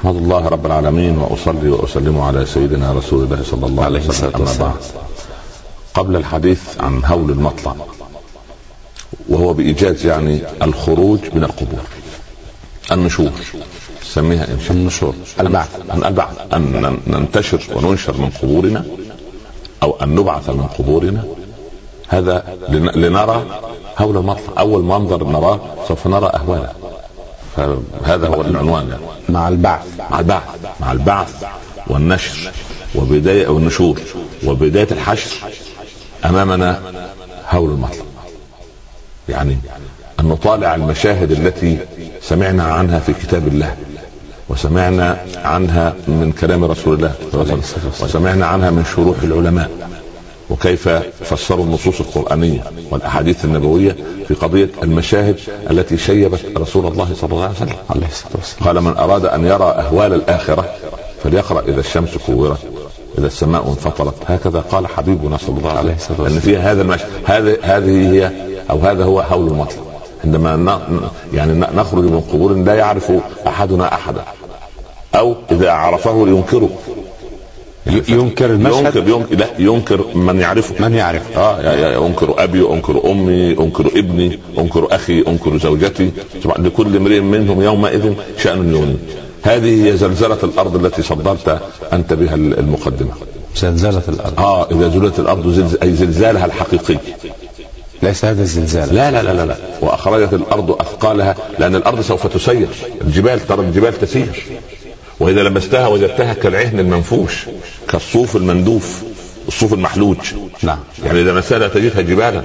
أحمد الله رب العالمين وأصلي وأسلم على سيدنا رسول الله صلى الله عليه وسلم. أما بعد، قبل الحديث عن هول المطلع وهو بإيجاز يعني الخروج من القبور، النشور سميها النشور، البعث، أن ننتشر وننشر من قبورنا أو أن نبعث من قبورنا، هذا لنرى هول المطلع. أول منظر نراه سوف نرى أهواله، هذا هو العنوان يعني. مع البعث والنشر وبداية أو النشور وبداية الحشر أمامنا هول المطلع، يعني أن نطالع المشاهد التي سمعنا عنها في كتاب الله، وسمعنا عنها من كلام رسول الله، وسمعنا عنها من شروح العلماء، وكيف فسروا النصوص القرآنية والأحاديث النبوية في قضية المشاهد التي شيبت رسول الله صلى الله عليه وسلم. قال: من أراد أن يرى أهوال الآخرة فليقرأ إذا الشمس كورت، إذا السماء انفطرت. هكذا قال حبيبنا صلى الله عليه وسلم، أن فيها هذا المشهد، هذه هي أو هذا هو هول المطلع. عندما يعني نخرج من قبور لا يعرف أحدنا أحدا، أو إذا عرفه ينكره، ينكر المشهد، ينكر من يعرفه، ينكر أبي، ينكر أمي، ينكر ابني، ينكر أخي، ينكر زوجتي. لكل امرئ منهم يومئذ شأن يغنيه. هذه هي زلزلة الأرض التي صدرت أنت بها المقدمة. زلزلة الأرض، إذا زلزلت الأرض أي زلزالها الحقيقي، ليس هذا الزلزال. لا. وأخرجت الأرض أثقالها، لأن الأرض سوف تسير. الجبال، ترى الجبال تسير، وإذا لمستها وجدتها كالعهن المنفوش، كالصوف المندوف، الصوف المحلوج. نعم. يعني إذا مسألة تجدها جبالا.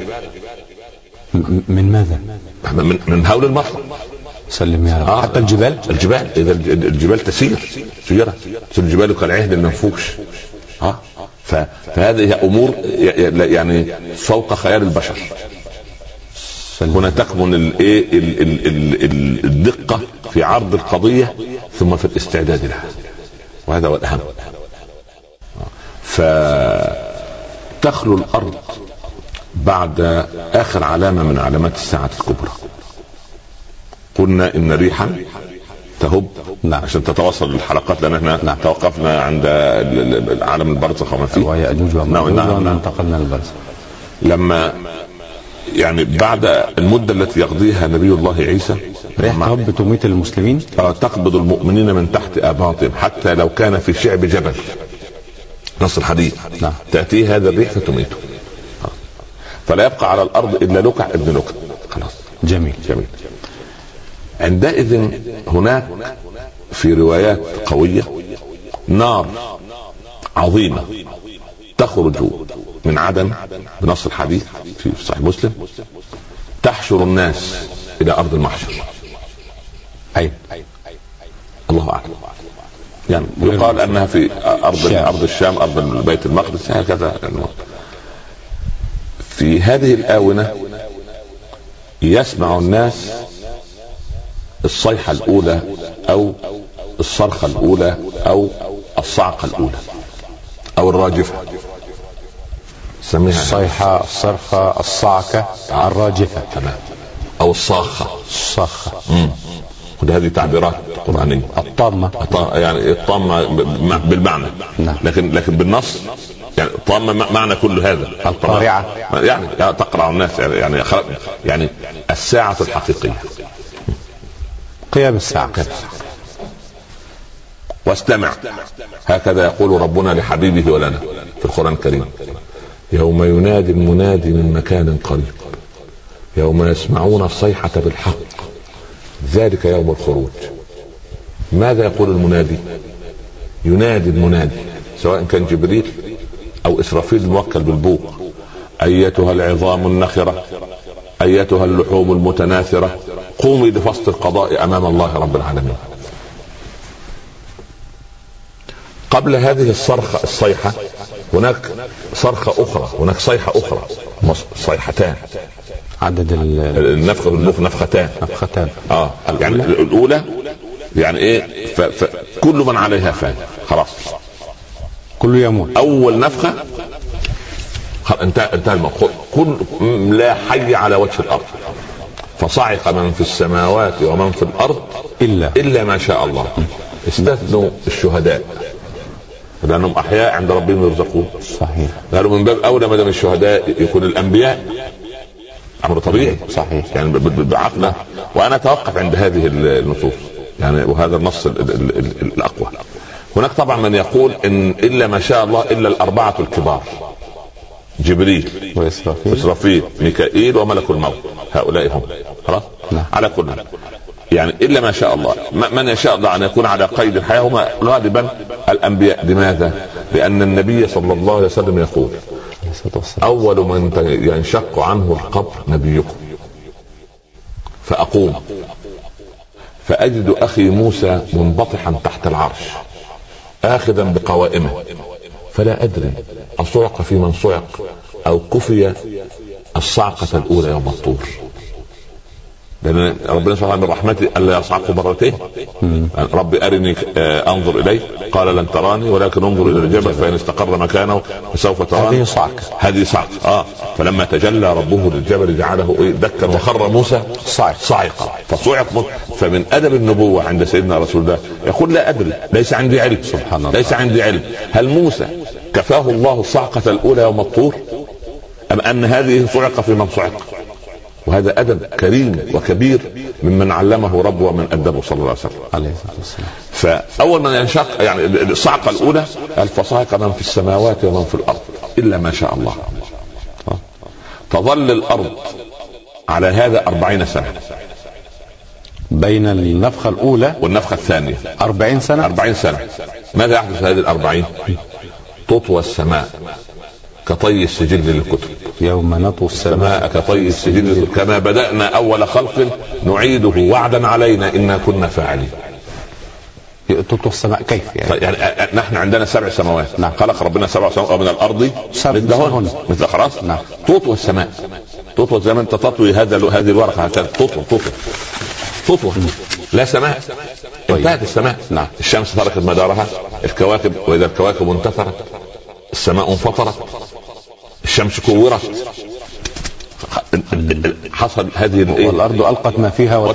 من ماذا؟ من هول المطلع. سلم يا رب. حتى الجبال إذا الجبال تسير الجبال كالعهن المنفوش. فهذه أمور يعني فوق خيال البشر. هنا تكمن الدقة في عرض القضية ثم في الاستعداد لها، وهذا هو الأهم. فتخلو الأرض بعد آخر علامة من علامات الساعة الكبرى. قلنا إن ريحا تهب. عشان تتواصل الحلقات، لأن احنا توقفنا عند عالم البرزخ وما فيه، ويأجوج ومأجوج، وانتقلنا للبرزخ. لما يعني بعد المدة التي يقضيها نبي الله عيسى، ريح تهب تميت المسلمين، تقبض المؤمنين من تحت آباطهم حتى لو كان في شعب جبل، نص الحديث. تأتي هذا الريح فتميته، فلا يبقى على الأرض إلا لكع ابن لكع. خلاص. جميل. عندئذ هناك في روايات قوية نار عظيمة تخرج من عدن، بنص الحديث في صحيح مسلم، تحشر الناس إلى أرض المحشر. الله أعلم، يعني يقال أنها في أرض الشام، أرض بيت المقدس، هكذا. في هذه الآونة يسمع الناس الصيحة الأولى أو الصرخة الأولى أو الصعقة الأولى أو الراجفة. سميها الصيحة، الصرخة، الصعقة، الراجفة. تمام. أو الصاخة. وهذه تعبيرات قرآنية. الطامة، يعني الطامة بالمعنى. لكن بالنص يعني الطامة معنى كل هذا. القارعة، يعني تقرع الناس، يعني الساعة الحقيقية، قيام الساعة. واستمع، هكذا يقول ربنا لحبيبه ولنا في القرآن الكريم: يوم ينادي المنادي من مكان قريب، يوم يسمعون الصيحة بالحق، ذلك يوم الخروج. ماذا يقول المنادي؟ ينادي المنادي، سواء كان جبريل أو إسرافيل الموكل بالبوق: أيتها العظام النخرة، أيتها اللحوم المتناثرة، قومي لفصل القضاء أمام الله رب العالمين. قبل هذه الصيحة هناك صرخة أخرى، هناك صيحة أخرى، صيحتان. عدد النفخ بالبوق نفختان. يعني الأولى يعني إيه؟ كل من عليها فان، خلاص كله يموت. أول نفخة انتهى الموضوع، كل لا حي على وجه الأرض، فصعق من في السماوات ومن في الأرض إلا ما شاء الله. استثنوا الشهداء لأنهم أحياء عند ربهم يرزقون. صحيح. قالوا من باب أولى ما دام الشهداء يكون الأنبياء، أمر طبيعي. صحيح. يعني بعقله. وأنا أتوقف عند هذه النصوص يعني، وهذا النص الأقوى. هناك طبعا من يقول إن إلا ما شاء الله إلا الأربعة الكبار، جبريل وإسرافيل ميكائيل وملك الموت، هؤلاء هم خلاص. على كل يعني إلا ما شاء الله، من يشاء الله أن يكون على قيد الحياة هم غالبا الأنبياء. لماذا؟ لأن النبي صلى الله عليه وسلم يقول أول من ينشق عنه القبر نبيكم، فأقوم فأجد أخي موسى منبطحا تحت العرش آخذا بقوائمه، فلا أدري أصعق في من صعق أو كفي الصعقة الأولى يوم الطور. لأن ربنا سبحانه من رحمته ألا يصعقوا مرتين. ربي أرني أنظر إليه، قال لن تراني ولكن انظر إلى الجبل فإن استقر مكانه فسوف تراني. هذه صعقة. فلما تجلى ربه للجبل جعله دكا وخر موسى صاعقا فصعق. فمن أدب النبوة عند سيدنا رسول الله يقول لا أدري، ليس عندي علم، سبحان الله، ليس عندي علم هل موسى كفاه الله الصعقة الأولى يوم الطور أم أن هذه صعق في من صعق. وهذا أدب كريم وكبير ممن علمه ربه ومن أدبه صلى الله عليه وسلم. فأول من ينشق يعني الصعقة الأولى فصعق من في السماوات ومن في الأرض إلا ما شاء الله. تظل الأرض على هذا 40 سنة بين النفخة الأولى والنفخة الثانية. 40 سنة. 40 سنة. ماذا يحدث في هذه 40؟ تطوى السماء كطي السجل للكتب. يوم نطوي السماء كطي السجل كما بدأنا أول خلق نعيده وعدا علينا إنا كنا فاعلين. تطوي السماء كيف يعني نحن عندنا 7 سماوات. خلق ربنا 7 سماوات ومن الأرض مثلهن مثل خلاص. تطوى السماء، تطوى زي ما انت تطوي هذه الورقة هكذا تطوى لا سماء. انتهت السماء. الشمس تركت مدارها، الكواكب وإذا الكواكب انتثرت، السماء انفطرت، الشمس كورت، حصل هذه والأرض ألقت ما فيها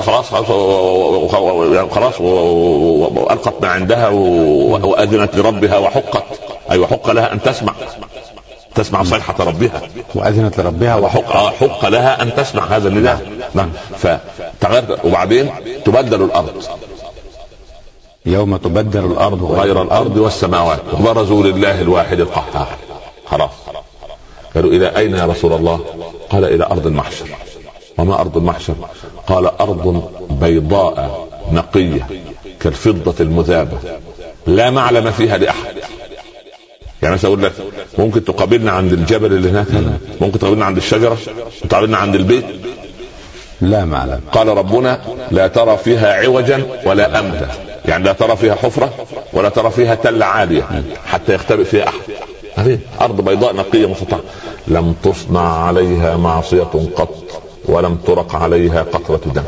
خلاص وألقت ما عندها وأذنت لربها وحقت. أيوة حق لها أن تسمع صيحة ربها وأذنت لربها وحق لها أن تسمع هذا النداء. فتغير. وبعدين تبدل الأرض يوم تبدل الأرض غير الأرض والسماوات وبرزوا لله الواحد القهار. خلاص. قالوا إلى أين يا رسول الله؟ قال إلى أرض المحشر. وما أرض المحشر؟ قال أرض بيضاء نقية كالفضة المذابة لا معلم فيها لأحد. يعني مثلا أقول لك ممكن تقابلنا عند الجبل اللي هناك، ممكن تقابلنا عند الشجرة، تقابلنا عند البيت، لا معلم. قال ربنا لا ترى فيها عوجا ولا أمتا، يعني لا ترى فيها حفرة ولا ترى فيها تل عالية حتى يختبئ فيها أحد. هذه أرض بيضاء نقية مستطاعة لم تصنع عليها معصية قط ولم ترق عليها قطرة دم.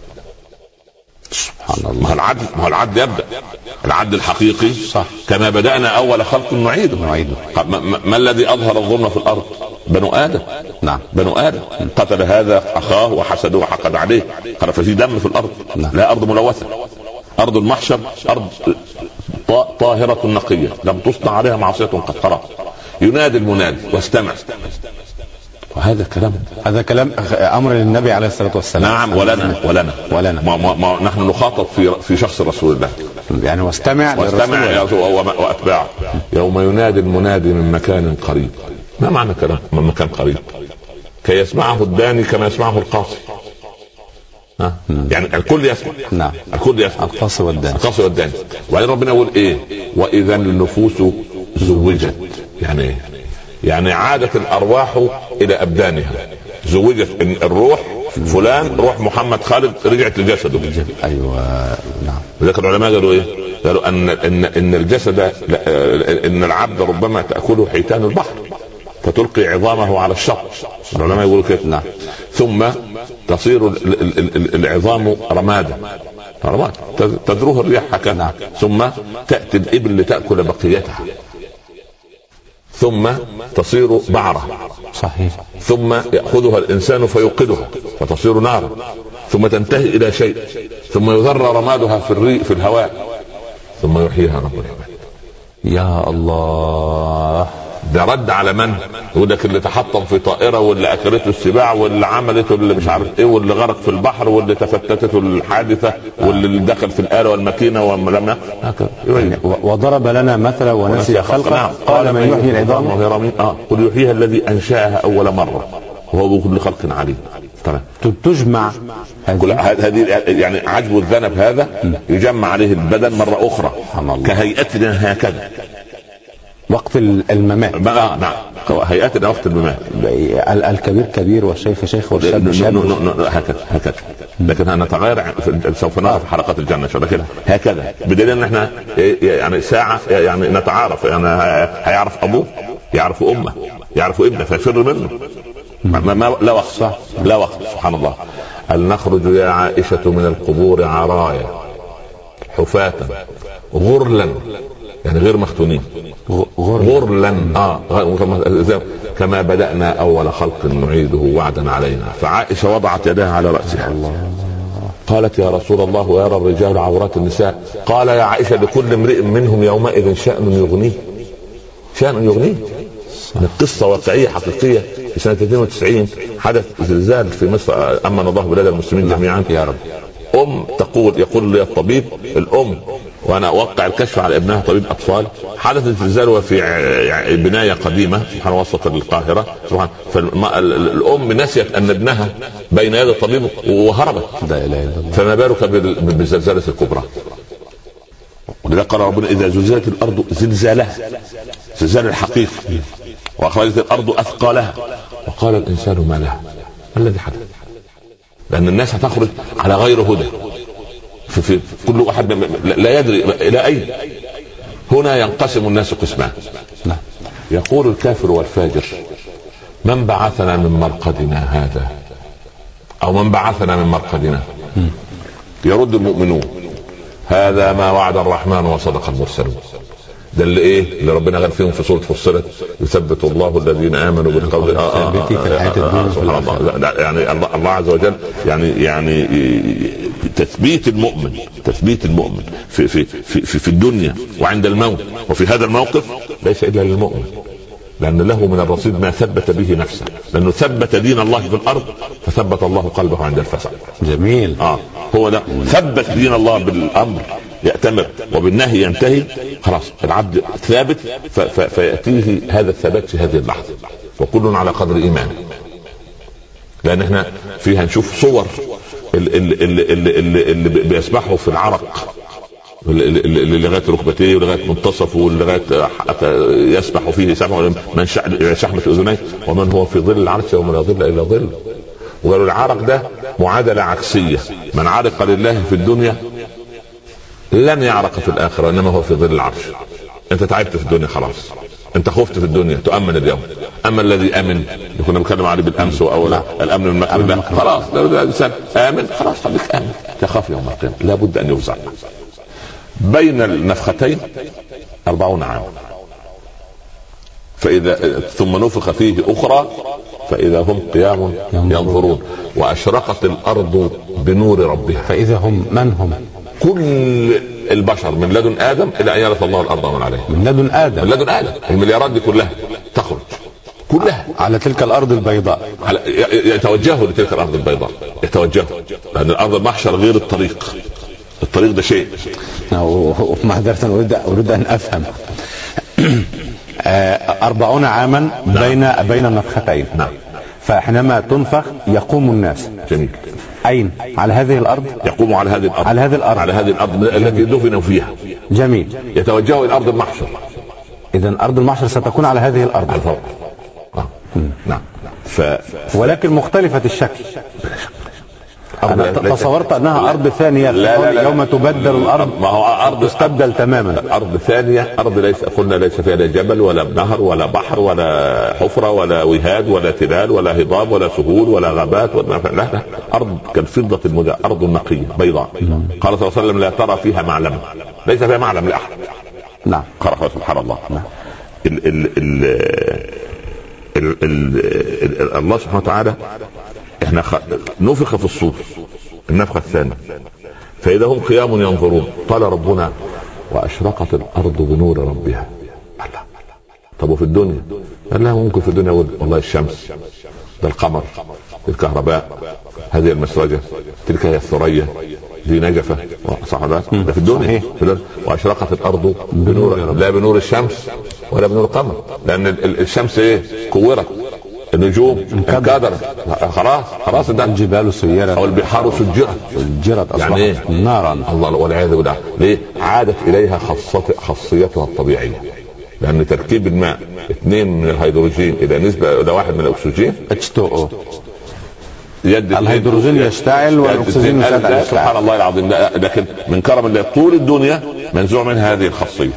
سبحان الله. ما هو العدل يبدأ العدل الحقيقي صح. كما بدأنا أول خلق نعيده. ما الذي أظهر الظلم في الأرض؟ بنو آدم. بنو آدم قتل هذا أخاه وحسده وحقد عليه، قال ففي دم في الأرض. لا أرض ملوثة. أرض المحشر أرض طاهرة نقية لم تصنع عليها معصية قد. خلاص. ينادي المنادي واستمع. وهذا كلام أمر للنبي عليه الصلاة والسلام. نعم. ولنا ما نحن نخاطب في شخص رسول الله. يعني واستمع وأتباعه. يوم ينادي المنادي من مكان قريب. ما معنى كلام من مكان قريب؟ كي يسمعه الداني كما يسمعه القاصي. يعني الكل يسمع. نعم. الكل يسمع. القاصي والداني. وبعدين ربنا يقول ايه؟ واذا النفوس زوجت. يعني ايه؟ يعني عادت الارواح الى ابدانها. زوجت إن الروح فلان روح محمد خالد رجعت لجسده. ايوه نعم. لذلك العلماء قالوا ايه؟ قالوا ان الجسد ان العبد ربما تاكله حيتان البحر فتلقي عظامه على الشط. العلماء يقولوا كده. نعم. ثم تصير العظام رمادا تدروه الرياح هكذا. ثم تأتي الإبل لتأكل بقيتها، ثم تصير بعرة. صحيح. ثم يأخذها الإنسان فيوقدها فتصير نارا، ثم تنتهي إلى شيء، ثم يذر رمادها في الهواء ثم يحييها رب العباد. يا الله. ده رد على من؟ يقول لك اللي تحطم في طائرة، واللي اكلته السباع، واللي عملته اللي مش عارف ايه، واللي غرق في البحر، واللي تفتتته الحادثة، واللي دخل في الآلة والماكينة ولما وضرب لنا مثلا ونسي خلقه قال من يحيي العظام وهي رميم. قل يحييها الذي أنشأها أول مرة وهو بكل خلق عليم. تجمع هذه يعني عجب الذنب هذا يجمع عليه البدن مرة أخرى كهيئتنا هكذا وقت الممات. نعم هيئتنا وقت الممات. الكبير كبير والشيخ شيخ والشاب شاب هكذا. لكن نتغير سوف نرى في حلقات الجنة شو لكن هكذا، بدليل ان احنا يعني ساعة يعني نتعارف، يعني هيعرف ابوه، يعرف امه، يعرف ابنه، فيفر منه. ما لا وقت، لا وقت. سبحان الله. هل نخرج يا عائشة من القبور عرايا حفاة غرلا، يعني غير مختونين، غرلا كما بدأنا أول خلق نعيده وعدا علينا. فعائشة وضعت يدها على رأسها قالت يا رسول الله ويرى الرجال عورات النساء. قال يا عائشة لكل امرئ منهم يومئذ شأن يغنيه، شأن يغنيه. قصة واقعية حقيقية. في سنة 92 حدث زلزال في مصر، أمن الله بلاد المسلمين جميعا يا رب. يقول لي الطبيب الأم وانا اوقع الكشف على ابنها طبيب اطفال، حدث الزلزال وفي بنايه قديمه سبحان وسط القاهره سبحان، فالام نسيت ان ابنها بين يد الطبيب وهربت. فما بالك بالزلزال الكبرى. ولذا قال ربنا اذا زلزلت الارض زلزالها، زلزال الحقيقي، واخرجت الارض اثقالها وقال الانسان ما لها. ما الذي حدث؟ لان الناس هتخرج على غير هدى، في كل واحد لا يدري الى اين. هنا ينقسم الناس قسمان. يقول الكافر والفاجر من بعثنا من مرقدنا هذا، او من بعثنا من مرقدنا. يرد المؤمنون هذا ما وعد الرحمن وصدق المرسلون. ده اللي ايه اللي ربنا قال فيهم في سورة فصلت يثبت الله الذين امنوا بالقول يعني الله عز وجل يعني تثبيت المؤمن في الدنيا وعند الموت وفي هذا الموقف ليس الا للمؤمن، لأن له من الرصيد ما ثبت به نفسه، لأنه ثبت دين الله في الأرض فثبت الله قلبه عند الفساد. جميل. هو ده ثبت دين الله بالأمر يأتمر وبالنهي ينتهي، خلاص العبد ثابت فيأتيه هذا الثبات في هذه اللحظة، وكل على قدر إيمانه. لأن احنا فيها نشوف صور اللي بيسبحوا في العرق اللي لغايه ركبتيه ولغايه منتصفه ولغايه يسبح فيه سبع من شحمة اذنيه ومن هو في ظل العرش ومن لا ظل الا ظل. وقالوا العرق ده معادله عكسيه، من عرق لله في الدنيا لن يعرق في الاخره، انما هو في ظل العرش. انت تعبت في الدنيا خلاص، انت خفت في الدنيا تؤمن اليوم. اما الذي امن اللي كنا بنتكلم عليه بالامس واول الامن من مكر الله، خلاص ده انسان امن خلاص خليك امن. تخاف يوم القيامه لابد ان يفزع. بين النفختين 40 عام، فإذا ثم نفخ فيه أخرى فإذا هم قيام ينظرون وأشرقت الأرض بنور ربها فإذا هم من هم؟ كل البشر من لدن آدم إلى أن يرث الله الأرض ومن عليها. من لدن آدم المليارات دي كلها تخرج كلها على تلك الأرض البيضاء، يتوجهوا لتلك الأرض البيضاء، يتوجهوا، لأن الأرض المحشر غير الطريق ده شيء. ومعذرة أريد أن أفهم 40 عاما بين النفختين. نعم. فحينما تنفخ يقوم الناس. جميل. أين؟ على هذه الأرض؟ يقوم على هذه الأرض التي دفنوا فيها. جميل. يتوجهوا إلى أرض المحشر. إذن أرض المحشر ستكون على هذه الأرض. الفوق. نعم. ولكن مختلفة الشكل. أنا تصورت أنها أرض ثانية. لا يوم تبدل الأرض، ما هو أرض تستبدل تماما. أرض ثانية، أرض ليس فيها لا جبل ولا نهر ولا بحر ولا حفرة ولا وهاد ولا تلال ولا هضاب ولا سهول ولا غابات لا، أرض كالفضة المذاء، أرض نقية بيضاء. قال صلى الله عليه وسلم لا ترى فيها معلم، ليس فيها معلم لأحد. نعم. قال سبحان الله. نعم. الله سبحانه وتعالى احنا نفخ في الصور النفخة الثانية فإذا هم قيام ينظرون. قال ربنا واشرقت الارض بنور ربها. الله. طب وفي الدنيا؟ قال لا ممكن في الدنيا والله الشمس، ده القمر، الكهرباء، هذه المسرجة، تلك هي الثريا، دي نجفة، صح ده في الدنيا. واشرقت الارض بنور، لا بنور الشمس ولا بنور القمر، لان الشمس ايه؟ كورت، النجوم انكدرت، خلاص ده الجبال سيرت او البحار سجرت اصبحت يعني إيه؟ نارا. الله والعياذ بالله. ليه؟ عادت اليها خاصيتها الطبيعية، لان تركيب الماء 2 من الهيدروجين الى نسبة الى 1 من الاكسجين H2O، الهيدروجين يشتعل والاكسجين يشتعل. سبحان الله العظيم. لكن من كرم الله طول الدنيا منزوع من هذه الخاصية.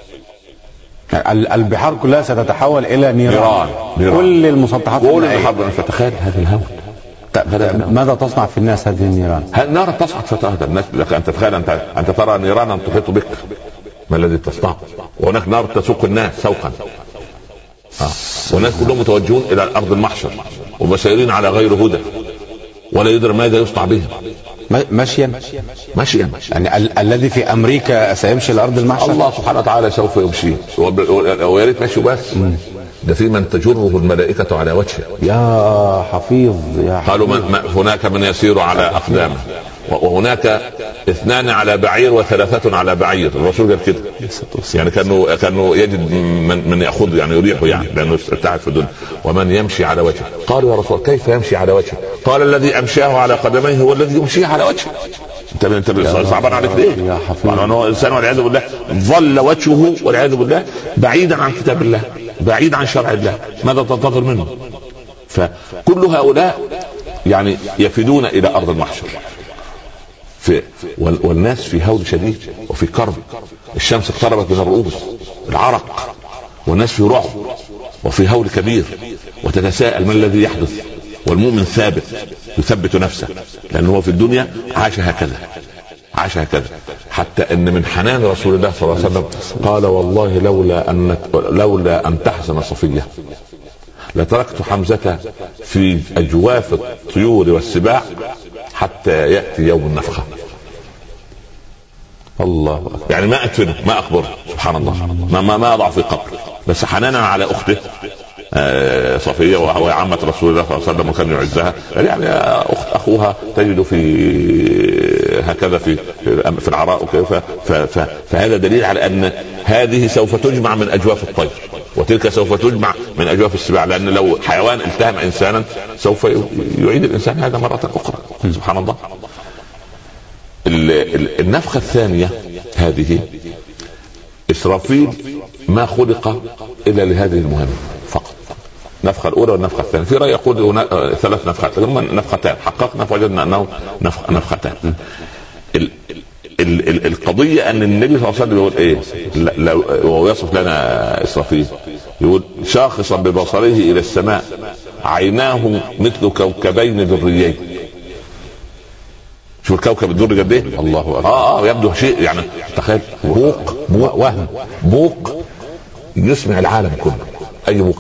البحار كلها ستتحول الى نيران. كل المسطحات فتخيل هذا الهواء. ماذا تصنع في الناس هذه النيران؟ النار تصعد فتهدى الناس. لك انت تخيل انت ترى نيرانا تحيط بك، ما الذي تصنع؟ وهناك نار تسوق الناس سوقا، والناس كلهم متوجهون الى ارض المحشر ومسيرين على غير هدى، ولا يدري ماذا يصنع بهم. ماشيا يعني الذي في امريكا سيمشي لارض المحشر. الله سبحانه وتعالى سوف يمشي، ويا ريت ماشي بس، ده في من تجره الملائكة على وجهه. يا حفيظ قالوا هناك من يسير على أقدامه، وهناك 2 على بعير و3 على بعير. الرسول قال كده، يعني كانوا يجد من يأخذ يعني يريحه، يعني لأنه ارتاح في الدنيا. ومن يمشي على وجهه. قالوا يا رسول كيف يمشي على وجهه؟ قال الذي أمشاه على قدميه هو الذي يمشيه على وجهه. انت صعبان عليك ليه؟ يا حفيظ. لأنه إنسان والعياذ بالله ظل وجهه والعياذ بالله بعيدا عن كتاب الله، بعيد عن شرع الله، ماذا تنتظر منه؟ فكل هؤلاء يعني يفدون إلى أرض المحشر والناس في هول شديد وفي كرب. الشمس اقتربت من الرؤوس، العرق، والناس في رعب وفي هول كبير، وتتساءل ما الذي يحدث. والمؤمن ثابت يثبت نفسه، لأنه هو في الدنيا عاش هكذا، حتى ان من حنان رسول الله صلى الله عليه وسلم قال والله لولا ان تحزن صفية لتركت حمزة في اجواف الطيور والسباع حتى يأتي يوم النفخة. الله أكبر. يعني ما أدفنه، ما أقبره، سبحان الله، ما أضع في قبر، بس حنانا على أخته صفية وهي عمة رسول الله صلى الله عليه وسلم وكان يعزها. يعني أخت أخوها تجد في هكذا في العراء وكيف. فهذا دليل على أن هذه سوف تجمع من أجواف الطير، وتلك سوف تجمع من أجواف السباع، لأن لو حيوان التهم إنسانا سوف يعيد الإنسان هذا مرة أخرى. سبحان الله. النفخة الثانية هذه إسرافيل ما خلق إلا لهذه المهمة فقط. النفخة الأولى والنفخة الثانية، في رأي يقول هنا 3 نفخات، ثم نفختان، حققنا فوجدنا أنه نفختان. القضية أن النبي صلى الله عليه وسلم يقول إيه وهو يصف لنا إسرافيل، يقول شاخصا ببصره إلى السماء عيناه مثل كوكبين دريين. شوف الكوكب الدري قد ايه؟ الله اكبر. يبدو شيء يعني تخيل بوق يسمع العالم كله. اي بوق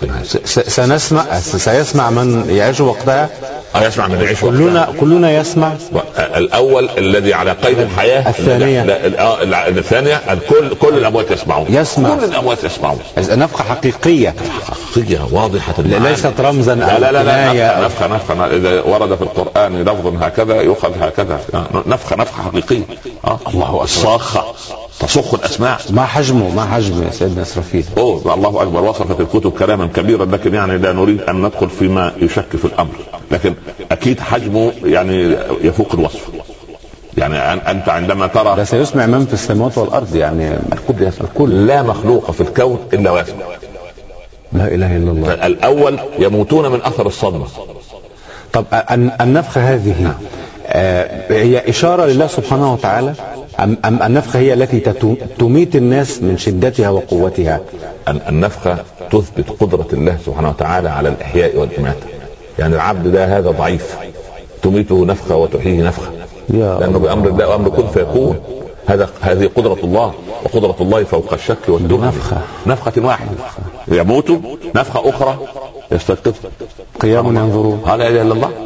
سيسمع من يعيش وقتها. يسمع من يعيش كلنا يسمع. الاول الذي على قيد الحياة، الثانية كل الاموات يسمعون. كل الاموات يسمعون. نفخة حقيقية واضحة، ليست رمزا. لا نفخة اذا ورد في القرآن لفظ هكذا يؤخذ هكذا. نفخة حقيقية. الله أكبر. صاخة تصخ الاسماع. ما حجم سيدنا إسرافيل؟ الله اكبر. وصفت الكتب كلاما كبيرا، لكن يعني لا نريد ان ندخل فيما يشك في الامر، لكن اكيد حجمه يعني يفوق الوصف. يعني انت عندما ترى ده سيسمع من في السماوات والارض، يعني الكل لا مخلوق في الكون الا ويسمع. لا اله الا الله. الاول يموتون من اثر الصدمة. طب النفخة هذه هي إشارة لله سبحانه وتعالى، أم النفخة هي التي تميت الناس من شدتها وقوتها؟ النفخة تثبت قدرة الله سبحانه وتعالى على الإحياء والإماتة. يعني العبد ده هذا ضعيف، تميته نفخة وتحييه نفخة، لأنه بأمر الله وأمر كن فيكون. هذه قدرة الله، وقدرة الله فوق الشك والدهن. نفخة واحدة يموت، نفخة أخرى يستيقظ قيام ينظرون. لا إله إلا الله.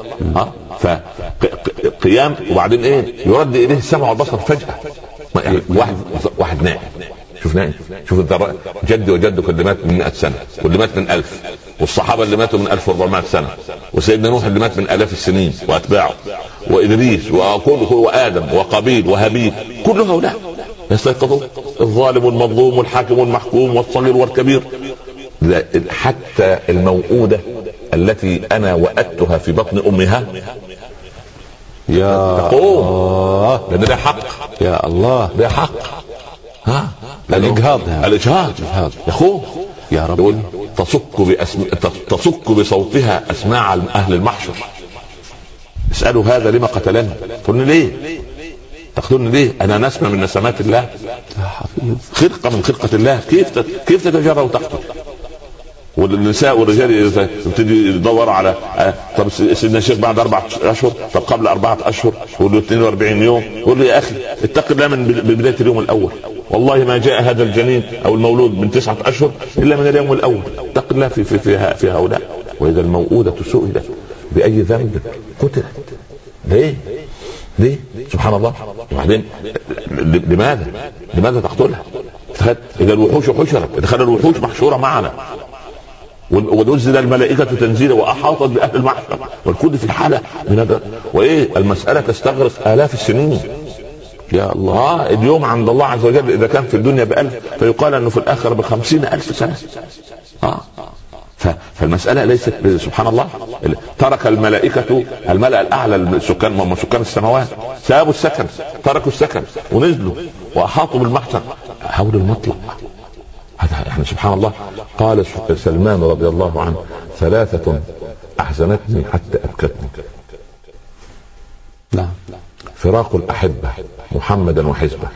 فقيام، وبعدين إيه؟ يرد إليه السمع والبصر فجأة. يعني واحد نائم شفناه. شوف انت جدي وجدك اللي مات من 100 سنه، واللي مات من 1000، والصحابه اللي ماتوا من 1400 سنه، وسيدنا نوح اللي مات من آلاف السنين واتباعه، وادريس وادم وقابيل وهابيل، كل هؤلاء يستيقظون، الظالم والمظلوم والحاكم والمحكوم والصغير والكبير. حتى الموؤودة التي انا وأدتها في بطن امها يا تقوم، لان ده حق. يا الله، ده حق. الاجهاض يا اخوه يا رب. تصك بصوتها اسماع اهل المحشر. اسألوا هذا لما قتلني، تقولني ليه؟ تقتلني ليه؟ انا نسمة من نسمات الله، خلقة من خلقة الله. كيف تتجرأ وتقتل؟ والنساء والرجال يبتدي يدور على طب سيدنا الشيخ بعد 4 أشهر، طب قبل 4 أشهر، يقول له 42 يوم. يقول له يا اخي اتق الله من بداية اليوم الاول، والله ما جاء هذا الجنين او المولود من 9 أشهر الا من اليوم الاول. اتق الله في هؤلاء. واذا الموؤودة سئلت باي ذنب قتلت. ليه؟ سبحان الله. وبعدين لماذا تقتلها؟ اذا الوحوش حشرت، دخل الوحوش محشورة معنا، ونزل الملائكة تنزيلا وأحاطت بأهل المحشر، والكل في حالة من هذا. وإيه المسألة تستغرق آلاف السنين. يا الله. اليوم عند الله عز وجل إذا كان في الدنيا ب1000، فيقال أنه في الآخرة ب50,000 سنة. فالمسألة ليست سبحان الله. ترك الملائكة الملأ الأعلى سكان السماوات، سابوا السكن، تركوا السكن ونزلوا وأحاطوا بالمحشر حول المطلق. هذا يعني سبحان الله. قال سلمان رضي الله عنه: 3 أحزنتني حتى أبكتني. لا. فراق الأحبة محمدا وحزبه،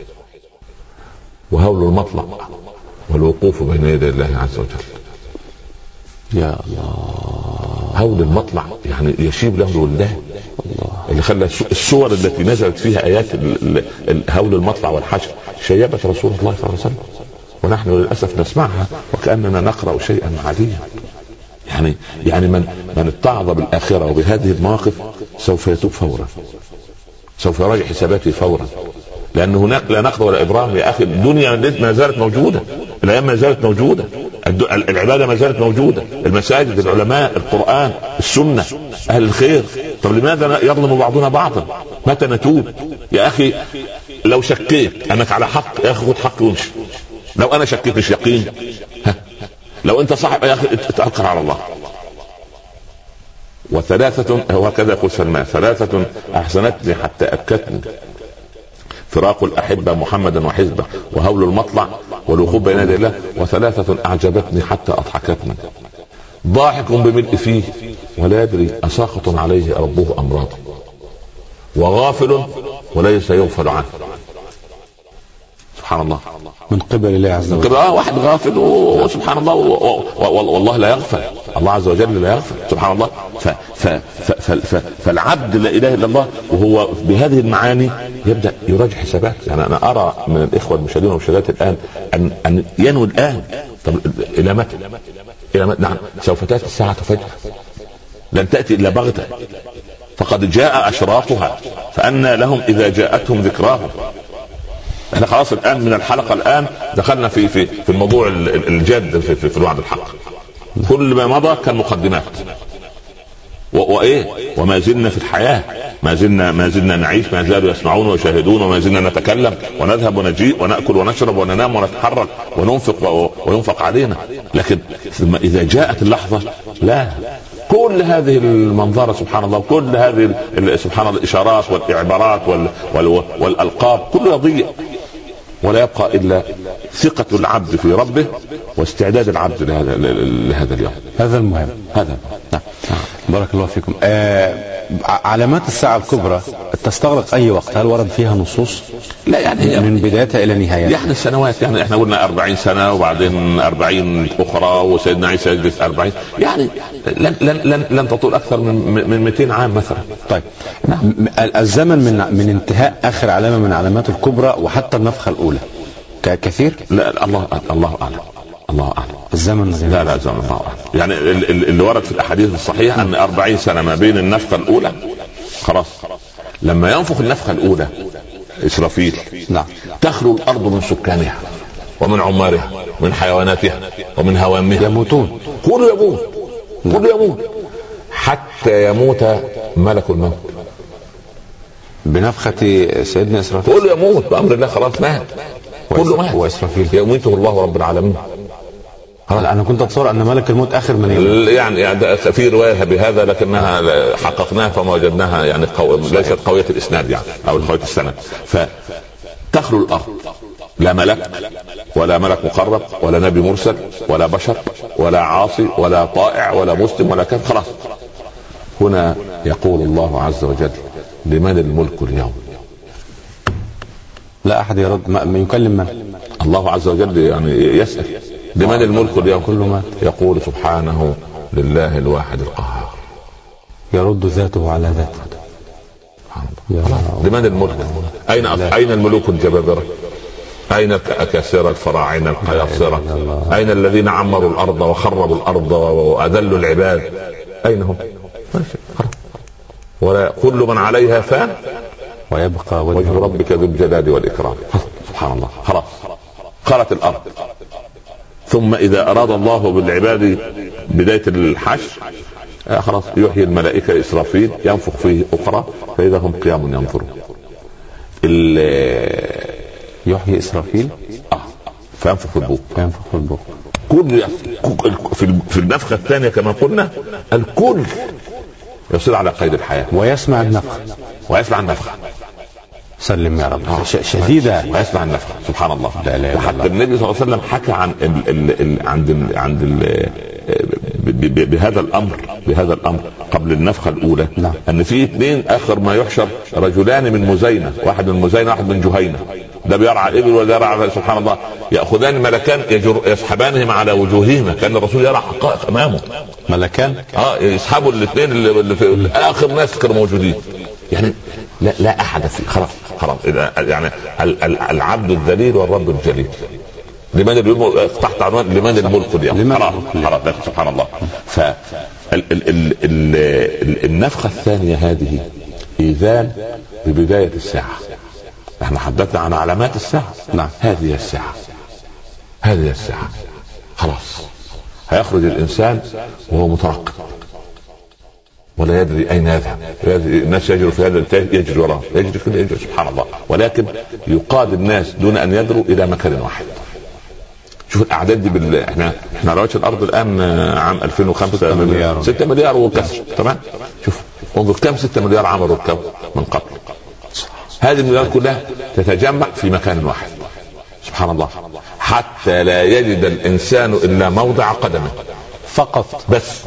وهول المطلق، والوقوف بين يدي الله عز وجل. يا الله. هول المطلع يعني يشيب له الولدان. اللي خلى السور التي نزلت فيها آيات هول المطلع والحشر شيبت رسول الله صلى الله عليه وسلم، ونحن للأسف نسمعها وكأننا نقرأ شيئا عاديا. يعني من اتعظ بالآخرة وبهذه المواقف سوف يتوب فورا، سوف يراجع حساباته فورا، لأن هناك لا نقد ولا إبرام يا أخي. الدنيا ما زالت موجودة، الأيام ما زالت موجودة، العبادة ما زالت موجودة، المساجد، العلماء، القرآن، السنة، أهل الخير. طب لماذا يظلم بعضنا بعضا؟ متى نتوب يا أخي؟ لو شكيت أنك على حق يا أخي خذ حق وامشي. لو أنا شكيت مش يقين، لو أنت صاحب يا أخي اتوكل على الله. وثلاثة، وكذا يقول سلمان: 3 أحزنتني حتى أبكتني، فراق الأحبة محمدا وحزبه، وهول المطلع، والوقوف بين يدي الله، و3 أعجبتني حتى أضحكتني، ضاحك بملء فيه ولا يدري أساخط عليه ربه أمراضه، وغافل وليس يغفل عنه. سبحان الله. من قبل الله عز وجل. واحد غافل سبحان الله، والله لا يغفل، الله عز وجل لا يغفل سبحان الله. فالعبد لا اله الا الله وهو بهذه المعاني يبدا يراجع حسابات. يعني انا ارى من الاخوه المشاهدين والمشاهدات الان ان ينوي الان. طب الى متى؟ نعم، سوف تاتي الساعه فجأة، لن تاتي الا بغته، فقد جاء اشراطها، فأنى لهم اذا جاءتهم ذكراهم. احنا خلاص الان من الحلقة الان دخلنا في الموضوع الجاد في الوعد الحق. كل ما مضى كان مقدمات، وايه، وما زلنا في الحياة، ما زلنا نعيش، ما زالوا يسمعون ويشاهدون، وما زلنا نتكلم ونذهب ونجيء ونأكل ونشرب وننام ونتحرك وننفق وينفق علينا. لكن اذا جاءت اللحظة لا، كل هذه المنظرة سبحان الله، كل هذه سبحان الله الإشارات والإعبارات والألقاب كله يضيع، ولا يبقى إلا ثقة العبد في ربه واستعداد العبد لهذا اليوم. هذا المهم. هذا نعم. بارك الله فيكم. علامات الساعة الكبرى تستغرق أي وقت؟ هل ورد فيها نصوص؟ لا، يعني من بدايتها إلى نهايتها. يعني السنوات، يعني احنا قلنا 40 سنة وبعدين 40 أخرى، وسيدنا عيسى يجلس 40، يعني لن تطول أكثر من 200 عام مثلا. طيب نعم. الزمن من انتهاء آخر علامة من علامات الكبرى وحتى النفخة الأولى كثير؟ لا، الله أعلم. الله أعلم. الزمن لا زمن الله أعلم. يعني اللي ورد في الأحاديث الصحيحة أن 40 سنة ما بين النفخة الأولى. خلاص لما ينفخ النفخة الأولى إسرافيل، نعم، تخلو الأرض من سكانها. ومن عمارها ومن حيواناتها ومن هوامها يموتون، كله يموت، كله يموت حتى يموت ملك الموت بنفخة سيدنا إسرافيل، كله يموت بأمر الله، خلاص مات، كله مات، وإسرافيل يميته الله رب العالمين. أنا كنت أتصور أن ملك الموت آخر من يعني في رواية بهذا لكنها حققناها فما وجدناها يعني ليست قوية الإسناد يعني أو قوية السند. فتخلو الأرض، لا ملك ولا ملك مقرب ولا نبي مرسل ولا بشر ولا عاصي ولا طائع ولا مسلم ولا كافر، خلاص. هنا يقول الله عز وجل: لمن الملك اليوم؟ لا أحد يرد، ما يكلم من؟ الله عز وجل يعني يسأل لمن الملك اليوم؟ كل ما يقول سبحانه: لله الواحد القهار. يرد ذاته على ذاته. لمن الملك؟ أين الملوك الجبابرة؟ أين الأكاسرة الفراعنة القياصرة؟ أين الذين عمروا الأرض وخربوا الأرض وأذلوا العباد؟ أين هم؟ ولا كل من عليها فان ويبقى وجه ربك ذو الجلال والإكرام. سبحان الله. خلاص خلت الأرض. ثم إذا أراد الله بالعباد بداية الحشر خلاص يحيي الملائكة إسرافيل ينفخ فيه أخرى فإذا هم قيام ينظرون. يحيي إسرافيل فينفخ في البوق، كل في النفخة الثانية كما قلنا الكل يصير على قيد الحياة ويسمع النفخ سلم يا رب شديدة ويسمع النفخ. سبحان الله. حتى النبي صلى الله عليه وسلم حكى عن بهذا الأمر قبل النفخة الأولى. نعم. أن في اثنين آخر ما يحشر رجلان من مزينة، واحد من مزينة واحد من جهينة، ده بيرعى الإبل وده يرعى. سبحان الله. يأخذان ملكان يسحبانهم على وجوههما، كان الرسول يرى حقائق أمامه. ملكان يسحبوا الاثنين اللي في آخر ناس كانوا موجودين. يعني لا أحد فيه. خلاص يعني العبد الذليل والرب الجليل. لمن الملك تحت عنوان لمن الملك اليوم. خلاص سبحان الله. فالنفخة الثانية هذه إذان ببداية الساعة. احنا حدثنا عن علامات الساعة. نعم. هذه الساعة خلاص هيخرج الإنسان وهو مترقب ولا يدري أين يذهب. الناس يجروا في هذا الاتجاه يجري وراه، يجري سبحان الله. ولكن يقاد الناس دون أن يدروا إلى مكان واحد. شوف الأعداد دي احنا رواج الأرض الآن عام 2005 6 مليار وكسر. تمام. شوف انظر كم 6 مليار عملوا الكون من قبل. هذه المليارات كلها تتجمع في مكان واحد. سبحان الله. حتى لا يجد الإنسان إلا موضع قدمه فقط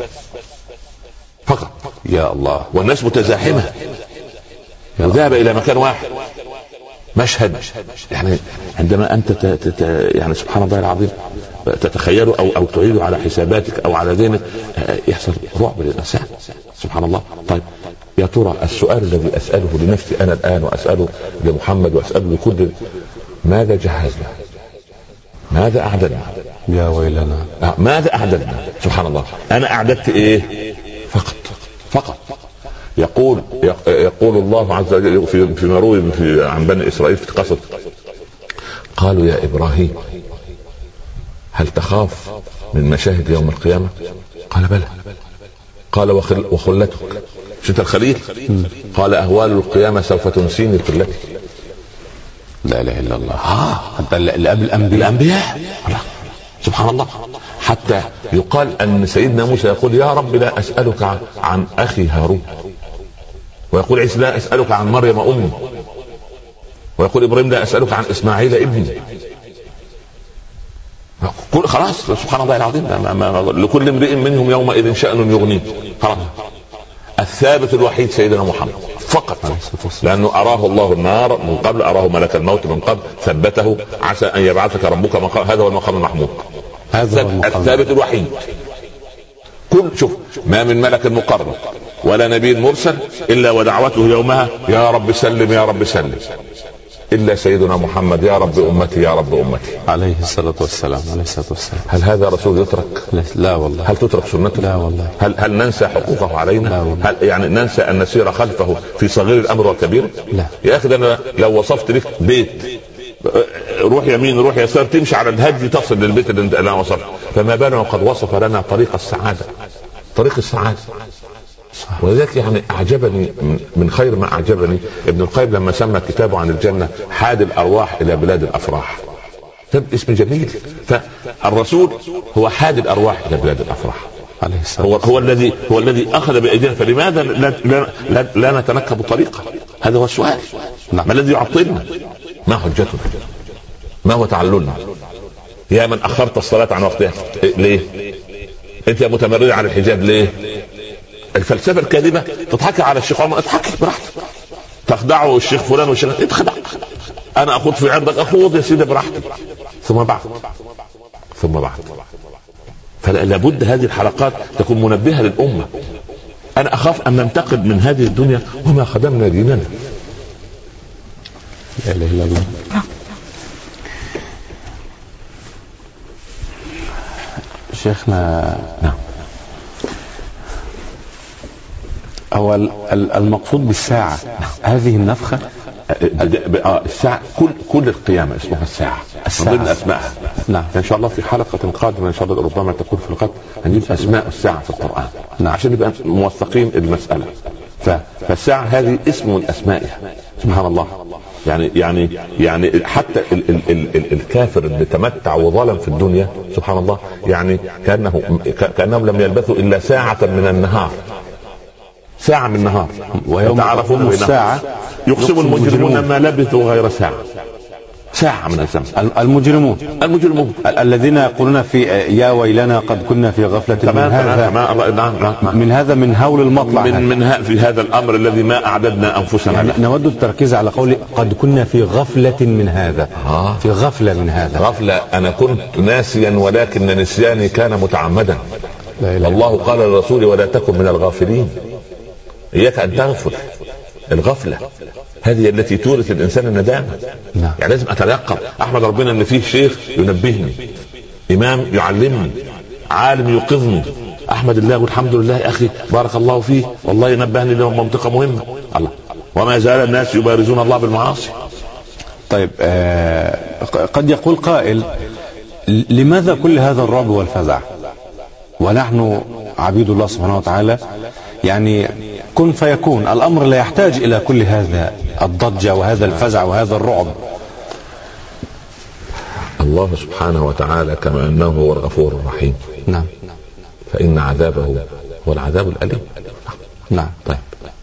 يا الله. والناس متزاحمة وذهب إلى مكان واحد. مشهد يعني عندما أنت يعني سبحان الله العظيم تتخيله أو تعيده على حساباتك أو على ذهنك يحصل رعب للإنسان. سبحان الله. طيب يا ترى السؤال الذي أسأله لنفسي أنا الآن وأسأله لمحمد وأسأله لكل: ماذا جهزنا؟ ماذذا أعددنا؟ يا ويلنا ماذا أعددنا؟ سبحان الله. أنا أعددت إيه؟ فقط. يقول الله عز وجل في مروي عن بني إسرائيل في قصص: قالوا يا إبراهيم هل تخاف من مشاهد يوم القيامة؟ قال بلى. قال وخلتك؟ مش انت الخليل؟ قال أهوال القيامة سوف تنسيني قلتي. لا إله إلا الله. حتى اللي قبل الأنبياء. سبحان الله. حتى يقال أن سيدنا موسى يقول: يا رب لا أسألك عن أخي هارون، ويقول عيسى: لا أسألك عن مريم أمي، ويقول إبراهيم: لا أسألك عن إسماعيل ابني. خلاص سبحان الله العظيم. لكل امرئ منهم يومئذ شأن يغنيه. خلاص. الثابت الوحيد سيدنا محمد فقط، لأنه أراه الله النار من قبل، أراه ملك الموت من قبل، ثبته: عسى أن يبعثك ربك مقام. هذا هو المقام المحمود. هذا الثابت الوحيد. شوف ما من ملك مقرب ولا نبي مرسل إلا ودعوته يومها: يا رب سلم يا رب سلم. إلا سيدنا محمد: يا رب أمتي يا رب أمتي، عليه الصلاة والسلام. هل هذا رسول يترك؟ لا والله. هل تترك سنته؟ لا والله. هل ننسى حقوقه علينا؟ لا والله. هل يعني ننسى أن نسير خلفه في صغير الأمر والكبير؟ لا يا أخي. أنا لو وصفت لك بيت روح يمين روح يسار، تمشي على الهدي تصل للبيت اللي انا وصلت. فما بالنا وقد وصف لنا طريق السعاده، طريق السعاده. ولذلك يعني اعجبني من خير ما اعجبني ابن القيم لما سمى كتابه عن الجنه حاد الارواح الى بلاد الافراح. اسم جميل. فالرسول هو حاد الارواح الى بلاد الافراح عليه السلام. هو الذي اخذ بايدينا. فلماذا لا نتنكب طريقه؟ هذا هو السؤال. ما الذي يعطلنا؟ ما حجتنا؟ ما هو تعللنا؟ يا من اخرت الصلاه عن وقتها ليه؟ انت يا متمرد على الحجاب ليه؟ الفلسفه الكاذبه تضحك على الشيخ عمر، اضحك براحتك، تخدعه الشيخ فلان والشيخ اتخدع. انا اخوض في عرضك، اخوض يا سيدي براحتك. ثم بعد فلا بد هذه الحلقات تكون منبهه للامه. انا اخاف ان ننتقد من هذه الدنيا وما خدمنا ديننا. لا اله الا الله. شيخنا، نعم، هو المقصود بالساعة هذه النفخة. الساعة كل القيامة اسمها الساعة من ضمن أسمائها. نعم. إن شاء الله في حلقة قادمة إن شاء الله ربما تكون في القدر هنجيب أسماء الساعة في القرآن. نعم. عشان نبقى موثقين المسألة. فالساعة هذه اسم من أسمائها. سبحان الله. يعني حتى الكافر اللي تمتع وظلم في الدنيا سبحان الله، يعني كأنهم لم يلبثوا إلا ساعة من النهار، ساعة من النهار. ويوم تعرفون الساعة يقسم المجرمون ما لبثوا غير ساعة من الزمن. المجرمون الذين يقولون في يا ويلنا قد كنا في غفلة من هذا من هول المطلع في هذا الأمر الذي ما أعددنا أنفسنا. يعني نود التركيز على قول قد كنا في غفلة من هذا. في غفلة من هذا. غفلة، أنا كنت ناسيا ولكن نسياني كان متعمدا. الله قال للرسول ولا تكن من الغافلين. إياك أن تغفل. الغفلة هذه التي تورث الإنسان الندامة. نعم. يعني لازم أتيقظ، أحمد ربنا أن فيه شيخ ينبهني، إمام يعلمني، عالم يوقظني. أحمد الله والحمد لله يا أخي بارك الله فيه، والله نبهني لمنطقة مهمة. الله، وما زال الناس يبارزون الله بالمعاصي. طيب قد يقول قائل لماذا كل هذا الرعب والفزع ونحن عبيد الله سبحانه وتعالى؟ يعني كن فيكون، الأمر لا يحتاج إلى كل هذا الضجة وهذا الفزع وهذا الرعب. الله سبحانه وتعالى كما أنه هو الغفور الرحيم. نعم. فإن عذابه هو العذاب الأليم. نعم. طيب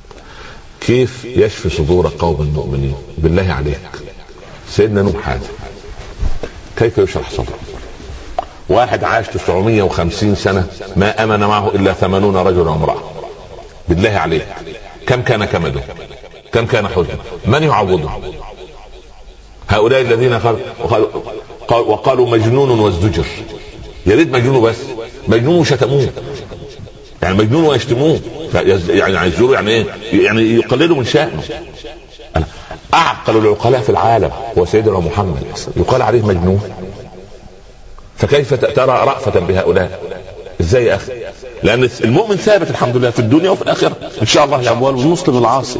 كيف يشفي صدور قوم المؤمنين؟ بالله عليك سيدنا نوح هذا كيف يشرح صدره؟ واحد عاش 950 سنة ما أمن معه إلا 80 رجل وامرأة. بالله عليك كم كان كمده؟ كم كان حزنه؟ من يعوضه؟ هؤلاء الذين وقالوا مجنون وازدجر. يا ريت مجنون بس، مجنون وشتموه، يعني مجنون ويشتموه، يعني عايزوا يعني ايه؟ يعني يقللوا من شأنه. اعقل العقلاء في العالم هو سيدنا محمد يقال عليه مجنون. فكيف ترى رأفة بهؤلاء؟ ازاي يا اخي؟ لان المؤمن ثابت الحمد لله في الدنيا وفي الاخره ان شاء الله. يعني والمسلم العاصي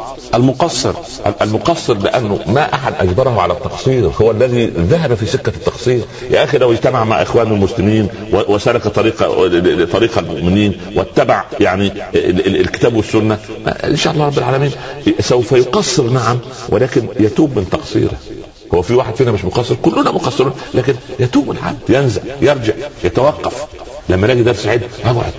المقصر لانه ما احد اجبره على التقصير، هو الذي ذهب في سكه التقصير. يا اخي لو اجتمع مع اخوان المسلمين وسلك طريق المؤمنين واتبع يعني الكتاب والسنه ان شاء الله رب العالمين سوف يقصر، نعم، ولكن يتوب من تقصيره. هو في واحد فينا مش مقصر؟ كلنا مقصرون، لكن يتوب العبد، ينزع، يرجع، يتوقف. لما نلاقي درس عيد اقعد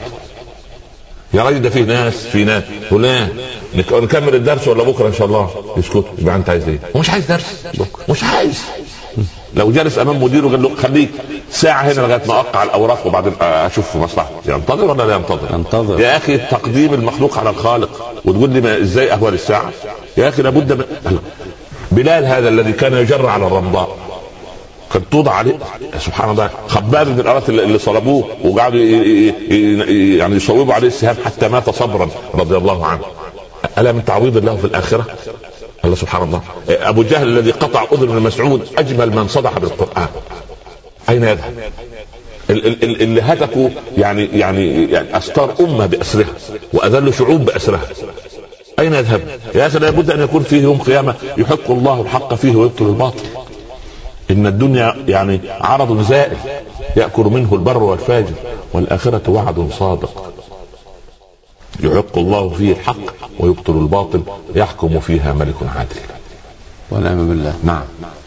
يا راجل، ده فيه ناس فلان نكمل الدرس ولا بكره ان شاء الله؟ يسكت. يبقى انت عايز ايه؟ مش عايز درس، مش عايز. لو جالس امام مديره قال له خليك ساعه هنا لغايه ما اقع الاوراق وبعدين اشوف مصلحتي، ينتظر ولا لا ينتظر؟ يا اخي تقديم المخلوق على الخالق، وتقول لي ما ازاي اهوال الساعه؟ يا اخي لابد من بلال هذا الذي كان يجر على الرمضاء كان توضع عليه سبحان الله خباب من الارات اللي صلبوه وقعدوا يعني يصوبوا عليه السهام حتى مات صبرا رضي الله عنه. ألا من تعويض الله في الآخرة؟ الله سبحان الله. أبو جهل الذي قطع أذن ابن مسعود أجمل من صدح بالقرآن، أين يذهب؟ اللي هتكوا يعني أستار أمة بأسرها وأذل شعوب بأسرها، أين يذهب؟ يا أخي لابد أن يكون فيه يوم قيامة يحق الله الحق فيه ويبطل الباطل. إن الدنيا يعني عرض زائل يأكل منه البر والفاجر، والآخرة وعد صادق يحق الله فيه الحق ويبطل الباطل، يحكم فيها ملك عادل. ونعم بالله. نعم.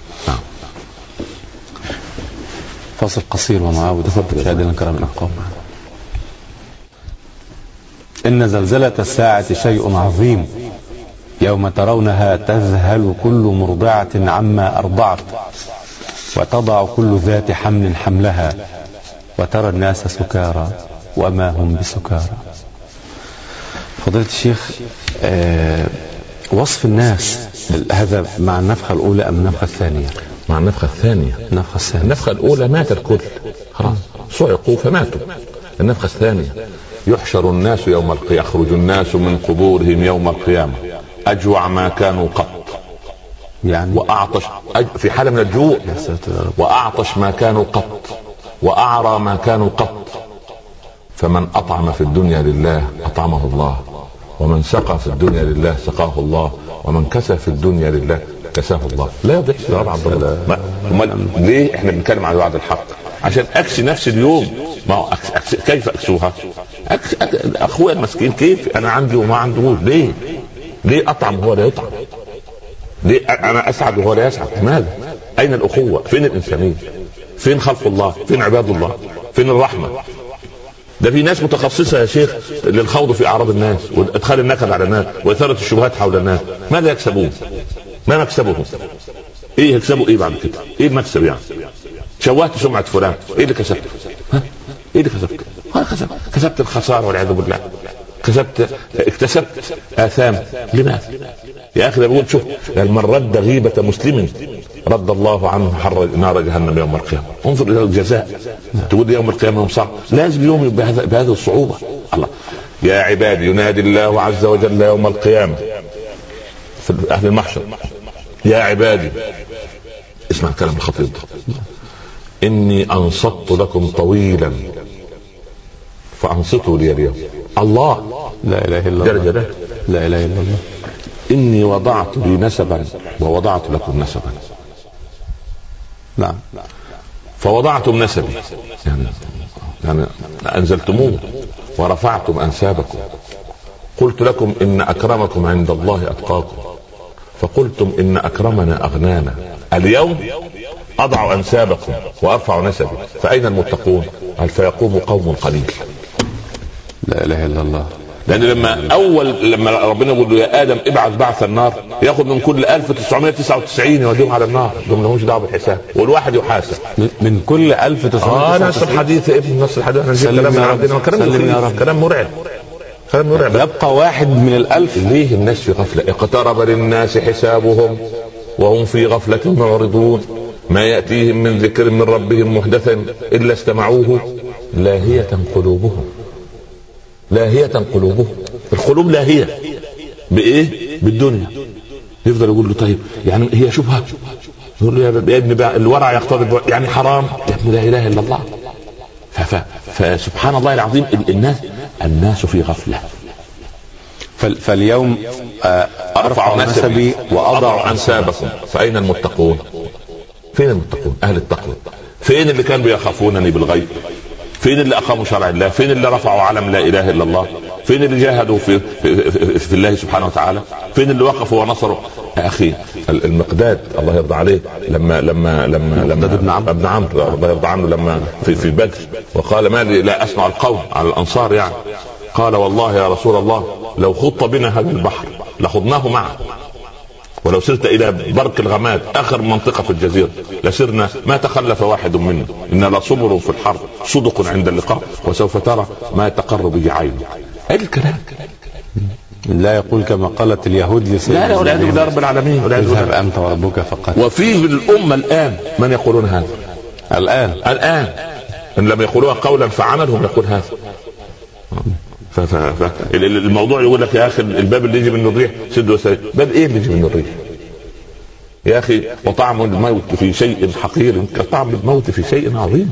فاصل قصير ونعاود. مشاهدينا الكرام الأقوام، إن زلزلة الساعة شيء عظيم، يوم ترونها تذهل كل مرضعة عما أرضعت وتضع كل ذات حمل حملها وترى الناس سكارى وما هم بسكارى. فضيلة الشيخ، وصف الناس هذا مع النفخة الأولى أم النفخة الثانية؟ مع النفخة الثانية. النفخة الأولى مات الكل خلاص، صعقوا فماتوا. النفخة الثانية يحشر الناس يوم القيامة، يخرج الناس من قبورهم يوم القيامة أجوع ما كانوا قط، يعني وأعطش في حالة من الجوع، وأعطش ما كانوا قط، وأعرى ما كانوا قط. فمن أطعم في الدنيا لله أطعمه الله، ومن سقى في الدنيا لله سقاه الله، ومن كسى في الدنيا لله كساه الله. لا يضيع سؤال عبد الله. ليه احنا بنتكلم عن وعد الحق؟ عشان اكسي نفسي اليوم. ما هو كيف اكسوها؟ اخويا المسكين كيف انا عندي وما عندهوش؟ ليه اطعم وهو لا يطعم؟ ليه انا اسعد وهو لا يسعد؟ ماذا؟ اين الاخوة؟ فين الانسانية؟ فين خلق الله؟ فين عباد الله؟ فين الرحمة؟ ده في ناس متخصصة يا شيخ للخوض في اعراض الناس وادخال النكد على الناس واثارة الشبهات حول الناس. ماذا يكسبون؟ ما مكسبهم؟ ايه يكسبوا ايه بعد كده؟ ايه المكسب يعني؟ شوهت سمعة فلان، ايه اللي كسبت؟ ايه اللي كسبت؟ كسبت الخسارة والعياذ بالله، اكتسبت آثام. لماذا؟ يا اخي بقول شوف، من رد غيبة مسلم رد الله عنه حر نار جهنم يوم القيامة. انظر الى الجزاء. تقول يوم القيامة يوم صعب، لازم يوم بهذه الصعوبة. الله يا عبادي، ينادي الله عز وجل يوم القيامة في اهل المحشر: يا عبادي، اسمع الكلام الخطير ده، اني انصت لكم طويلا فانصتوا لي اليوم. الله لا اله الا الله، لا اله الا الله. اني وضعت لي نسبا ووضعت لكم نسبا. نعم. فوضعتم نسبي يعني انزلتموه ورفعتم انسابكم. قلت لكم ان اكرمكم عند الله اتقاكم، فقلتم ان اكرمنا اغنانا. اليوم اضع انسابكم وارفع نسبي، فاين المتقون؟ قال: فيقوم قوم قليل. لا اله الا الله. لان لما ربنا يقول له يا ادم ابعث بعث النار، ياخذ من كل 1999 يوديهم على النار، دول مالهمش دعوه بالحساب، والواحد يحاسب من كل 1999. نص الحديث يا ابن، نص الحديث. كلام مرعب. يبقى واحد من 1000. ليه الناس في غفله؟ اقترب للناس حسابهم وهم في غفله معرضون، ما ياتيهم من ذكر من ربهم محدث الا استمعوه لاهية قلوبهم. القلوب لاهية بايه؟ بالدنيا. يفضل يقول له طيب يعني هي شبهه؟ يقول له يا ابن الورع يقتضي يعني حرام يا ابن، لا اله الا الله. فسبحان الله العظيم، الناس في غفلة. فاليوم ارفع نسبي واضع انسابكم، فاين المتقون؟ فين المتقون؟ اهل التقوى. فين اللي كانوا يخافونني بالغيب؟ فين اللي اقاموا شرع الله؟ فين اللي رفعوا علم لا اله الا الله؟ فين اللي جاهدوا في الله سبحانه وتعالى؟ فين اللي وقفوا ونصروا؟ يا اخي المقداد الله يرضى عليه لما ابن عمرو الله يرضى عنه لما في بدر وقال: ما لي لا اسمع القوم على الانصار يعني. قال: والله يا رسول الله لو خضت بنا هذا البحر لخضناه معه، ولو سرت الى برك الغماد اخر منطقة في الجزيرة لسرنا ما تخلف واحد منا، ان لصبر في الحرب صدق عند اللقاء وسوف ترى ما تقر به عين. ايه الكلام؟ لا يقول كما قالت اليهود لا والعياذ بالله رب العالمين. اذهب انت وربك فقط. وفي الامة الان من يقولون هذا الان ان لم يقولوها قولا فعملهم يقول هذا. الموضوع يقول لك يا اخي الباب اللي يجي منه الريح سد وسد. باب ايه اللي يجي منه الريح يا اخي؟ وطعم الموت في شيء حقير كطعم الموت في شيء عظيم.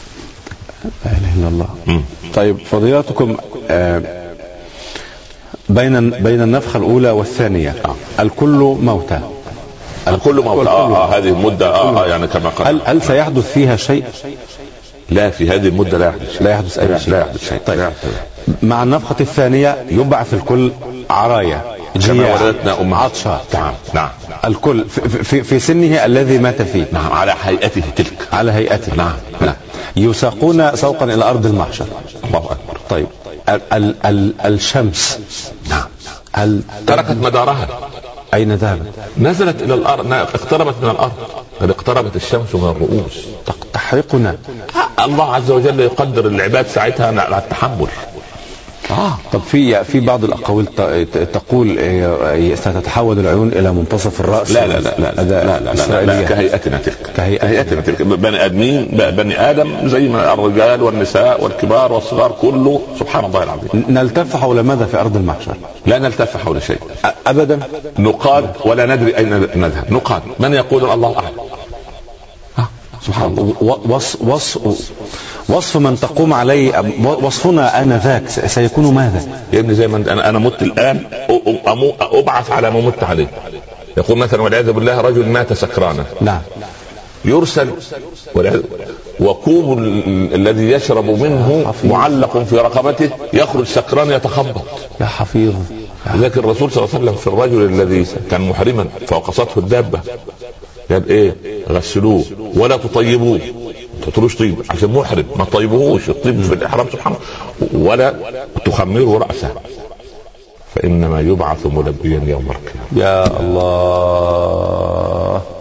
لا اله الا الله. طيب فضيلتكم، بين النفخة الأولى والثانية الكل موتى. الكل موتى. هذه المدة يعني كما قال. هل سيحدث فيها شيء؟ لا، في هذه المدة لا يحدث أي شيء. لا يحدث شيء. طيب. مع النفخة الثانية يبعث الكل عرايا كما ولدتنا أم عطشة. نعم. الكل في سنه الذي مات فيه. نعم، على هيئته تلك. على هيئته. نعم. يساقون سوقا إلى أرض المحشر. الله أكبر. طيب. الشمس. نعم. تركت مدارها. أين ذهبت؟ نزلت إلى الأرض، اقتربت من الأرض. قد اقتربت الشمس من الرؤوس تحرقنا. الله عز وجل يقدر العباد ساعتها على التحمل. طب في بعض الأقاويل تقول ستتحول العيون إلى منتصف الرأس. لا كهيئتنا تلك. بني آدمين، بني آدم زي ما الرجال والنساء والكبار والصغار كله. سبحان الله العظيم. نلتف حول ماذا في أرض المحشر؟ لا نلتف حول شيء أبدا. نقاد ولا ندري أين نذهب. نقاد. من يقول الله أعلم. سبحان الله. وصف من تقوم عليه وصفنا آنذاك سيكون ماذا؟ يا ابني زي ما أنا مت الآن أبعث على ما مت عليه. يقول مثلا والعياذ بالله رجل مات سكرانا. نعم. يرسل وكوب الذي يشرب منه معلق في رقبته، يخرج سكران يتخبط. يا حفيظ. لكن الرسول صلى الله عليه وسلم في الرجل الذي كان محرما فوقصته الدابة قال ايه؟ غسلوه ولا تطيبوه. تطلوش طيب عشان محرم، ما تطيبوهوش. الطيب في الإحرام سبحانه. ولا تخمروا رأسه فإنما يبعث ملبيا يوم القيامة. يا الله.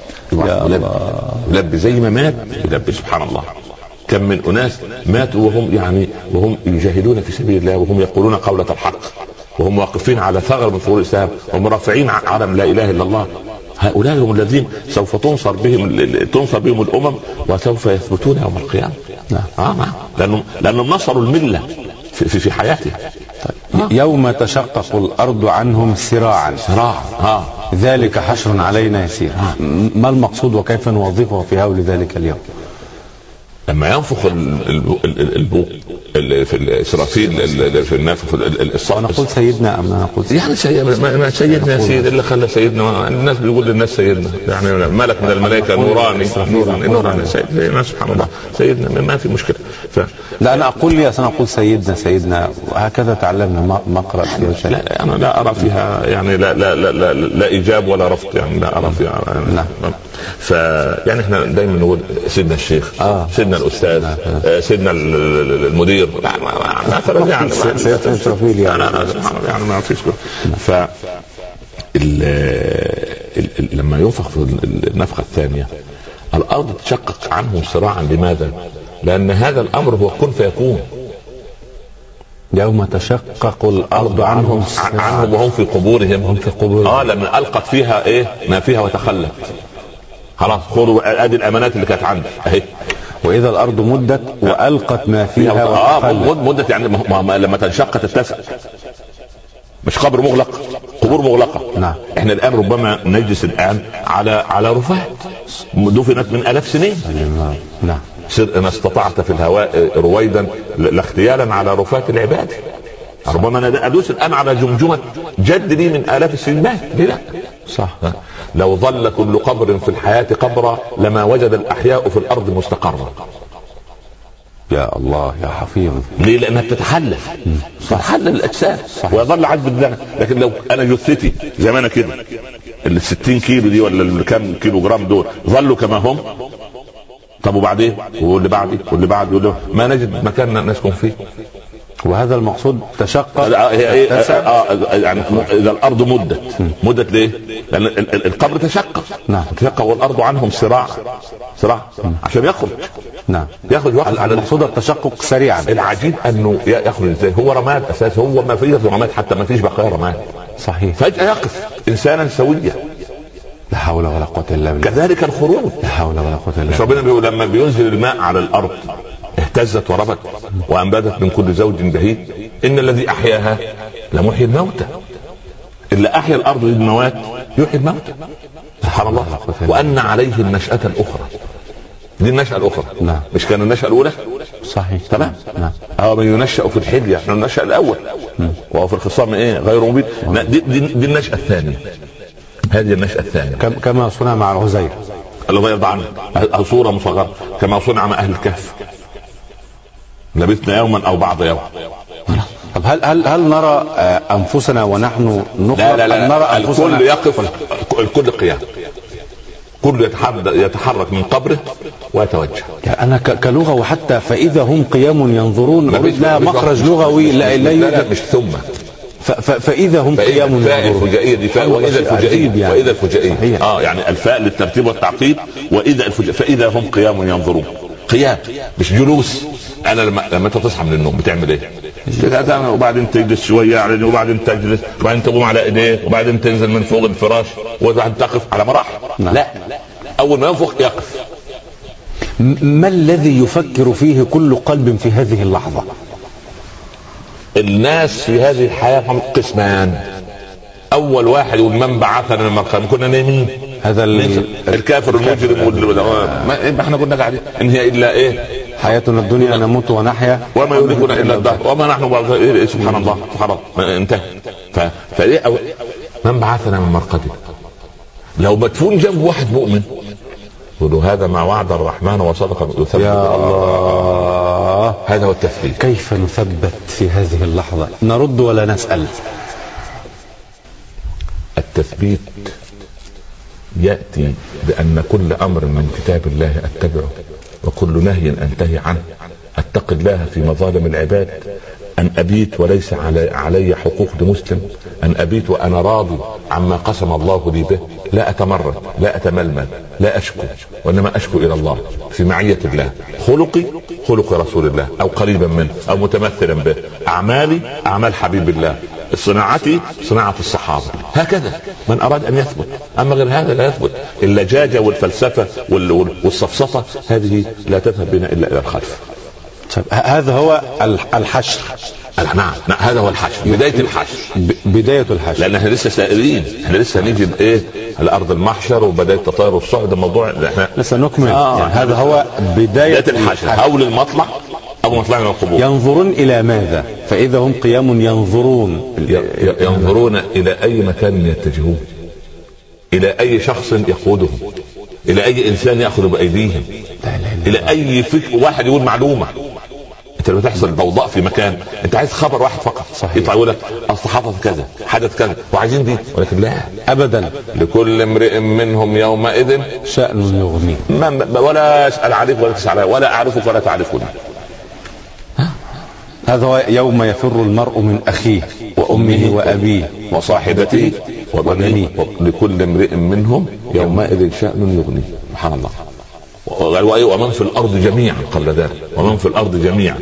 يلبي زي ما مات يلبي. سبحان الله. كم من أناس ماتوا وهم يجاهدون في سبيل الله، وهم يقولون قولة الحق، وهم واقفين على ثغر من ثغور الإسلام، وهم رافعين علم لا إله إلا الله. هؤلاء هم الذين سوف تنصر بهم الأمم وسوف يثبتون يوم القيامة. لأنهم نصروا الملة في حياته. يوم تشقق الأرض عنهم سراعا. ذلك حشر علينا يسير. ما المقصود وكيف نوظفه في هول ذلك اليوم؟ لما ينفخ البوق في الإسرافيل في النفخ الصعب. نقول سيدنا أم نقول يعني سيدنا سيد اللي خلى سيدنا. الناس بيقول للناس سيدنا، يعني ملك من الملائكة نوراني سيدنا. سبحان الله. سيدنا ما في مشكلة. لا أنا أقول لي سنقول سيدنا هكذا تعلمنا ما قرأت فيها شيء. لا أنا لا أرى فيها يعني لا إيجاب ولا رفض، يعني لا أرى فيها. يعني إحنا دايما نقول سيدنا الشيخ، سيدنا الأستاذ، سيدنا المدير. يعني ما فيش. لما ينفخ في النفخة الثانية الأرض تشقق عنهم صراعا. لماذا؟ لأن هذا الأمر هو كن فيكون. يوم تشقق الأرض عنهم وهم في قبورهم. لما ألقت فيها ما فيها وتخلت. خلاص خذوا ادي الامانات اللي كانت عندك اهي. واذا الارض مدت والقت ما فيها مدت يعني لما تنشق تتسع. مش قبر مغلق، قبور مغلقه. نعم. احنا الان ربما نجلس الان على رفات دفنت من 1000 سنين. نعم. ان استطعت في الهواء رويدا لاختيالا على رفات العباد. ربما انا ادوس الان على جمجمه جد لي من 1000 السنين. لا صح. لو ظل كل قبر في الحياة قبرا لما وجد الأحياء في الأرض مستقرا. يا الله يا حفيظ. ليه؟ لأنها بتتحلل. تتحلل الأجساد ويظل عجب الدنيا. لكن لو أنا جثتي زي ما أنا كده 60 كيلو دي ولا كم كيلو جرام دول ظلوا كما هم، طب وبعدين واللي بعدي ما نجد مكان نسكن فيه. وهذا المقصود تشقق. يعني اذا الارض مدت ليه؟ لان القبر تشقق. نعم. تشقق والارض عنهم صراع عشان يخرج. نعم. يخرج وقت على المقصود التشقق سريعا. العجيب انه يخرج ازاي؟ هو رماد اساس، هو ما فيش رماد، حتى ما فيش بقايا رماد. صحيح. فجأة يقف انسانا سويا. لا حول ولا قوة الا بالله. كذلك الخروج. لا حول ولا قوة الا بالله. ربنا بيقول لما بينزل الماء على الارض اهتزت وربت وانبتت من كل زوج بهيج ان الذي احياها لمحيي الموتى. اللي احيا الارض بالموات يحيي الموتى. سبحان الله. وان عليه النشأة الاخرى. دي النشأة الاخرى. نعم. مش كان النشأة الاولى صحيح. تمام. نعم. أو من ينشأ في الحلية، نحن النشأ الأول وهو في الخصام غير مبين. دي النشأة الثانية، هذه النشأة الثانية كما صنع مع العزير الله يرضى عنه، صورة مصغرة كما صنع مع أهل الكهف، لبثنا يوما أو بعض يوم. طب هل نرى أنفسنا ونحن نخلق؟ لا نرى أنفسنا؟ الكل يقف، الكل قيام، كل يتحرك من قبره ويتوجه. يعني أنا كلغة، وحتى فإذا هم قيام ينظرون أريد لها مخرج لغوي. لا مش ثم فإذا هم قيام ينظرون. الفجائية دي فاء، وإذا الفجائية يعني. وإذا الفجائية يعني الفاء للترتيب والتعقيب، وإذا فإذا هم قيام ينظرون. قيام مش جلوس. أنا لما تصحى من النوم بتعمل إيه؟ وبعدين تجلس شوية على، وبعدين تجلس، وبعدين تقوم على إيديك، وبعدين تنزل من فوق الفراش، وبعدين تقف على مراحل. لا، أول ما ينفخ يقف. ما الذي يفكر فيه كل قلب في هذه اللحظة؟ الناس في هذه الحياة قسمان. أول واحد يقول من بعثنا من المرقد، كنا نايمين. هذا الكافر المجرم. ما احنا كنا قاعدين، إن هي إلا إيه؟ حياتنا الدنيا نموت ونحيا وما يهلكنا إلا الدهر وما نحن سبحان الله. خلاص انتهى. فإيه من بعثنا من مرقده؟ لو مدفون جنب واحد مؤمن يقولوا هذا ما وعد الرحمن وصدق يثبت. يا الله، هذا هو التثبيت. كيف نثبت في هذه اللحظة؟ نرد ولا نسأل؟ التثبيت يأتي بأن كل أمر من كتاب الله أتبعه، وكل نهي أنتهي عنه، أتقي الله في مظالم العباد، أن أبيت وليس علي حقوق لمسلم، أن أبيت وأنا راضي عما قسم الله لي به، لا أتمرد، لا أتململ، لا أشكو، وإنما أشكو إلى الله في معية الله. خلقي خلق رسول الله أو قريبا منه أو متمثلا به، أعمالي أعمال حبيب الله، صناعتي صناعة الصحابة. هكذا من أراد أن يثبت. أما غير هذا لا يثبت. اللجاجة والفلسفة والسفسطة هذه لا تذهب بنا إلا إلى الخلف. هذا هو الحشر. نعم هذا هو الحشر، بداية الحشر، بداية الحشر. لأن احنا لسه سائرين، احنا لسه نيجي الأرض المحشر وبداية تطاير الصعد. الموضوع احنا لسه نكمل. يعني هذا هو بداية الحشر. هول المطلع أو مطلع من القبور. ينظرون إلى ماذا؟ فإذا هم قيام ينظرون. ينظرون إلى أي مكان يتجهون، إلى أي شخص يقودهم، إلى أي إنسان يأخذ بأيديهم، إلى أي فكر واحد يقول معلومة. انت لما تحصل ضوضاء في مكان انت عايز خبر واحد فقط. صحيح. يطلع يقول لك اصل حدث كذا حدث كذا وعايزين دي، ولكن لا ابدا. لكل امرئ منهم يومئذ شأن يغنيه، ولا اسال عليك ولا تسال عليك ولا اعرفك ولا تعرفني. هذا هو يوم يفر المرء من اخيه وامه وابيه وصاحبته وبنيه، لكل امرئ منهم يومئذ شأن يغنيه. سبحان الله. ومن في الارض جميعا قال ذلك، ومن في الارض جميعا.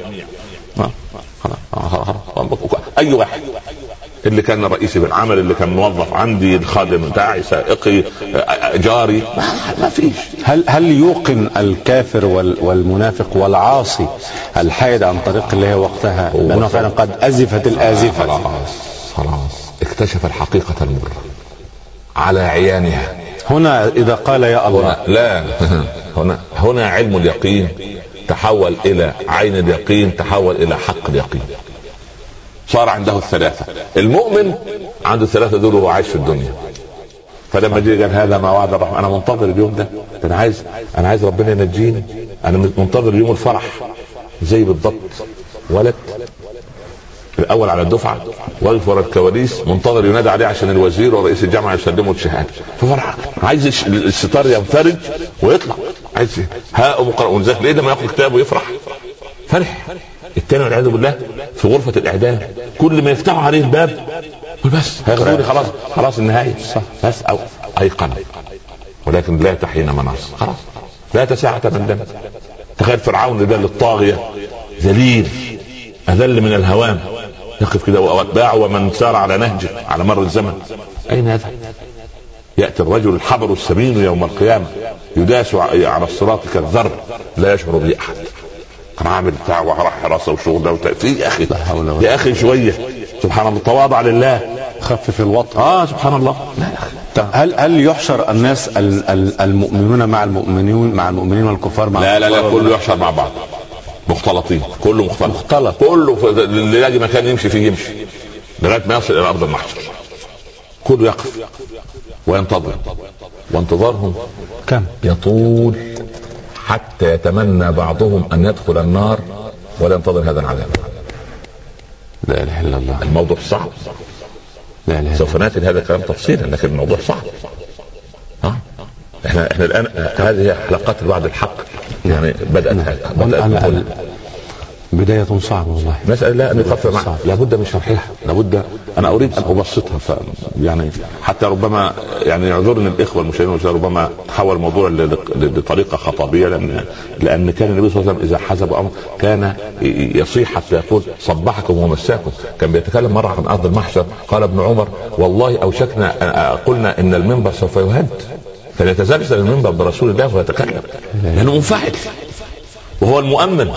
اي واحد، اللي كان رئيسي بالعمل، اللي كان موظف عندي، الخادم بتاعي، سائقي، جاري، ما فيش. هل يوقن الكافر والمنافق والعاصي الحائد عن طريق الله وقتها لانه فعلا قد ازفت الازفه؟ خلاص اكتشف الحقيقه المره على عيانها. هنا اذا قال يا الله، لا هنا علم اليقين تحول الى عين اليقين، تحول الى حق اليقين. صار عنده الثلاثة. المؤمن عنده الثلاثة دول وهو عايش في الدنيا. فلما جه قال هذا ما وعد الرحمن، انا منتظر اليوم ده، انا عايز ربنا ينجيني، انا منتظر يوم الفرح. زي بالضبط ولد الاول على الدفعه واقف ورا الكواليس منتظر ينادى عليه عشان الوزير ورئيس الجامعه يسلموا الشهاده، ففرح عايز الستار ينفرج ويطلع، عايز ها مقرأ ونذاكر. ليه لما ياخد كتاب ويفرح فرح. التاني والعياذ بالله في غرفه الاعدام كل ما يفتحوا عليه الباب بس هياخدوني، خلاص النهايه بس، او ايقن، ولكن لا تحين مناص، خلاص لا ساعة من دم. تخيل فرعون ده الطاغيه ذليل أذل من الهوام، يقف كده وأتباعه ومن سار على نهجه على مر الزمن. أين هذا؟ يأتي الرجل الحبر السمين يوم القيامة يداس على الصراط كالذر لا يشعر به أحد. كان عامل بتاعه وراح حراسة وشغل ده يا أخي يا أخي شوية، سبحان الله، تواضع لله، خفف الوطء. سبحان الله. هل يحشر الناس المؤمنون مع المؤمنين والكفار مع لا كله يحشر مع بعض. مختلطين، كله مختلط، كله اللي يلاقي مكان يمشي فيه يمشي لغايه ما يصل الى ارض المحشر. كله يقف وينتظر، وانتظارهم كم يطول حتى يتمنى بعضهم ان يدخل النار ولا ينتظر هذا العذاب. لا اله الا الله. الموضوع صعب، لا اله. سوف ناتي لهذا الكلام تفصيلا، لكن الموضوع صعب. احنا الان هذه حلقات الوعد الحق، يعني بدات بداية صعبة والله. مسألة لا نخفف معها، لابد من شرحها، لابد. أنا أريد أن أبسطها، يعني حتى ربما يعني يعذرني الإخوة المشاهدين ربما حول الموضوع لطريقة خطابية، لأن كان النبي صلى الله عليه وسلم إذا حسب أمر كان يصيح حتى يقول صبحكم ومساكم. كان بيتكلم مرة عن أرض المحشر، قال ابن عمر والله أوشكنا قلنا إن المنبر سوف يهد، فليتزلزل المنبر برسول الله ويتكلم، لأنه منفعل وهو المؤمن،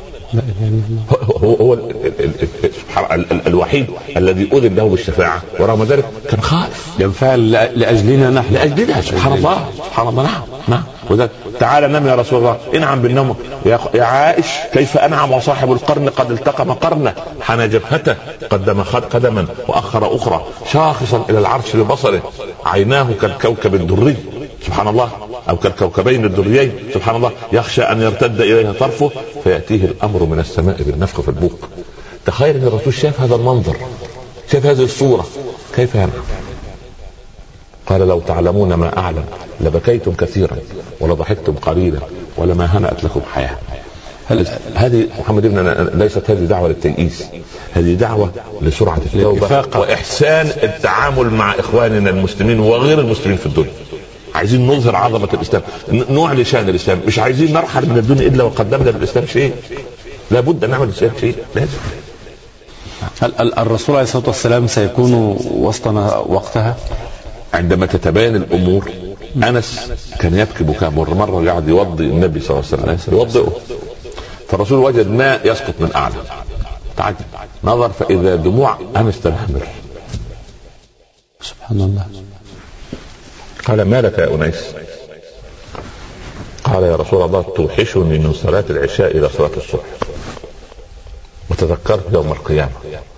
هو الوحيد الذي أذن له بالشفاعة، ورغم ذلك كان خائف ينفعل لأجلنا نحن، لأجلنا. سبحان الله، سبحان الله. نعم. وذلك تعالى نم يا رسول الله، انعم بالنوم يا عائش، كيف أنعم وصاحب القرن قد التقم قرنه، حنى جبهته قدم قدما وأخر أخرى، شاخصا إلى العرش ببصره، عيناه كالكوكب الدري سبحان الله، أو كالكوكبين الدريين سبحان الله، يخشى أن يرتد إليها طرفه فيأتيه الأمر من السماء بالنفخ في البوق. تخيل أن الرسول شاف هذا المنظر، شاف هذه الصورة، كيف ينعم؟ قال لو تعلمون ما أعلم لبكيتم كثيرا ولضحكتم قليلا ولما هنأت لكم حياة. هذه محمد ابن ليست هذه دعوة للتيئيس، هذه دعوة لسرعة التوبة وإحسان التعامل مع إخواننا المسلمين وغير المسلمين في الدنيا. عايزين نظهر عظمة الإسلام، نوع شان الإسلام، مش عايزين نرحل من الدنيا إلا وقدمنا للإسلام شيء، لابد أن نعمل الإسلام شيء لازم. الرسول عليه الصلاة والسلام سيكون وسطنا وقتها عندما تتبين الأمور. أنس كان يبكي بكاء، مرة قاعد يوضي النبي صلى الله عليه وسلم يوضئه، فالرسول وجد ماء يسقط من أعلى، تعجب، نظر فإذا دموع أنس تنهمر. سبحان الله. قال ما لك يا أنيس؟ قال يا رسول الله توحشني من صلاة العشاء إلى صلاة الصبح، وتذكرت يوم القيامة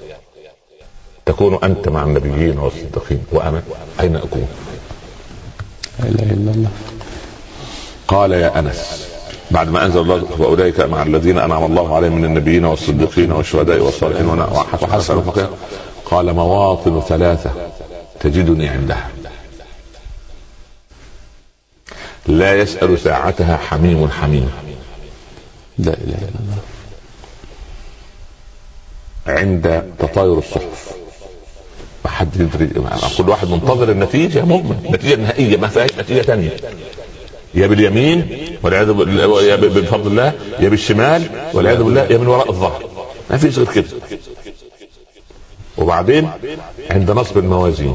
تكون أنت مع النبيين والصديقين وأنا أين أكون؟ لا إله إلا الله. قال يا أنس بعد ما أنزل الله وأولئك مع الذين أنعم الله عليهم من النبيين والصديقين والشهداء والصالحين وحسن رفيقا، قال مواطن ثلاثة تجدني عندها لا يسأل ساعتها حميم حميم. لا إله إلا الله. عند تطاير الصحف ما حد يدري، كل واحد منتظر النتيجة، مؤمن النتيجة النهائية، ما فيهاش نتيجة تانية، يا باليمين والعياذ بالله، يا بفضل الله، يا بالشمال والعياذ بالله، يا من وراء الظهر، ما فيش غير كده. وبعدين عند نصب الموازين،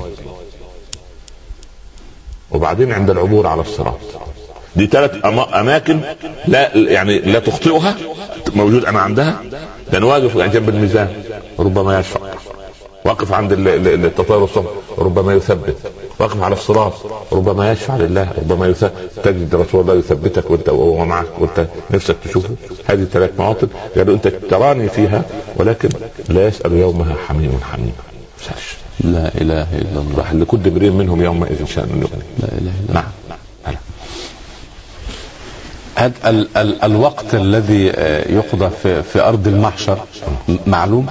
وبعدين عند العبور على الصراط. دي 3 أماكن لا يعني لا تخطئها، موجود أنا عندها، لأن واقف جنب الميزان ربما يشفع، واقف عند التطاير الصف ربما يثبت، واقف على الصراط ربما يشفع لله، ربما يثبت، تجد رسول الله يثبتك وانت وهو معك وانت نفسك تشوفه. هذه 3 مواطن قالوا انت تراني فيها، ولكن لا يسأل يومها حميم حميم. لا إله إلا الله. لكل امرئ منهم يومئذ شأن يغنيه. لا إله إلا الله. نعم. هذا الوقت الذي يقضى في أرض المحشر معلوم؟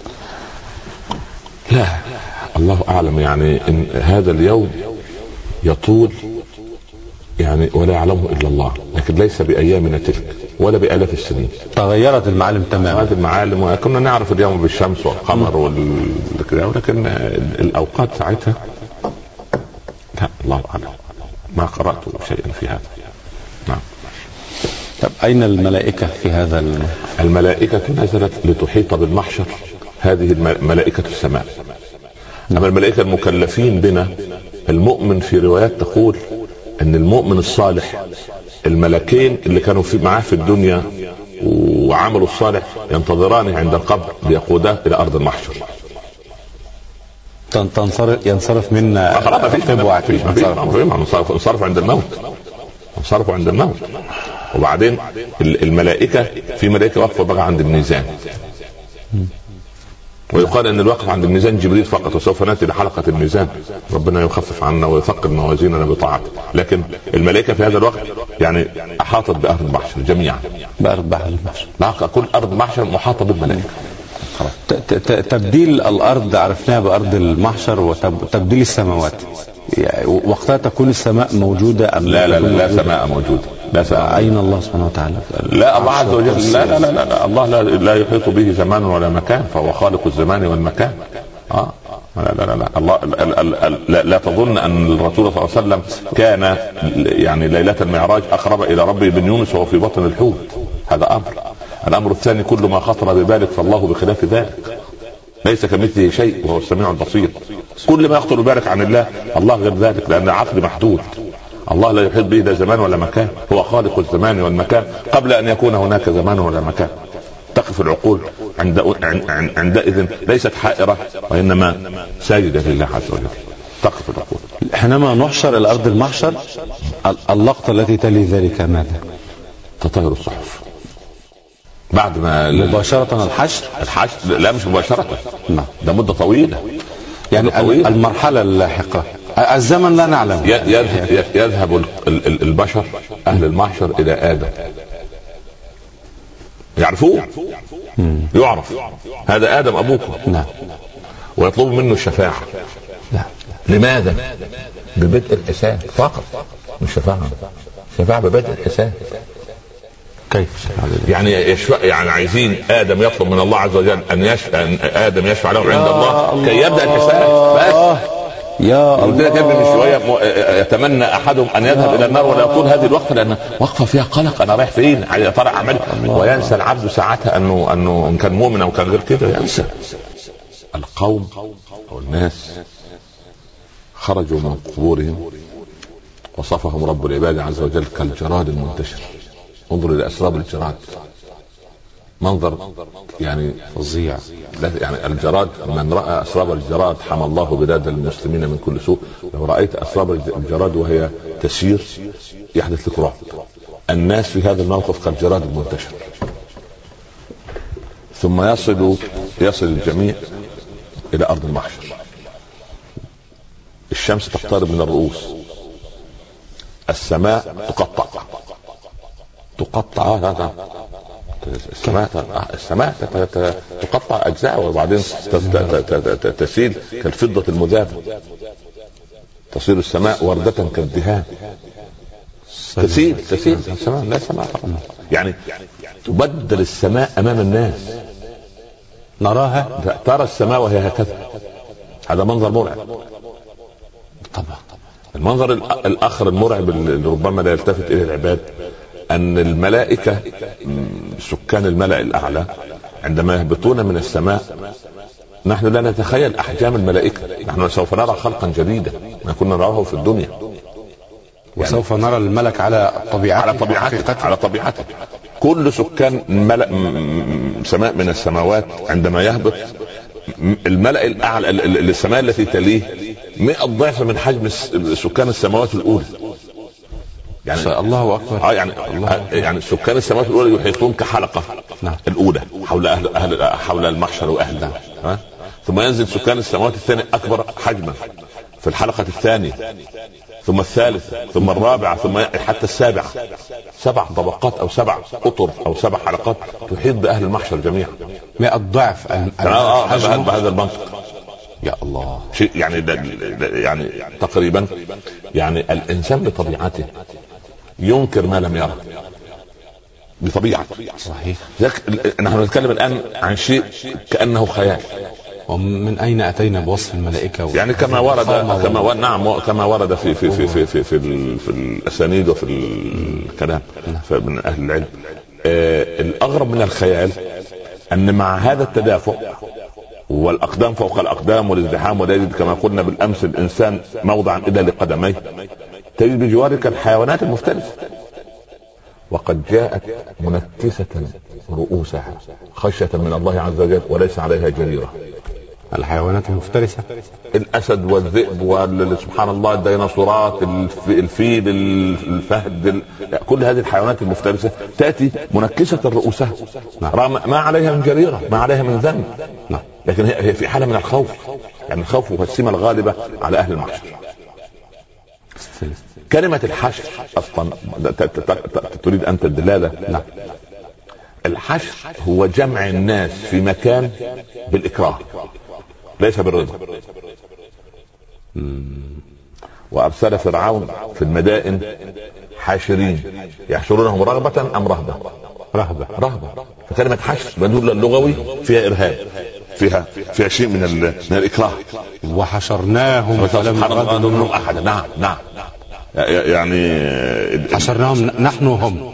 لا، الله أعلم. يعني إن هذا اليوم يطول يعني ولا يعلمه إلا الله، لكن ليس بأيامنا تلك ولا بآلاف السنين. تغيرت المعالم تماما. هذه المعالم، وكنا نعرف اليوم بالشمس والقمر ولكن الأوقات ساعتها لا، الله أعلم، ما قرأت شيئا في هذا. نعم. طب أين الملائكة في هذا الملائكة نزلت لتحيط بالمحشر، هذه ملائكة السماء. أما الملائكة المكلفين بنا، المؤمن في روايات تقول أن المؤمن الصالح الملكين اللي كانوا معاه في الدنيا وعملوا الصالح ينتظرانه عند القبر ليقوداه إلى أرض المحشر. ينصرف منا انصرف عند الموت، انصرفوا عند الموت. وبعدين الملائكة في ملائكة واقفة بقى عند الميزان، ويقال ان الوقف عند الميزان جبريل فقط، وسوف ناتي لحلقة الميزان ربنا يخفف عنا ويثقل موازيننا بطاعته. لكن الملائكة في هذا الوقت يعني احاطت بأرض المحشر جميعا، بأرض المحشر، كل ارض المحشر محاطة بالملائكة. تبديل الأرض عرفناها بأرض المحشر، وتبديل السماوات يعني وقتها تكون السماء موجودة أم لا سماء موجودة. لا سماء. أين الله سبحانه وتعالى؟ لا الله عز وجل لا الله لا يحيط به زمان ولا مكان، فهو خالق الزمان والمكان. لا الله لا تظن ان الرسول صلى الله عليه وسلم كان يعني ليلة المعراج اقرب الى ربه من يونس وهو في بطن الحوت. هذا امر. الامر الثاني كل ما خطر ببالك فالله بخلاف ذلك، ليس كمثله شيء وهو السميع البصير. كل ما يخطر ببالك عن الله الله غير ذلك، لان العقل محدود. الله لا يحيط به لا زمان ولا مكان، هو خالق الزمان والمكان قبل ان يكون هناك زمان ولا مكان. تقف العقول عندئذ ليست حائرة وإنما ساجدة لله عز وجل. تقف العقول. حينما نحشر إلى أرض المحشر اللقطة التي تلي ذلك ماذا؟ تطهر الصحف بعد ما مباشرة الحشر. لا مش مباشرة، ده مدة طويلة يعني المرحلة اللاحقة الزمن لا نعلم. يذهب البشر أهل المحشر إلى آدم، يعرفوه، يعرف هذا آدم أبوكم، ويطلب منه الشفاعة. لماذا؟ ببدء الحساب فقط، مش شفاعة ببدء الحساب. كيف يعني عايزين آدم يطلب من الله عز وجل أن آدم يشفع له عند الله كي يبدأ الحساب. بس يا قلت لك من شويه يتمنى احدهم ان يذهب الى النار ولا يطول هذه الوقفه، لان وقفه فيها قلق، انا رايح فين؟ يا ترى اعمل، وينسى العبد ساعتها انه ان كان مؤمن او كان غير كده ينسى. القوم او الناس خرجوا من قبورهم وصفهم رب العباد عز وجل كالجراد المنتشر. انظر الى اسراب الجراد، منظر يعني فظيع. يعني الجراد، من رأى أسراب الجراد حمى الله بلاد المسلمين من كل سوء. لو رأيت أسراب الجراد وهي تسير يحدث لك رعب. الناس في هذا الموقف كالجراد المنتشر. ثم يصل الجميع إلى أرض المحشر. الشمس تقترب من الرؤوس، السماء تقطع السماء تقطع أجزاء، وبعدين تسيل كالفضة المذابة. تصير السماء وردة كالدهان، تسيل السماء لا سماء، يعني تبدل السماء أمام الناس، نراها، ترى السماء وهي هكذا. هذا منظر مرعب طبعا. المنظر الآخر المرعب اللي ربما لا يلتفت إليه العباد، أن الملائكة سكان الملأ الأعلى عندما يهبطون من السماء، نحن لا نتخيل أحجام الملائكة، نحن سوف نرى خلقا جديدا ما كنا نراه في الدنيا، وسوف نرى الملك على طبيعته. كل سكان سماء من السماوات عندما يهبط الملأ الأعلى السماء التي تليه 100 ضعف من حجم سكان السماوات الأولى. يعني الله أكبر. يعني سكان السماوات الأولى يحيطون كحلقة الأولى حول المحشر وأهله. ثم ينزل سكان السماوات الثانية أكبر حجما في الحلقة الثانية، ثم الثالثة، ثم الرابعة، ثم حتى السابعة. 7 طبقات أو 7 أطر أو 7 حلقات تحيط بأهل المحشر جميعا. 100 ضعف بهذا المنطق. يا الله، شيء يعني تقريبا يعني الإنسان بطبيعته ينكر ما لم يرى بطبيعته. صحيح. نحن نتكلم الآن عن شيء كأنه خيال. ومن أين أتينا بوصف الملائكة؟ يعني كما ورد في الأسانيد وفي الكلام من أهل العلم. الأغرب من الخيال أن مع هذا التدافع والأقدام فوق الأقدام والازدحام، ولا يجد كما قلنا بالأمس الإنسان موضعا إلا لقدميه، تجد بجوارك الحيوانات المفترسة، وقد جاءت منكسة رؤوسها خشية من الله عز وجل وليس عليها جريرة. الحيوانات المفترسة، الاسد والذئب سبحان الله، الديناصورات، الفيل، الفهد، كل هذه الحيوانات المفترسة تأتي منكسة رؤوسها رغم ما عليها من جريرة، ما عليها من ذنب، لكن هي في حالة من الخوف. يعني الخوف هو السمة الغالبة على أهل المحشر. كلمة الحشر أصلا تريد أنت الدلالة؟ لا، الحشر هو جمع الناس في مكان بالإكراه ليس بالرضا. وأرسل فرعون في المدائن حاشرين يحشرونهم رغبة أم رهبة؟ رهبة. فكلمة حشر بالنسبة اللغوي فيها إرهاب، فيها شيء من الإكراه. وحشرناهم فلم نغادر منهم أحد. نعم يعني حشرناهم نحن هم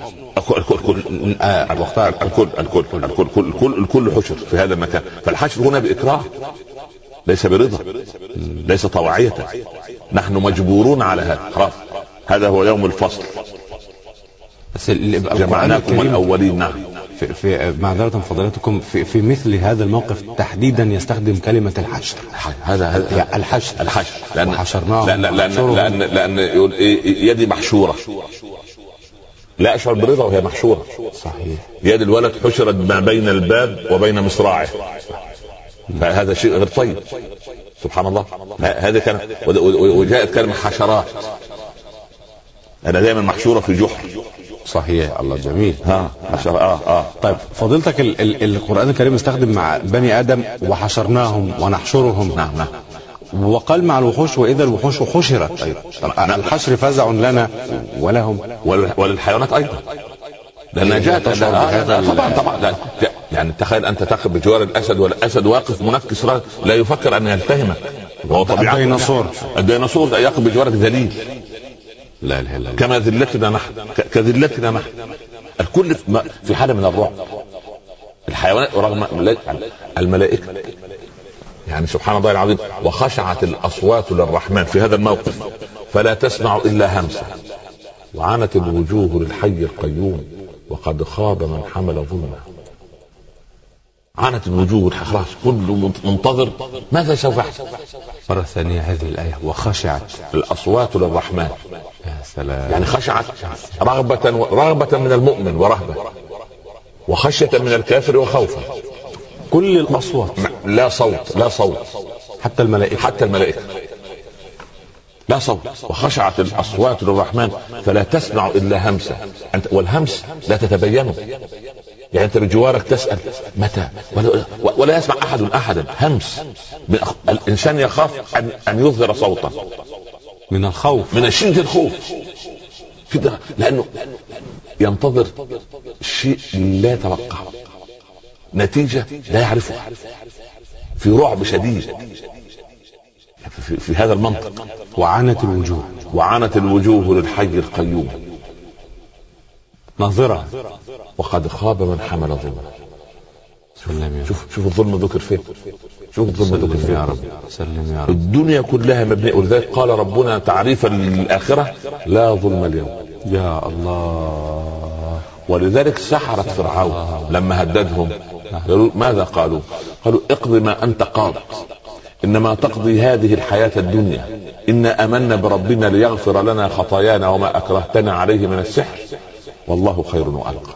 الكل حشر في هذا المكان. فالحشر هنا بإكراه ليس برضا، ليس طوعية. نحن مجبورون على هذا، خلاص هذا هو يوم الفصل، جمعناكم الأولين. نعم. في معذرة فضيلتكم في مثل هذا الموقف تحديدا يستخدم كلمة الحشر. هذا الحشر لأن يقول يدي محشورة، لا أشعر برضا وهي محشورة. صحيح. يد الولد حشرت ما بين الباب وبين مصراعه، فهذا شيء غير طيب. سبحان الله. هذا كان وجاءت كلمة حشرات، أنا دائما محشورة في جحر. صحيح. الله جميل. حشر. طيب فضيلتك القرآن الكريم استخدم مع بني آدم وحشرناهم ونحشرهم. نعم. وقال مع الوحوش وإذا الوحوش حشرت أيضا. الحشر فزع لنا ولهم وللحيوانات أيضا، لأنها جاءت طبعا. يعني تخيل أنت تقف بجوار الأسد والأسد واقف منكس لا يفكر أن يلتهمك. الديناصور يقف بجوارك ذليل. لا اله الا الله. كما ذلتنا نحن، كذلتنا نحن. الكل في حالة من الرعب. الحيوانات رغم الملائكة، يعني سبحان الله العظيم، وخشعت الأصوات للرحمن في هذا الموقف فلا تسمع إلا همسة، وعنت الوجوه للحي القيوم وقد خاب من حمل ظلمه. عنت الوجوه، خلاص كل منتظر ماذا سوف يحصل. مرة ثانية هذه الآية وخشعت الأصوات للرحمن. يا سلام. يعني خشعت رغبة من المؤمن ورهبة، وخشية من الكافر وخوفا. كل الأصوات لا صوت حتى الملائكة لا صوت. وخشعت الأصوات للرحمن فلا تسمع إلا همسة. والهمس لا تتبينه، يعني أنت بجوارك تسأل متى ولا يسمع أحدا. همس. الإنسان يخاف أن يظهر صوته من الخوف، من شدة الخوف كده، لأنه ينتظر شيء لا يتوقع، نتيجة لا يعرفها، في رعب شديد في هذا المنطق. وعنت الوجوه للحي القيوم ناظرة وقد خاب من حمل ظلما. شوف الظلم ذكر فين. يا رب. سلم يا رب. الدنيا كلها مبنية، ولذلك قال ربنا تعريفا للآخرة لا ظلم اليوم. يا الله. ولذلك سحرت فرعون لما هددهم ماذا قالوا اقضي ما أنت قاض، إنما تقضي هذه الحياة الدنيا، إنا أمنا بربنا ليغفر لنا خطايانا وما أكرهتنا عليه من السحر والله خير وأبقى.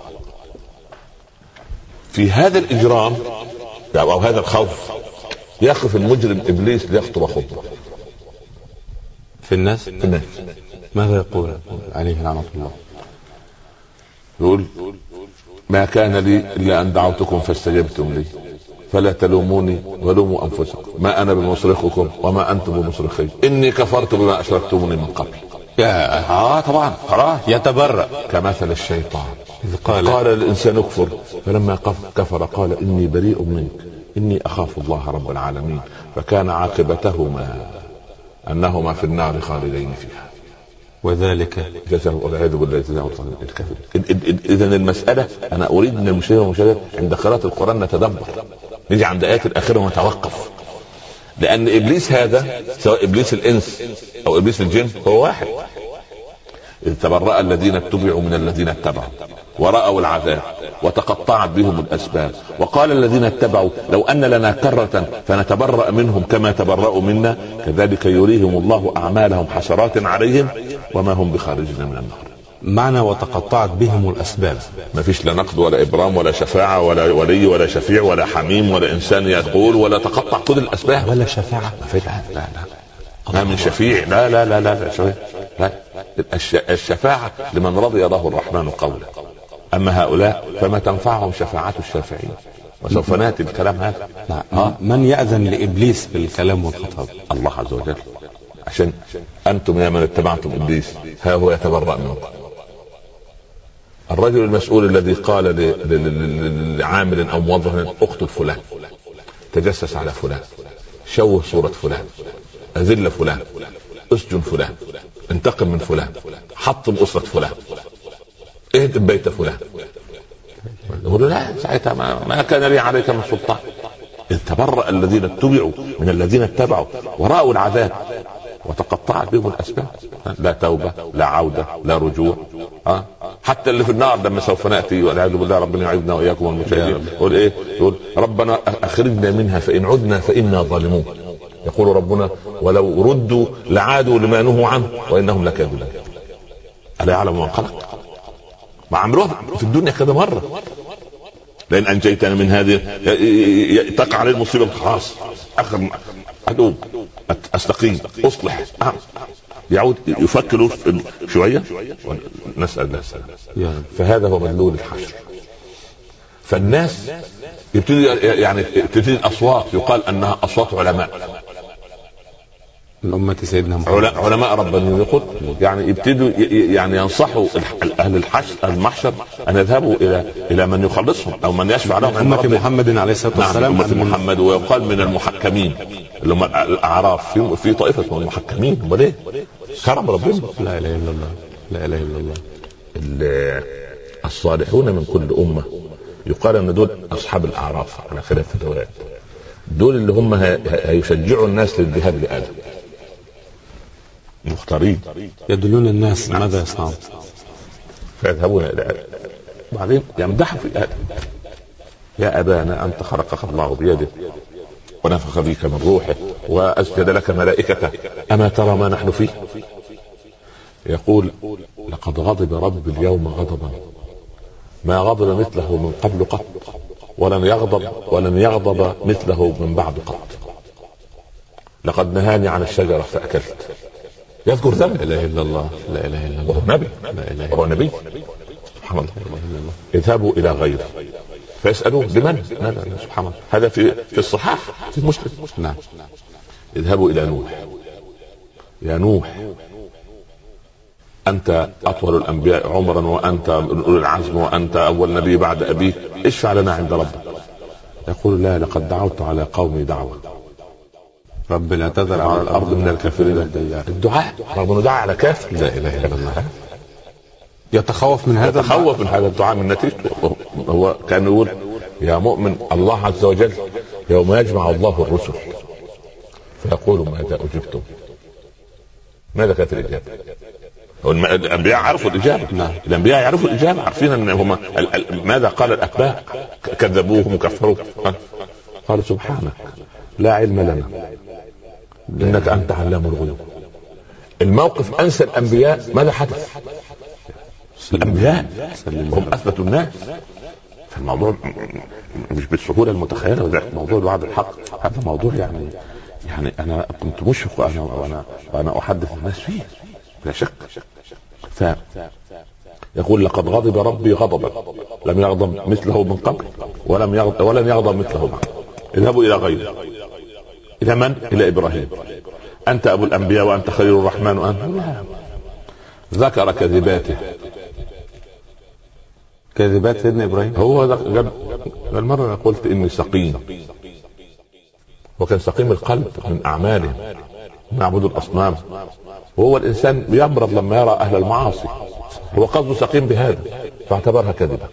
في هذا الإجرام أو هذا الخوف يقف المجرم إبليس ليخطب خطوة في الناس. ماذا يقول عليه لعنة الله؟ يقول ما كان لي إلا أن دعوتكم فاستجبتم لي فلا تلوموني ولوموا أنفسكم ما أنا بمصرخكم وما أنتم بمصرخي إني كفرت بما أشركتموني من قبل. طبعا خلاص يتبرأ كمثل الشيطان إذ قال الإنسان اكفر فلما كفر قال إني بريء منك إني أخاف الله رب العالمين فكان عاقبتهما أنهما في النار خالدين فيها وذلك جزاء والعياذ بالله جزاء الكافر. إذن المسألة أنا أريد من المشاهدين والمشاهدات عند قراءة القرآن نتدبر، نيجي عند آيات الآخرة ونتوقف، لأن إبليس هذا سواء إبليس الإنس أو إبليس الجن هو واحد. إذ تبرأ الذين اتبعوا من الذين اتبعوا ورأوا العذاب وتقطعت بهم الأسباب. وقال الذين اتبعوا لو أن لنا كرة فنتبرأ منهم كما تبرأوا منا كذلك يريهم الله أعمالهم حسرات عليهم وما هم بخارجين من النار. معنى وتقطعت بهم الأسباب، ما فيش لا نقد ولا إبرام ولا شفاعة ولا ولي ولا شفيع ولا حميم ولا إنسان يقول ولا تقطع كل الأسباب ولا شفاعة. لا ما من شفيع. لا لا لا لا, لا. لا. الشفاعة لمن رضي له الرحمن قوله، أما هؤلاء فما تنفعهم شفاعات الشافعين. وسوف نأتي الكلام هذا. من يأذن لإبليس بالكلام والخطاب؟ الله عز وجل. عشان أنتم يا من اتبعتم إبليس ها هو يتبرأ منكم. الرجل المسؤول الذي قال لعامل أو موظف اقتل فلان، تجسس على فلان، شوه صورة فلان، أذل فلان، اسجن فلان، انتقم من فلان، حطم أسرة فلان، اهدم بيت فلان، يقول لا ساعتها ما كان لي عليك من سلطان. إذ تبرأ الذين اتبعوا من الذين اتبعوا ورأوا العذاب وتقطعت بهم الأسباب. لا توبة لا عودة لا رجوع. حتى اللي في النار لما سوف نأتي والعياذ بالله ربنا يعيذنا وإياكم والمشاهدين يقول إيه؟ يقول ربنا أخرجنا منها فإن عدنا فإنا ظالمون. يقول ربنا ولو ردوا لعادوا لما نهوا عنه وإنهم لكاذبون. ألا يعلم من خلق؟ ما عملوها في الدنيا كذا مرة. لأن أنجيتنا من هذه تقع عليه المصيبة خلاص آخر أدوب أستقيم أصلح يعود يفكروا شوية نسأل الله السلامة. فهذا هو مدلول الحشر. فالناس يبتدي يعني تبتدي الأصوات يقال أنها أصوات علماء من أمة سيدنا محمد، علماء ربانيين. يقول يعني يبتدوا يعني ينصحوا أهل الحشر المحشر أن يذهبوا إلى من يخلصهم أو من يشفع لهم أمة محمد عليه الصلاة والسلام. أمة محمد. ويقال من المحكمين اللي هم الأعراف في طائفة من المحكمين. وليه كرم ربنا. لا إله إلا الله لا إله إلا الله. الصالحون من كل أمة يقال أن دول أصحاب الأعراف على خلاف الروايات. دول اللي هم هيشجعوا الناس للذهاب لآدم مختارين يدلون الناس ماذا يصنعون فيذهبون إلى آدم. بعدين يمدحوا في آدم يا أبانا أنت خلقك الله بيده ونفخ فيك من روحه وأسجد لك ملائكته أما ترى ما نحن فيه. يقول لقد غضب رب اليوم غضبا ما غضب مثله من قبل قط ولن يغضب مثله من بعد قط. لقد نهاني عن الشجرة فأكلت. يذكر ذنب. لا إله إلا الله لا إله إلا الله. وهو نبي. وهو نبي سبحان الله. اذهبوا إلى غيره فيسألوه لمن؟ سبحان الله. هذا في الصحاح في مسلم. نعم. اذهبوا إلى نوح يا نوح أنت أطول الأنبياء عمرا وأنت من أولي العزم وأنت أول نبي بعد أبيك اشفع لنا عند ربك. يقول لا لقد دعوت على قومي دعوة رب لا تذر على الأرض من الكافرين الدعاء رغم أنه دعا على كافر. لا إله إلا الله. يتخوف من هذا الدعاء من نتيجته. هو كان يقول يا مؤمن الله عز وجل يوم يجمع الله الرسل فيقول ماذا أجبتم؟ ماذا كانت الإجابة؟ الأنبياء عرفوا الإجابة. نعم. الأنبياء يعرفوا الإجابة عارفين أن هم ماذا قال الأتباع كذبوهم وكفروا. قال سبحانك لا علم لنا إنك أنت علام الغيوب. الموقف أنسى الأنبياء ماذا حدث. الأنبياء هم أثبتوا الناس. فالموضوع مش بالسهولة المتخيلة. وده موضوع وعد الحق. هذا موضوع يعني أنا كنت مشفق وأنا أحدث الناس فيه لا شك. يقول لقد غضب ربي غضبا لم يغضب مثله من قبل ولن يغضب مثله بعد. اذهبوا إلى غيره. إلى من؟ إلى إبراهيم أنت أبو الأنبياء وأنت خليل الرحمن وأنت ذكر كذباته. كذبات سيدنا إبراهيم. هو المرة قلت إني سقيم وكان سقيم القلب من أعماله نعبد الأصنام. وهو الإنسان يمرض لما يرى أهل المعاصي. هو قصده سقيم بهذا فاعتبرها كذبة.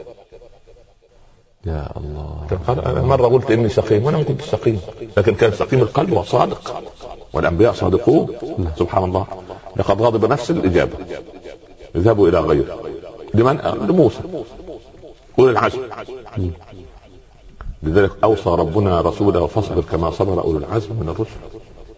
يا الله. أنا مرة قلت إني سقيم وأنا ما كنت سقيم لكن كان سقيم القلب وصادق. والأنبياء صادقون. سبحان الله. لقد غضب نفس الإجابة. اذهبوا إلى غيره. لمن؟ لموسى. أولي العزم. لذلك أوصى ربنا رسوله وفصبر كما صبر أولي العزم من الرسل.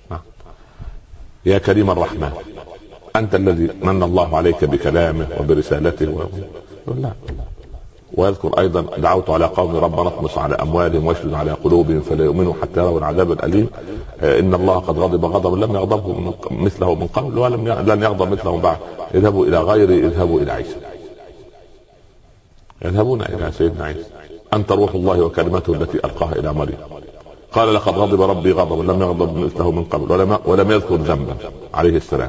يا كريم الرحمن أنت الذي من الله عليك بكلامه وبرسالته لا. ويذكر أيضا دعوت على قوم ربنا اطمس على أموالهم واشدد على قلوبهم فلا يؤمنوا حتى يروا العذاب الأليم. إن الله قد غضب غضبا لم يغضبه مثله من قبل ولن يغضب مثله بعد. اذهبوا إلى غيري، اذهبوا إلى عيسى، يذهبون إلى سيدنا عيسى أنت روح الله وكلمته التي ألقاها إلى مريم. قال لقد غضب ربي غضبا لم يغضب مثله من قبل ولم يذكر ذنبا عليه السلام.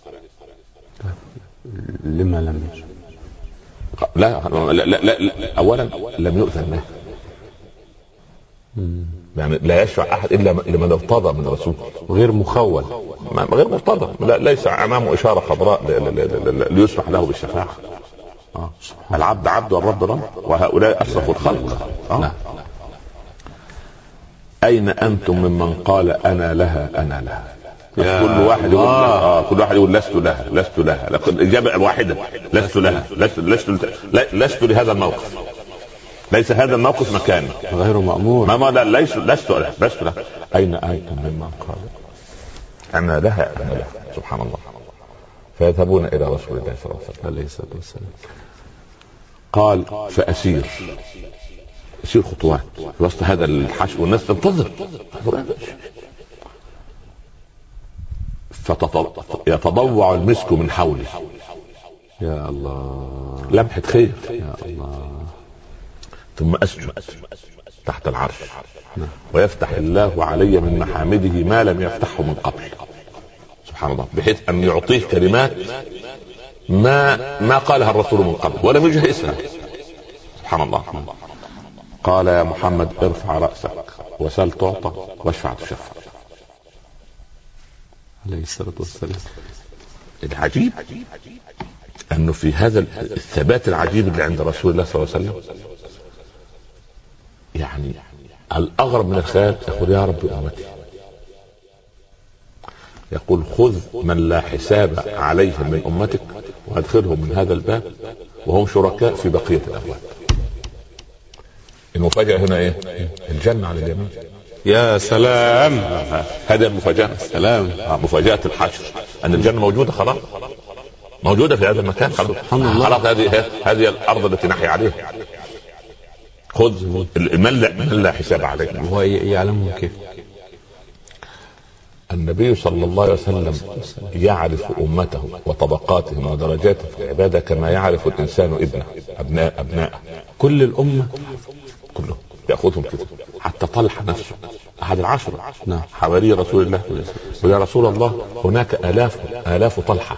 لما لم يشاء؟ لا أولا لم يؤذن له، يعني لا يشفع أحد إلا لمن ارتضى من الرسول، غير مخول، غير مرتضى، ليس أمامه إشارة خضراء ليسمح له بالشفاعة. العبد عبد والرب رب، وهؤلاء أسرفوا الخلق. أين أنتم ممن قال أنا لها أنا لها؟ كل واحد يقول كل واحد يقول لست لها لست لها. الإجابة الواحدة لست لها، لست لهذا الموقف، ليس هذا الموقف مكاني، غير مأمور. ما لست لها. أين أنتم ممن قال أنا لها أنا لها؟ سبحان الله. فيذهبون إلى رسول الله صلى الله عليه وسلم. قال فأسير خطوات في وسط هذا الحشو والناس تنتظر، يتضوع المسك من حولي. يا الله، لمحة خير. يا الله. ثم أسجد تحت العرش ويفتح الله علي من محامده ما لم يفتحه من قبل. سبحان الله، بحيث أن يعطيه كلمات ما قالها الرسول من قبل ولم يجهزها. سبحان الله. قال يا محمد ارفع رأسك وسل تعطى واشفع تشفع. عليه الصلاة والسلام. العجيب أنه في هذا الثبات العجيب اللي عند رسول الله صلى الله عليه وسلم، يعني الأغرب من الخيال يقول يا رب أمتي، يقول خذ من لا حساب عليهم من أمتك وادخلهم من هذا الباب وهم شركاء في بقية الأبواب. المفاجأة هنا ايه؟ الجنة على اليمين. يا سلام، هذه المفاجأة. سلام. مفاجأة الحشر أن الجنة موجودة، خلاص موجودة في هذا المكان، خلاص هذه الأرض التي نحيا عليها. خذ من لا حساب عليه. هو يعلمه كيف؟ النبي صلى الله عليه وسلم يعرف أمته وطبقاتهم ودرجاتهم في العبادة كما يعرف الإنسان ابنه أبناءه. كل الأمة كلهم يأخذهم كده، حتى طلحة نفسه أحد العشرة حواري رسول الله. ويا رسول الله هناك آلاف طلحة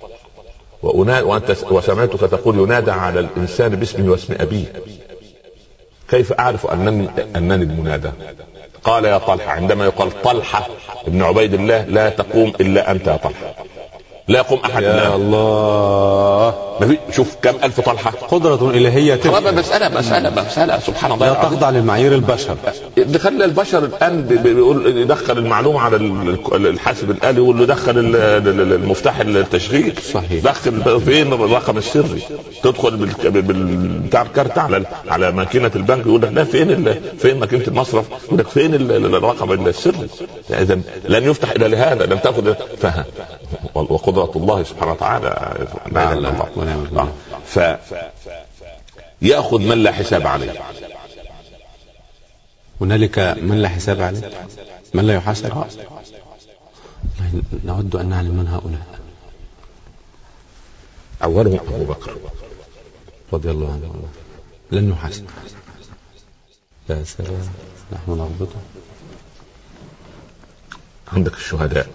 وسمعتك تقول ينادى على الإنسان باسمه واسم أبيه، كيف أعرف أنني المنادى؟ قال يا طلحة، عندما يقال طلحة ابن عبيد الله لا تقوم إلا أنت يا طلحة، لا يقوم أحد. يا الله، شوف كم ألف طلحة، قدرة إلهية. مسألة سبحان الله، لا تخضع للمعايير البشر. خلى البشر الآن بيقول يدخل المعلومة على الحاسب الآلي، يقول له دخل المفتاح التشغيل، صحيح. دخل فين الرقم السري، تدخل بتاع الكارت على ماكينة البنك، يقول لك لا فين ماكينة المصرف، يقول لك فين الرقم السري. إذن لن يفتح إلا لهذا، لن تأخذ فهم وقدرة الله سبحانه وتعالى. فيأخذ من لا حساب عليه. هنالك من لا حساب عليه، من لا يحاسب. نود أن نعلم من هؤلاء. أولهم أبو بكر رضي الله عنه، لن يحاسب. يا سلام، نحن نربطه. عندك الشهداء،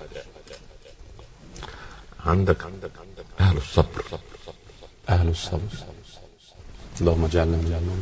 عندك أهل الصبر. اللهم اجعلنا منهم.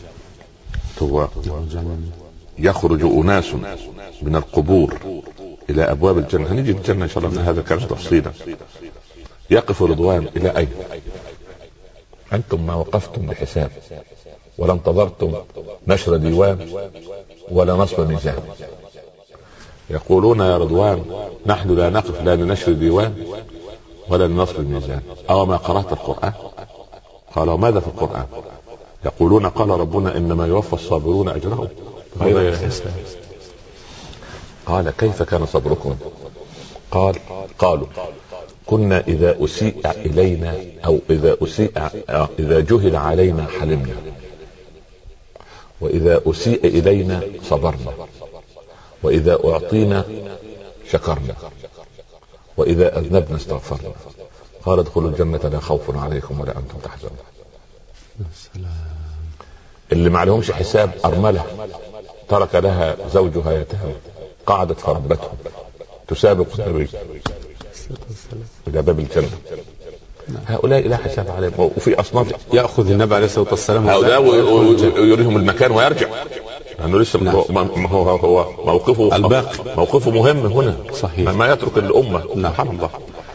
يخرج أناس من القبور إلى أبواب الجنة، هنيجي الجنة إن شاء الله من هذا الكلام تفصيلا. يقف رضوان إلى أين؟ أنتم ما وقفتم بحساب ولا انتظرتم نشر ديوان ولا نصب ميزان. يقولون يا رضوان نحن لا نقف لا لنشر ديوان ولا لنصب الميزان. أو ما قرأت القرآن؟ قالوا ماذا في القرآن؟ يقولون قال ربنا إنما يوفى الصابرون أجرهم غير حساب. قال كيف كان صبركم؟ قالوا كنا إذا أسيء إلينا أو إذا جهل علينا حلمنا، وإذا أسيء إلينا صبرنا، وإذا أعطينا شكرنا، وإذا أذنبنا استغفرنا. قال ادخلوا الجنة لا خوف عليكم ولا أنتم تحزنون. اللي ما عليهمش حساب أرملة ترك لها زوجها يتامى، قعدت فربتهم تسابق النبي إلى باب الجنة. هؤلاء لا حساب عليهم. وفي أصناف يأخذ النبي عليه الصلاة والسلام هؤلاء ويريهم المكان ويرجع، لأنه لسه هو موقفه الباقي، موقفه مهم هنا. صحيح. ما يترك الأمة. سبحان الله.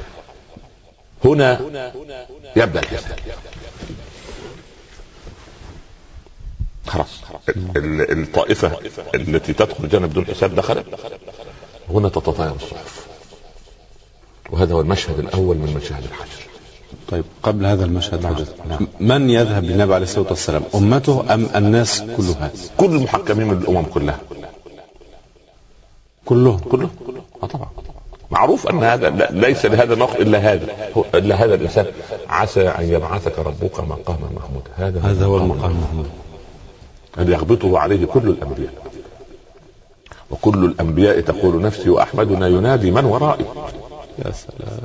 هنا يبدأ الحساب. خلاص الطائفة التي تدخل الجنة بدون حساب دخلت. هنا تتطاير الصحف، وهذا هو المشهد الأول من مشاهد الحشر. طيب قبل هذا المشهد من يذهب للنبي عليه الصلاة والسلام؟ أمته أم الناس كلها؟ كل المحكمين من الأمم كلها. كلهم طبعا معروف أن هذا ليس لهذا الموقف إلا هذا الإنسان. عسى أن يبعثك ربك مقاما محمودا. هذا هو المقام المحمود الذي يغبطه عليه كل الأنبياء، وكل الأنبياء تقول نفسي وأحمدنا ينادي من ورائي. يا سلام.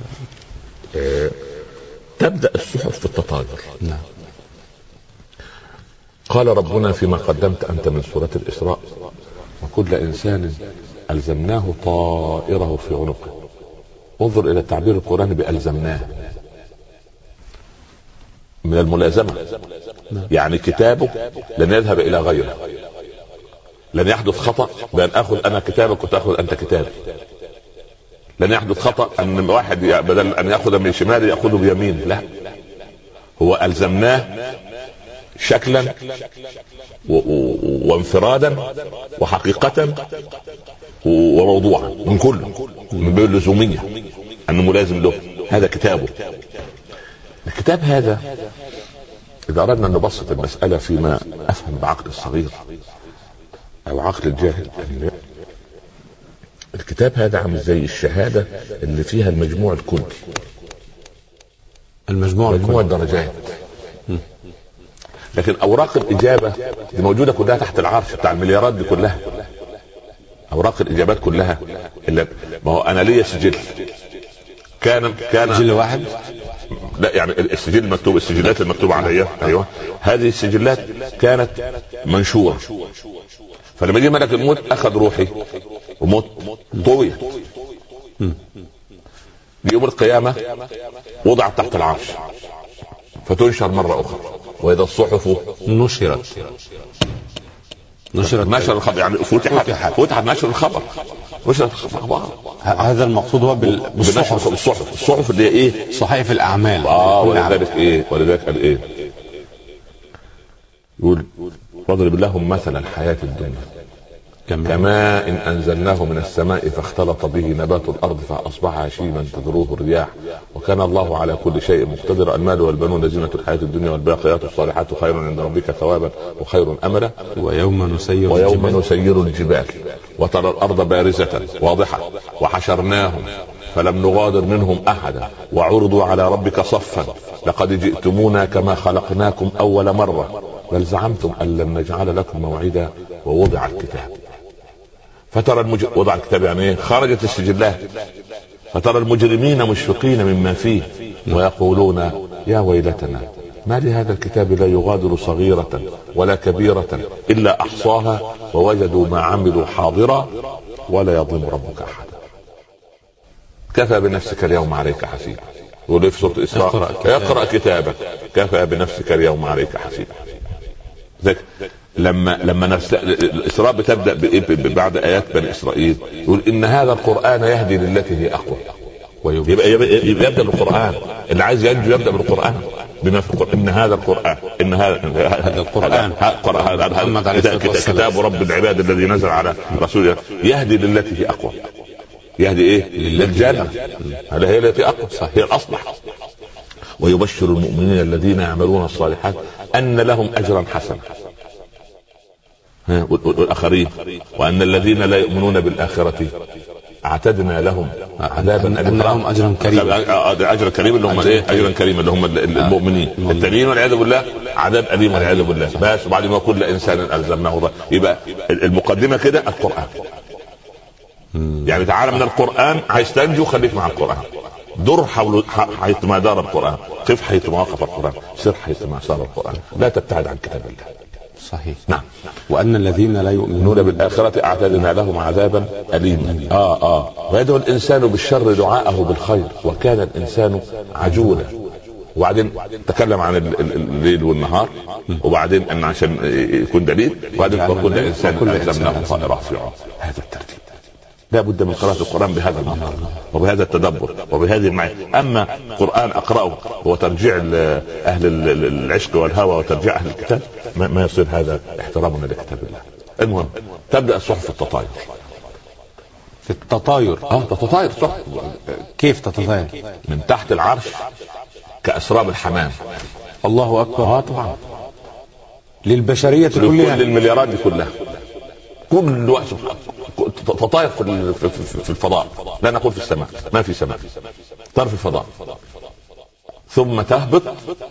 تبدأ الصحف في التطاير. نعم. قال ربنا فيما قدمت أنت من سورة الإسراء وكل إنسان ألزمناه طائره في عنقه. انظر إلى التعبير القرآني بألزمناه، من الملازمة. يعني كتابه لن يذهب إلى غيره، لن يحدث خطأ بأن أخذ أنا كتابك وتأخذ أنت كتابي. لن يحدث خطأ أن واحد بدل أن يأخذ من شمال يأخذه بيمين، لا، هو ألزمناه شكلا وانفرادا وحقيقة وموضوعا من كله، من بين اللزومية أنه ملازم له. هذا كتابه. الكتاب هذا إذا أردنا أن نبسط المسألة فيما أفهم بعقل الصغير أو عقل الجاهل، الكتاب هذا عامل زي الشهادة اللي فيها المجموع الكلي، مجموع الدرجات. لكن أوراق الإجابة دي موجودة كلها تحت العرش بتاع المليارات دي كلها. أوراق الإجابات كلها إلا ما هو أنا ليا سجل كان سجل واحد، لا يعني السجل المكتوب، السجلات المكتوبة عليها. أيوة، هذه السجلات كانت منشورة. فلما جه ملك الموت أخذ روحي وموت طويل. يوم القيامة وضعت تحت العرش فتنشر مرة أخرى. وإذا الصحف نشر الخبر، يعني فتحت نشر الخبر، نشرت الخبر. هذا المقصود هو الصحف اللي ايه؟ صحائف الأعمال. ولذلك قال ايه؟ يقول واضرب لهم مثل الحياة الدنيا كماء إن أنزلناه من السماء فاختلط به نبات الأرض فأصبح هشيما تذروه الرياح وكان الله على كل شيء مقتدرا. المال والبنون زينة الحياة الدنيا والباقيات الصالحات خير عند ربك ثوابا وخير أملا. ويوم نسير الجبال وترى الأرض بارزة واضحة وحشرناهم فلم نغادر منهم أحدا وعرضوا على ربك صفا لقد جئتمونا كما خلقناكم أول مرة بل زعمتم أن لم نجعل لكم موعدا ووضع الكتاب فترى وضع الكتاب يعني ايه؟ خرجت السجلات. فترى المجرمين مشفقين مما فيه ويقولون يا ويلتنا ما لهذا الكتاب لا يغادر صغيرة ولا كبيرة إلا أحصاها ووجدوا ما عملوا حاضرا ولا يظلم ربك أحدا. كفى بنفسك اليوم عليك حسيبا. يقول في سورة الإسراء اقرأ كتابك كفى بنفسك اليوم عليك حسيبا. لما الإسراء بتبدأ بعد آيات بني إسرائيل يقول إن هذا القرآن يهدي للتي هي أقوى. يبقى يبدأ بالقرآن. اللي عايز ينجو يبدأ بالقرآن بما في القرآن. إن هذا القرآن كتاب رب العباد الذي نزل على رسوله يهدي للتي هي أقوى. يهدي إيه؟ للجنة. هذا هي التي أقوى، هي الأصلح. ويبشر المؤمنين الذين يعملون الصالحات أن لهم أجرا حسنا. والآخرين وأن الذين لا يؤمنون بالآخرة اعتدنا لهم عذابا أليما. لهم أجرا كريما. أجر كريم اللي هم إيه؟ أجرا كريما اللي هم المؤمنين. التانيين والعياذ بالله عذاب أليم والعياذ بالله. بس وبعدين وكل إنسان ألزمناه. يبقى المقدمة كده القرآن. يعني تعالى من القرآن، عايز تنجو خليك مع القرآن، دور حول حيث ما دار القرآن، قف حيث ما وقف القرآن، سر حيث ما سار القرآن، لا تبتعد عن كتاب الله. صحيح. نعم. وأن الذين لا يؤمنون بالآخرة أعتدنا لهم عذابا أليما. ويدعو الإنسان بالشر دعاءه بالخير وكان الإنسان عجولا. وبعدين تكلم عن الليل والنهار، وبعدين أن عشان يكون دليل، وبعدين كل إنسان ألزمناه طائره في عنقه. هذا الترتيب. لا بد من قراءة القرآن بهذا المنطق وبهذا التدبر وبهذه المعاني. أما قرآن أقرأه وترجيع أهل العشق والهوى وترجيع أهل الكتاب ما يصير هذا احترامنا لكتاب الله. المهم تبدأ الصحف التطاير. في التطاير. تتطاير صح. كيف تتطاير؟ من تحت العرش كأسراب الحمام. الله أكبر. طبعا للبشرية كلها، للمليارات دي كلها، كل وقت تطاير في الفضاء. لا نقول في السماء، ما في سماء، طار في الفضاء، ثم تهبط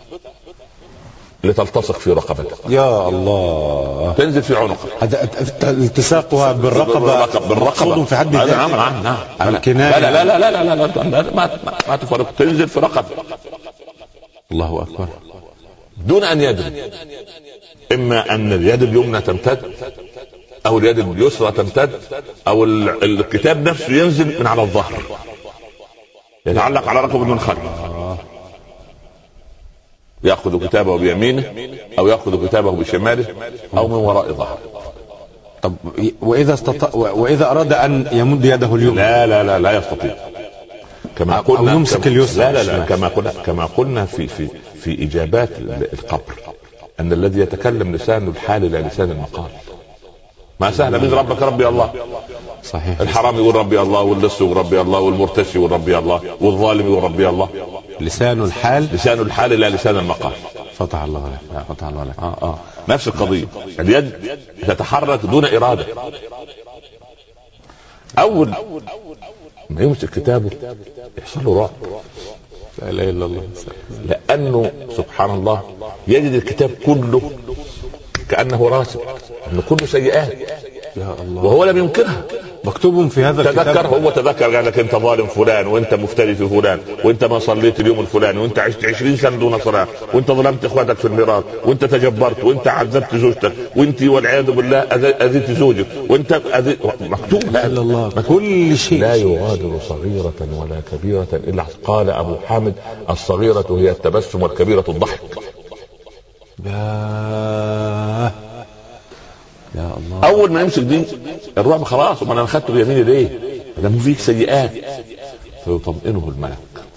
لتلتصق في رقبتك. يا الله. تنزل في عنقك. التصاقها بالرقبة في حد ذاته. نعم. الكناية. لا ما تفرق. تنزل في رقبتك. الله أكبر. دون أن يدري، إما أن اليد اليمنى تمتد أو اليد اليسرى تمتد أو الكتاب نفسه ينزل من على الظهر يتعلق على رقبة من خلف. يأخذ كتابه بيمينه أو يأخذ كتابه بشماله أو من وراء ظهره. طب وإذا أراد أن يمد يده اليمنى لا يستطيع. كما قلنا يمسك اليسرى. لا كما قلنا في إجابات القبر أن الذي يتكلم لسان الحال لا لسان المقال. ما سهل من ربك ربي الله. صحيح. الحرام يقول ربي الله، واللص يقول ربي الله، والمرتشي يقول ربي الله، والظالم يقول ربي الله. لسان الحال لا لسان المقال. فتح الله لك. نفس القضية. اليد تتحرك دون إرادة. أول ما يمسك كتابه يحصل له رعب. لا إله إلا الله. لأنه سبحان الله يجد الكتاب كله كأنه راسب، أنه كله سيئات. يا الله. وهو لم ينكرها، مكتوب في هذا الكتاب. هو تذكر قال لك أنت ظالم فلان، وأنت مفتري في فلان، وأنت ما صليت اليوم الفلاني، وأنت عشت 20 سنة دون صلاة، وأنت ظلمت إخواتك في الميراث، وأنت تجبرت، وأنت عذبت زوجتك، وأنت والعياذ بالله أذيت زوجك، وأنت مكتوب. لا إلا الله. كل شيء. لا يغادر صغيرة ولا كبيرة إلا قال أبو حامد الصغيرة هي التبسم والكبيرة الضحك. يا الله. اول ما يمسك دي الرعب خلاص. ما انا اخدته بيميني ليه؟ لما فيك سيئات. فيطمئنه الملك.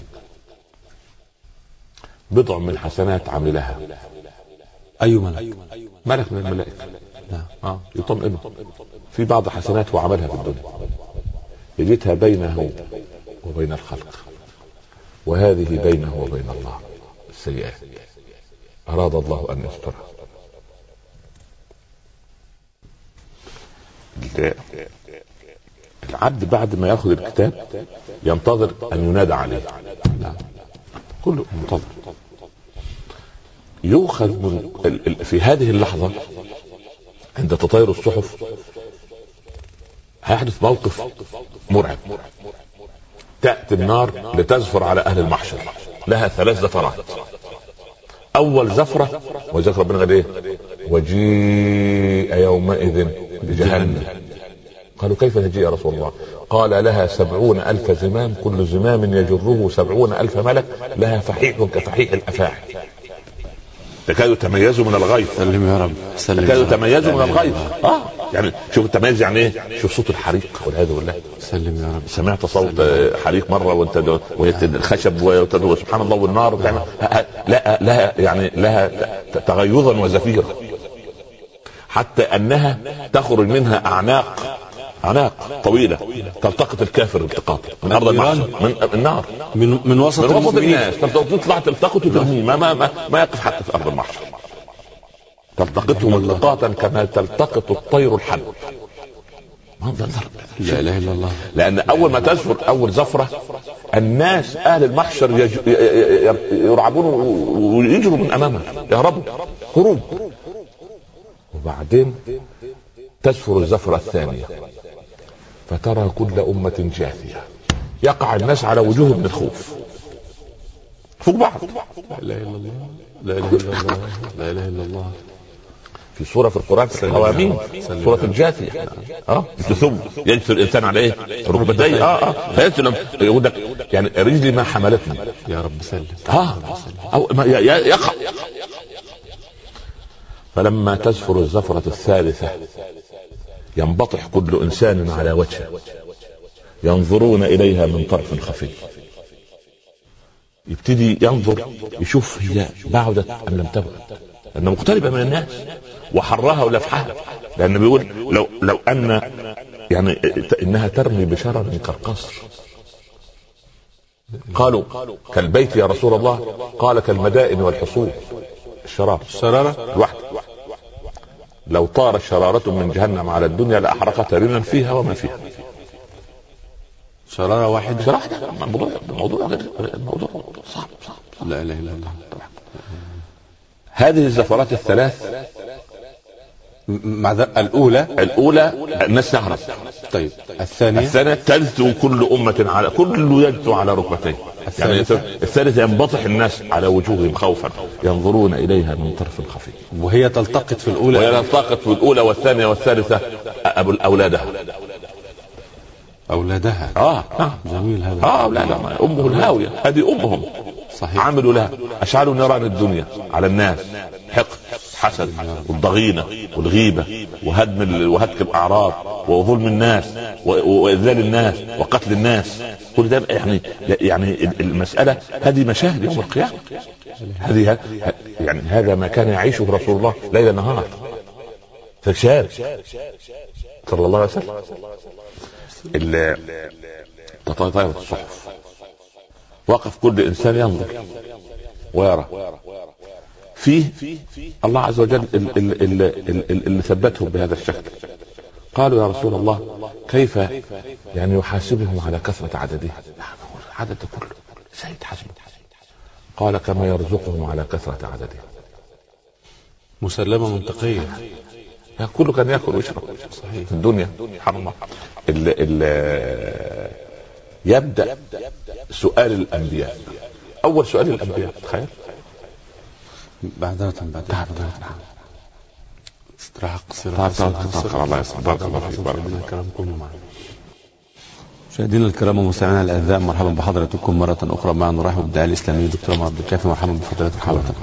بضع من حسنات عملها. اي ملك؟ ملك من الملائكه. يطمئنه في بعض حسنات هو عملها في الدنيا يجدها بينه وبين الخلق، وهذه بينه وبين الله السيئات أراد الله أن يسترها. العبد بعد ما يأخذ الكتاب ينتظر أن ينادى عليه. كله منتظر. يؤخذ من في هذه اللحظة عند تطاير الصحف هيحدث موقف مرعب. تأتي النار لتزفر على أهل المحشر، لها 3 زفرات. أول زفرة وذكر ربنا قال إيه؟ وجيء يومئذ بجهنم. قالوا كيف تجيء يا رسول الله؟ قال لها 70,000 زمام، كل زمام يجره 70,000 ملك، لها فحيح كفحيح الأفاعي، تكاد تميزوا من الغيظ. سلم يا رب. تكاد تميزوا من الغيظ. يعني شوف التميز يعني ايه؟ شوف صوت الحريق والعياذ بالله. سلم يا رب. سمعت صوت حريق مره وانت الخشب وسبحان الله والنار لها يعني لها تغيظا وزفيرا، حتى انها تخرج منها اعناق طويله تلتقط الكافر التقاطه من ارض المحشر، من النار، من وسط الناس تطلع تلتقط وترميه ما يقف حتى في ارض المحشر. تلتقطهم التقاطا كما تلتقط الطير الحب. لا اله الا الله. لان اول ما تزفر اول زفره الناس اهل المحشر يرعبون ويجروا من امامها يهربوا هروب. وبعدين تزفر الزفره الثانيه فترى كل امه جاثيه، يقع الناس على وجوههم من الخوف فوق بعض. لا اله الا الله، لا اله الا الله، لا اله الا الله. في سورة في القرآن في الحواميم سورة الجاثية ثم يجثو الإنسان على إيه ركبتيه فيسلم يقول لك يعني رجلي ما حملتني يا رب سلم أو يقع. فلما تزفر الزفرة الثالثة ينبطح كل إنسان على وجهه ينظرون إليها من طرف خفي. يبتدي ينظر يشوف هي بعدت أم لم تبعد، لأنها مقتربة من الناس وحرها ولفحها. لأنه بيقول لو أن يعني إنها ترمي بشرر كالقصر. قالوا كالبيت يا رسول الله، قال كالمدائن والحصول. الشرارة الواحدة لو طار شرارة من جهنم على الدنيا لأحرقتها بمن فيها وما فيها. شرارة واحدة. الموضوع صعب. لا إله إلا الله. هذه الزفرات الثلاث مع الأولى الناس تهرب. طيب الثانية تجثو كل أمة على كل يجثو على ركبتيه. يعني الثالثة ينبطح الناس على وجوههم خوفا ينظرون إليها من طرف خفي. وهي تلتقط في الأولى والثانية والثالثة أولادها. جميل هذا. لا أمه الهاوية هذه أمهم. صحيح. عملوا لها أشعلوا نيران الدنيا على الناس، حقد حسد والضغينة والغيبة وهتك الأعراض وظلم الناس وإذلال الناس وقتل الناس. كل ده يعني المسألة هذه مشاهد يوم القيامة. هذه يعني هذا ما كان يعيشه رسول الله ليل نهار فشار صلى الله عليه وسلم. تطاير الصحف وقف كل إنسان ينظر ويرى فيه الله عز وجل اللي ثبتهم بهذا الشكل. قالوا يا رسول الله كيف يعني يحاسبهم على كثرة عددهم؟ العدد كله سيد حسب. قال كما يرزقهم على كثرة عددهم. مسلمة منطقية. كله كان يأكل ويشرب في الدنيا. سبحان الله. يبدأ سؤال الأنبياء. أول سؤال الأنبياء تخيل بعد استراحة قصيرة. الله يسعدك الله فيك. مشاهدينا الكرام ومستمعينا الاعزاء، مرحبا بحضراتكم مرة أخرى مع نرحب بالداعية الإسلامي دكتور عبد الكافي. مرحبا بفضيلة الحضرة.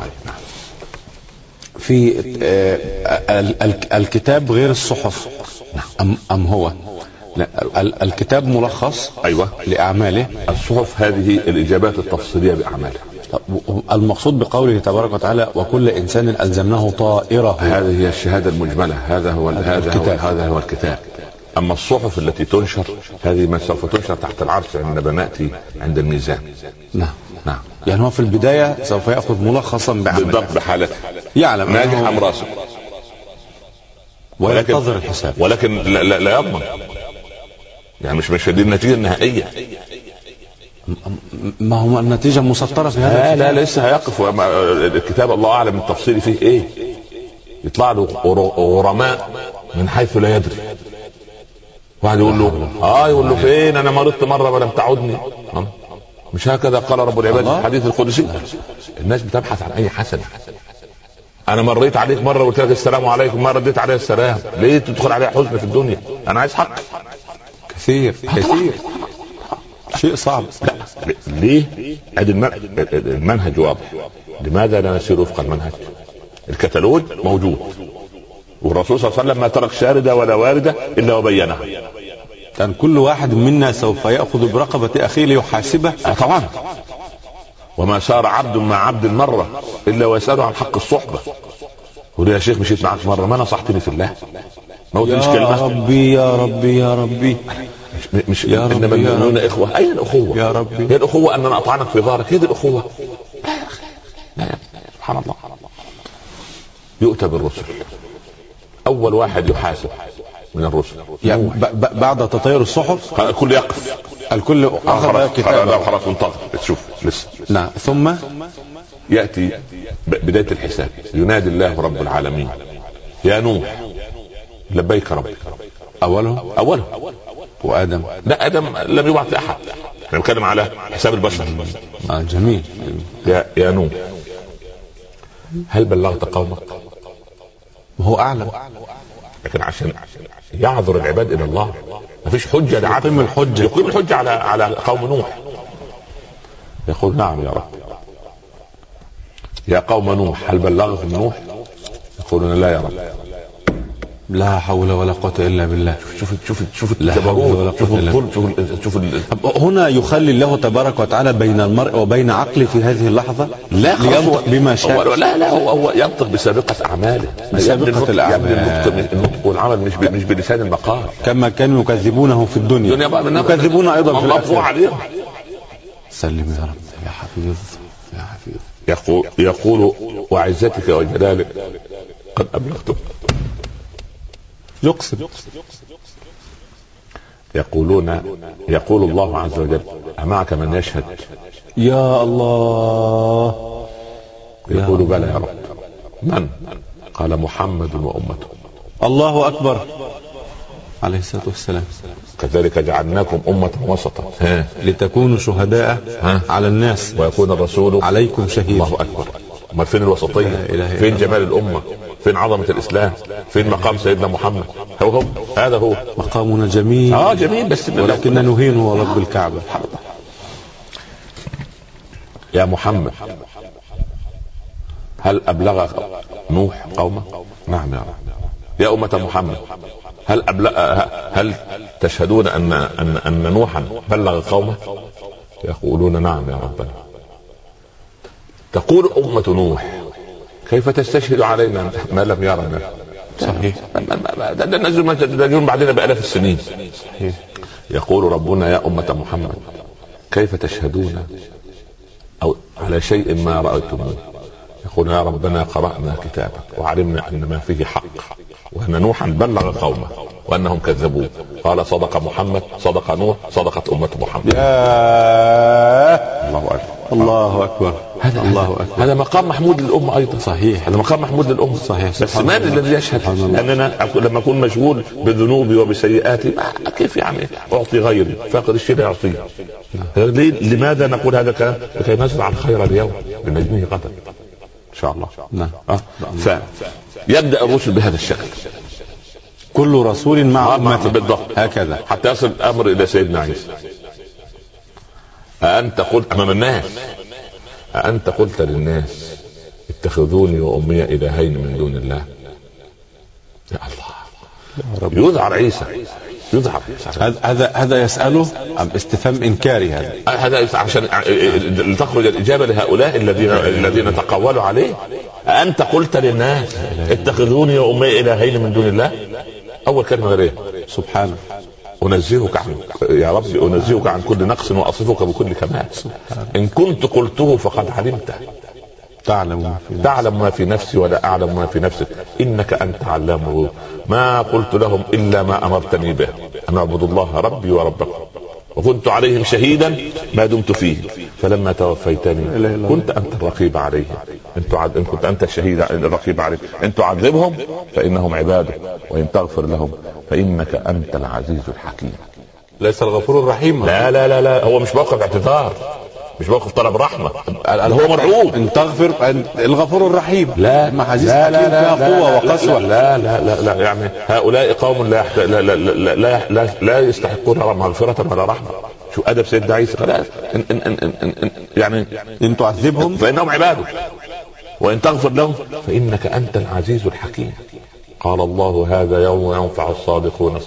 في الكتاب غير الصحف أم هو؟ لا الكتاب ملخص لأعماله. الصحف هذه الإجابات التفصيلية بأعماله. المقصود بقوله تبارك وتعالى وكل إنسان ألزمناه طائره، هذه هي الشهادة المجملة. هذا هو الكتاب. أما الصحف التي تنشر هذه ما سوف تنشر تحت العرش عندما نأتي عند الميزان. نعم. يعني هو في البداية سوف يأخذ ملخصا بالضبط بحالته، يعلم ناجح أم راسب، وينتظر الحساب، ولكن لا يضمن. يعني مش دي النتيجة النهائية. ما هو النتيجة مسطرة في هذا. لا لسه هيقف الكتاب الله أعلم التفصيل فيه إيه. يطلع له غرماء من حيث لا يدري. واحد يقول له فين أنا مرضت مرة ولم تعودني. مش هكذا قال رب العباد في الحديث القدسي؟ الناس بتبحث عن أي حسنة. أنا مريت عليك مرة وقلت لك السلام عليكم، ما رديت عليه السلام، ليه تدخل عليها حزن في الدنيا؟ أنا عايز حق كثير شيء صعب. لا ليه؟ المنهج واضح. لماذا لا نسير وفق المنهج؟ الكتالوج موجود، والرسول صلى الله عليه وسلم ما ترك شاردة ولا واردة إلا وبينها. كان كل واحد منا سوف يأخذ برقبة أخيه ليحاسبه. طبعا. وما سار عبد مع عبد مرة إلا ويسأله عن حق الصحبة. قول يا شيخ مشيت معك مرة ما نصحتني في الله، ما قلتليش كلمة. يا ربي مش يا ربي إنما المؤمنون إخوة. أين الأخوة يا ربي؟ هي الأخوة أن أنا أطعنك في ظهرك؟ هي دي الأخوة؟ لا يا أخي سبحان الله. يؤتى بالرسل، اول واحد يحاسب من الرسل يعني بعد تطير الصحف الكل يقف، الكل اخذ كتابه خلاص انتظر تشوف لسه. نعم. ثم ياتي بدايه الحساب، ينادي الله رب العالمين يا نوح لبيك ربي. اوله وادم، لا ادم لم يبعث لاحد، احنا بنتكلم على حساب البشر. جميل. يا نوح هل بلغت قومك؟ وهو اعلم، لكن عشان يعذر العباد الى الله مفيش حجه لعبد يقيم الحجه على قوم نوح. يقول نعم يا رب. يا قوم نوح هل بلغتم نوح؟ يقولون لا يا رب. لا حول ولا قوة الا بالله. شوف الجبروت، شوف هنا يخلي الله تبارك وتعالى بين المرء وبين عقله في هذه اللحظة لا لينطق بما شاء. لا هو ينطق بسابقة اعماله، بسابقة الاعمال. النطق والعمل مش بلسان المقال، كما كانوا يكذبونه في الدنيا يكذبون ايضا في الاخرة. سلم يا رب يا حفيظ يا حفيظ. يقول وعزتك وجلالك قد ابلغتك. يقسم. يقول الله عز وجل أمعك من يشهد؟ يا الله. يقول بلى يا رب. من؟ قال محمد وأمته. الله أكبر عليه الصلاة والسلام. كذلك جعلناكم أمة وسطا لتكونوا شهداء على الناس ويكون الرسول عليكم شهيدا. الله أكبر. ما فين الوسطية؟ فين جمال الأمة؟ فين عظمة الإسلام؟ فين مقام سيدنا محمد؟ هو هذا هو مقامنا جميل. جميل بس ولكن نهينه رب الكعبة. يا محمد هل أبلغ نوح قومه؟ نعم يا رب. يا أمة محمد هل تشهدون أن نوحا بلغ قومه؟ يقولون نعم يا ربنا. تقول أمة نوح كيف تستشهد علينا ما لم يرنا؟ صحيح. نجون بعدنا بآلاف السنين. صحيح. يقول ربنا يا أمة محمد كيف تشهدون أو على شيء ما رأيتموه؟ يقول يا ربنا قرأنا كتابك وعلمنا أن ما فيه حق وأن نوحا بلغ قومه وأنهم كذبوه. قال صدق محمد، صدق نوح، صدقت أمة محمد. الله أكبر. الله أكبر. هذا مقام محمود للأمة أيضا. صحيح. هذا مقام محمود للأمة. صحيح. بس من الذي يشهد أننا لما أكون مشغول بذنوبي وبسيئاتي كيف يعني أعطي غيري فاقد الشيء لا يعطيه؟ لماذا نقول هذا الكلام؟ لكي نزرع الخير اليوم بنجمه غدا إن شاء الله. نعم. فيبدأ الرسل بهذا الشكل، كل رسول مع أمته بالضبط هكذا حتى يصل الأمر إلى سيدنا عيسى. أنت قلت أمام الناس، أنت قلت للناس اتخذوني وأمي إلهين من دون الله. يا الله. يذعر عيسى يذعر. هذا يسأله استفهام إنكاري. هذا عشان لتخرج الإجابة لهؤلاء الذين تقولوا عليه. أنت قلت للناس اتخذوني وأمي إلهين من دون الله. أول كلمة غير سبحانه. أنزهك عن يا ربي أنزهك عن كل نقص وأصفك بكل كمال. إن كنت قلته فقد علمته، تعلم ما في نفسي ولا أعلم ما في نفسك، إنك أنت علام الغيوب. ما قلت لهم إلا ما أمرتني به أن أعبدوا الله ربي وربكم وكنت عليهم شهيدا ما دمت فيه فلما توفيتني كنت أنت الرقيب عليهم إن كنت أنت الشهيد الرقيب عليهم إن تعذبهم فإنهم عبادك وإن تغفر لهم فإنك أنت العزيز الحكيم. ليس الغفور الرحيم. لا هو مش موقف اعتذار، مش موقف طلب رحمة، هو مرعوب. ان تغفر الغفور الرحيم. لا ما عزيز حكيم فيها قوة وقسوة. لا يعني هؤلاء قوم لا يستحقون مغفرة ولا رحمة. شو أدب سيدنا عيسى؟ يعني إن تعذبهم فإنهم عبادك وإن تغفر لهم فإنك أنت العزيز الحكيم. قال الله هذا يوم ينفع الصادقين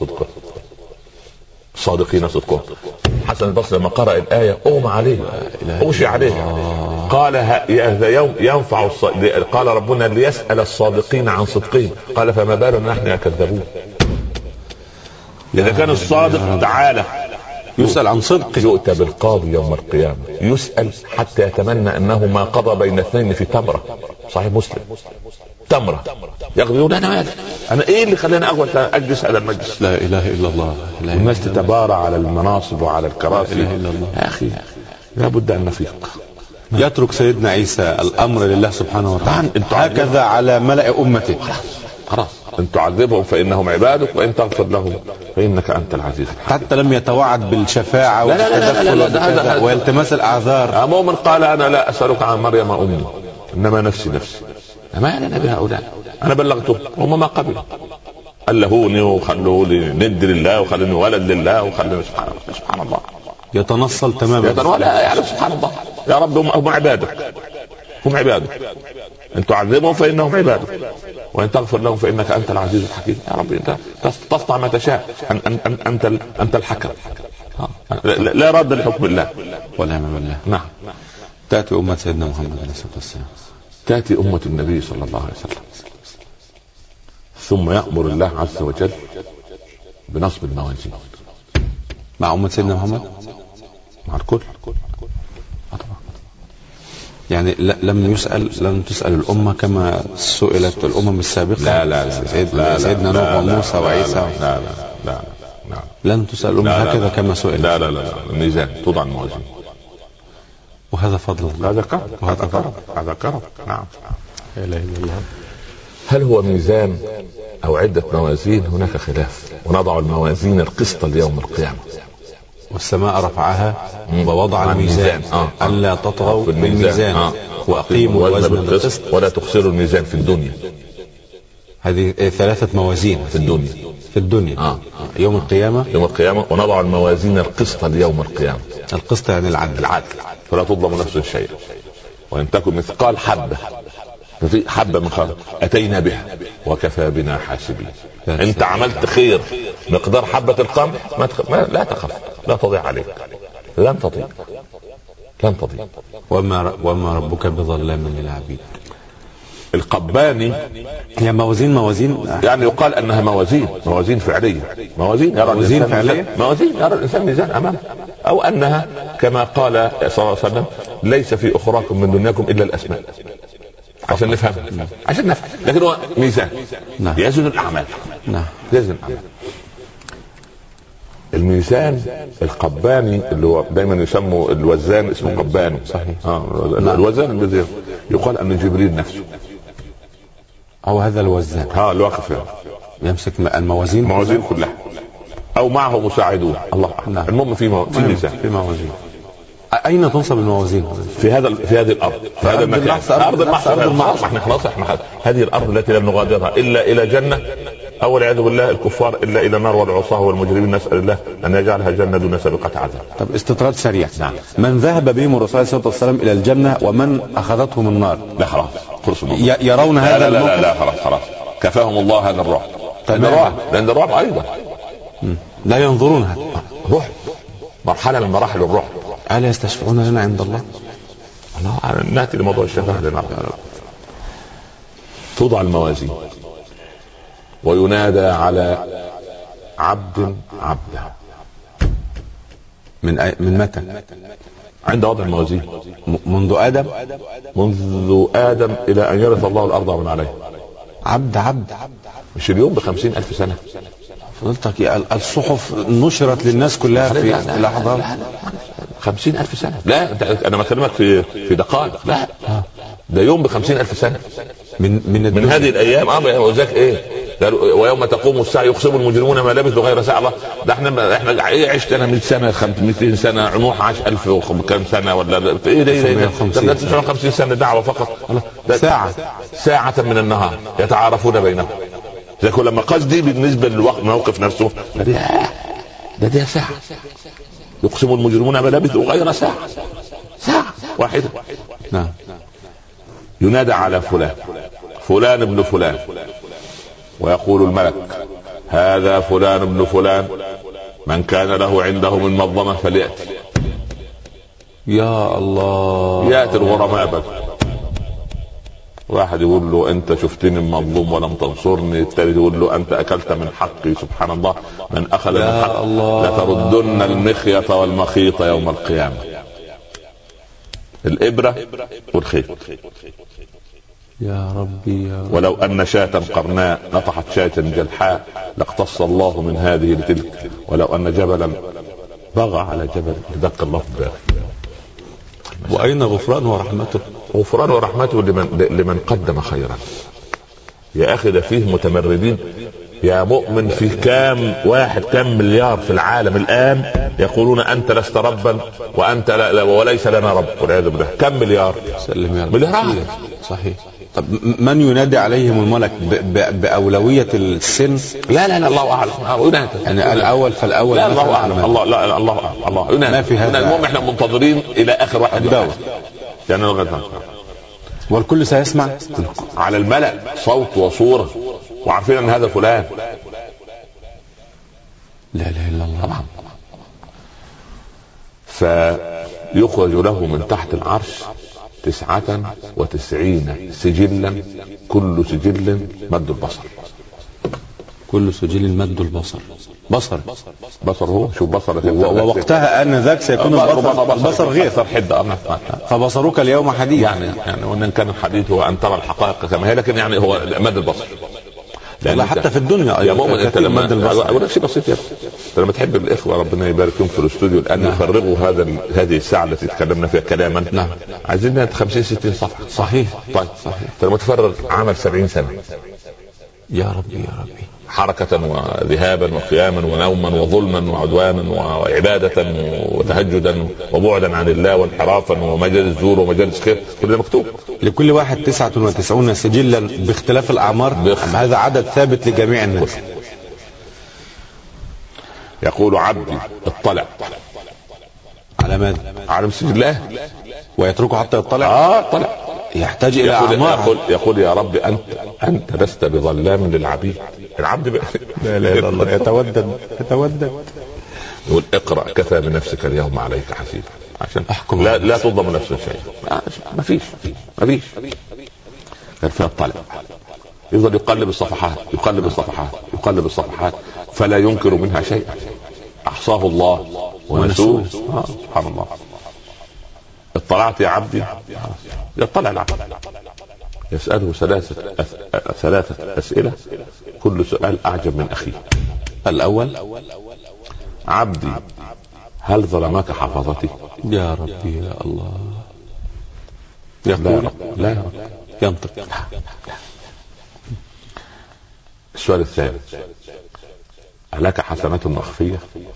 صدقهم. حسن البصري لما قرأ الآية أغمى عليه أغشي عليه. قال هذا يوم ينفع قال ربنا ليسأل الصادقين عن صدقهم. قال فما بالنا نحن كذبون. إذا كان الصادق تعالى يسأل عن صدق. يؤتى بالقاضي يوم القيامة يسأل حتى يتمنى أنه ما قضى بين اثنين في تمرة. صحيح مسلم. تمرة يقول أنا إيه اللي خلاني أجلس على المجلس؟ لا إله إلا الله. الناس تتبارى على المناصب وعلى الكراسي. لا إله إلا الله. يا أخي لابد أن نفيق. يترك سيدنا عيسى الأمر لله سبحانه وتعالى هكذا على ملأ أمته. خلاص ان تعذبهم فانهم عبادك وان تغفر لهم فانك انت العزيز الحكيم. حتى لم يتوعد بالشفاعة والتدخل والتماس الاعذار. مؤمن قال انا لا اسالك عن مريم امي انما نفسي ما لنا بهؤلاء، انا بلغتهم هم ما قبلوا، ألهوني وخلوا لي ند لله وخلوني ولد لله وخلوني سبحان الله يتنصل تماما. ولا يعني سبحان الله يا رب هم عبادك، هم عبادك، ان تعذبهم فانهم عبادك وان تغفر لهم فانك انت العزيز الحكيم. يا رب انت تصنع ما تشاء، انت الحكم، لا رد لحكم الله ونعم بالله. نعم. تأتي أمة سيدنا محمد عليه الصلاة والسلام، تأتي أمة النبي صلى الله عليه وسلم، ثم يأمر الله عز وجل بنصب الموازين مع أمة سيدنا محمد، مع الكل. يعني لم تسأل الأمة كما سئلت الأمم السابقة. لا سيدنا نوح وموسى وعيسى. لا لن تسأل الأمة هكذا كما سئلت. لا الميزان توضع الموازين، وهذا فضل الله، هذا كرم. نعم. لا إله إلا الله. هل هو ميزان أو عدة موازين؟ هناك خلاف. ونضع الموازين القسط ليوم القيامة. والسماء رفعها ووضع الميزان ألا تطغوا بالميزان وأقيموا الوزن بالقسط ولا تخسروا الميزان في الدنيا. هذه 3 موازين في الدنيا. يوم القيامة ونضع الموازين القسط ليوم القيامة. القسط يعني العدل فلا تظلم نفس شيء، وإن تكن مثقال حبة من خير أتينا بها وكفى بنا حاسبين. انت عملت خير مقدار حبة القمح لا تخف، لا تضيع عليك، لن تضيع. وما ربك بظلام للعبيد. القباني هي موازين يعني يقال انها موازين فعلية، موازين يرى الانسان ميزان امامه، او انها كما قال صلى الله عليه وسلم ليس في اخراكم من دنياكم الا الاسماء، عشان نفهم لكن هو ميزان يزن الاعمال. يزن الأعمال. الميزان القباني اللي هو دايما يسموا الوزان اسمه قباني. صحيح. الوزان الذي يقال ان جبريل نفسه او هذا الوزان الواقف يمسك الموازين كلها او معه مساعدون. الله المهم في موازين. اين تنصب الموازين؟ في هذه الارض، في هذا المكان، ارض المحشر. احنا خلاص هذه الارض التي لم نغادرها الا الى جنه، او والعياذ بالله الكفار الا الى النار والعصاه والمجرمين. نسال الله ان يجعلها جنه دون سابقه عذاب. طب استطراد سريع. من ذهب بهم الرسول صلى الله عليه وسلم الى الجنه ومن اخذتهم النار؟ لا خلاص يرون هذا الموقف. لا خلاص كفاهم الله هذا الرعب. لان الرعب ايضا لا ينظرونها. رعب مرحله من مراحل الرعب. ألا يستشفعون لنا عند الله؟ نأتي لموضوع الشفاعة لنا. توضع الموازين وينادى على عبدا. من متى؟ عند وضع الموازين منذ آدم إلى أن يرث الله الأرض ومن عليها. عبد مش اليوم ب50,000 سنة. فضلتك الصحف نشرت للناس كلها في لحظة. 50,000 سنة. لا أنا بكلمك في دقائق. لا ده يوم ب50,000 سنة من هذه الأيام. وذاك إيه ويوم تقوم الساعة يقسم المجرمون ما لبثوا غير ساعة. الله ده احنا عشت انا 100 سنة 200 سنة. نوح عاش 1000 وكم سنة ولا ايه ده 50 سنة دعوة فقط. ساعة من النهار يتعارفون بينهم. لكن لما قصدي بالنسبة للوقت موقف نفسه ده ساعة. يقسم المجرمون ما لبثوا غير ساعة واحدة. نعم. ينادى على فلان ابن فلان، ويقول الملك هذا فلان ابن فلان، من كان له عنده من مظلمة فليأتي. يا الله. يأتي الغرماء بك واحد يقول له انت شفتني مظلوم ولم تنصرني، الثالث يقول له انت اكلت من حقي. سبحان الله، من اخذ من حقي لتردن المخيط والمخيط يوم القيامة. الابرة والخيط. يا ربي يا رب. ولو ان شاة قرناء نطحت شاة جلحاء لاقتص الله من هذه لتلك، ولو ان جبلا بغى على جبل لدق الله في باله. واين غفران ورحمته؟ غفران ورحمته لمن قدم خيرا. يا اخي ده فيه متمردين يا مؤمن، في كام مليار في العالم الان يقولون انت لست ربا وانت لا وليس لنا رب، والعياذ بالله. كم مليار؟ مليارات. صحيح. طب من ينادي عليهم الملك بأولوية السن؟ لا الله اعلم. يعني الاول فالاول. لا الله اعلم. الله ينادي. ما في هذا. المهم احنا منتظرين الى اخر واحد الدعوة. يعني والكل سيسمع على الملأ صوت وصورة، وعارفين ان هذا فلان. لا اله الا الله. فيخرج له من تحت العرش 99 سجلا، كل سجل مد البصر. كل سجل مد البصر. بصر هو شوف بصر. ووقتها ان ذاك سيكون البصر غير حده. فبصرك اليوم حديث. يعني وان كان الحديث هو ان ترى الحقائق كما هي، لكن يعني هو مد البصر. لا حتى في الدنيا يا مؤمن انت لما اقول لك شيء بسيط يا انت لما تحب الاخوه ربنا يبارك فيهم في الاستوديو الان يفرغوا هذه الساعه التي تكلمنا فيها كلاما. نعم. عايزين 50-60 صفحه. صحيح. طيب صحيح. لما تفرغ عمل 70 سنه. يا ربي حركة وذهابا وقياما ونوما وظلما وعدوانا وعبادة وتهجدا وبعدا عن الله وانحرافا ومجالس زور ومجالس خير، كل ده مكتوب. لكل واحد 99 سجلا باختلاف الأعمار. هذا عدد ثابت لجميع الناس. يقول عبدي اطلع على ماذا؟ على سجله ويتركه حتى يطلع. اطلع. يحتاج الى اعمار. يقول يا رب انت لست بظلام للعبيد. العبد لا اله الا الله. يتودد. يقول اقرأ كفى بنفسك اليوم عليك حسيبا، عشان احكم. لا تظلم نفس شيء. ما فيش. فيطلع يفضل يقلب الصفحات فلا ينكر منها شيئا. احصاه الله ونسوه. سبحان الله. اطلعت يا عبدي. يطلع العبد يسأله ثلاثة أسئلة، كل سؤال أعجب من أخيه. الأول: عبدي هل ظلمك حفظتي؟ يا ربي يا الله. يقول لا ينطق. السؤال الثالث: ألك حسنات مخفية؟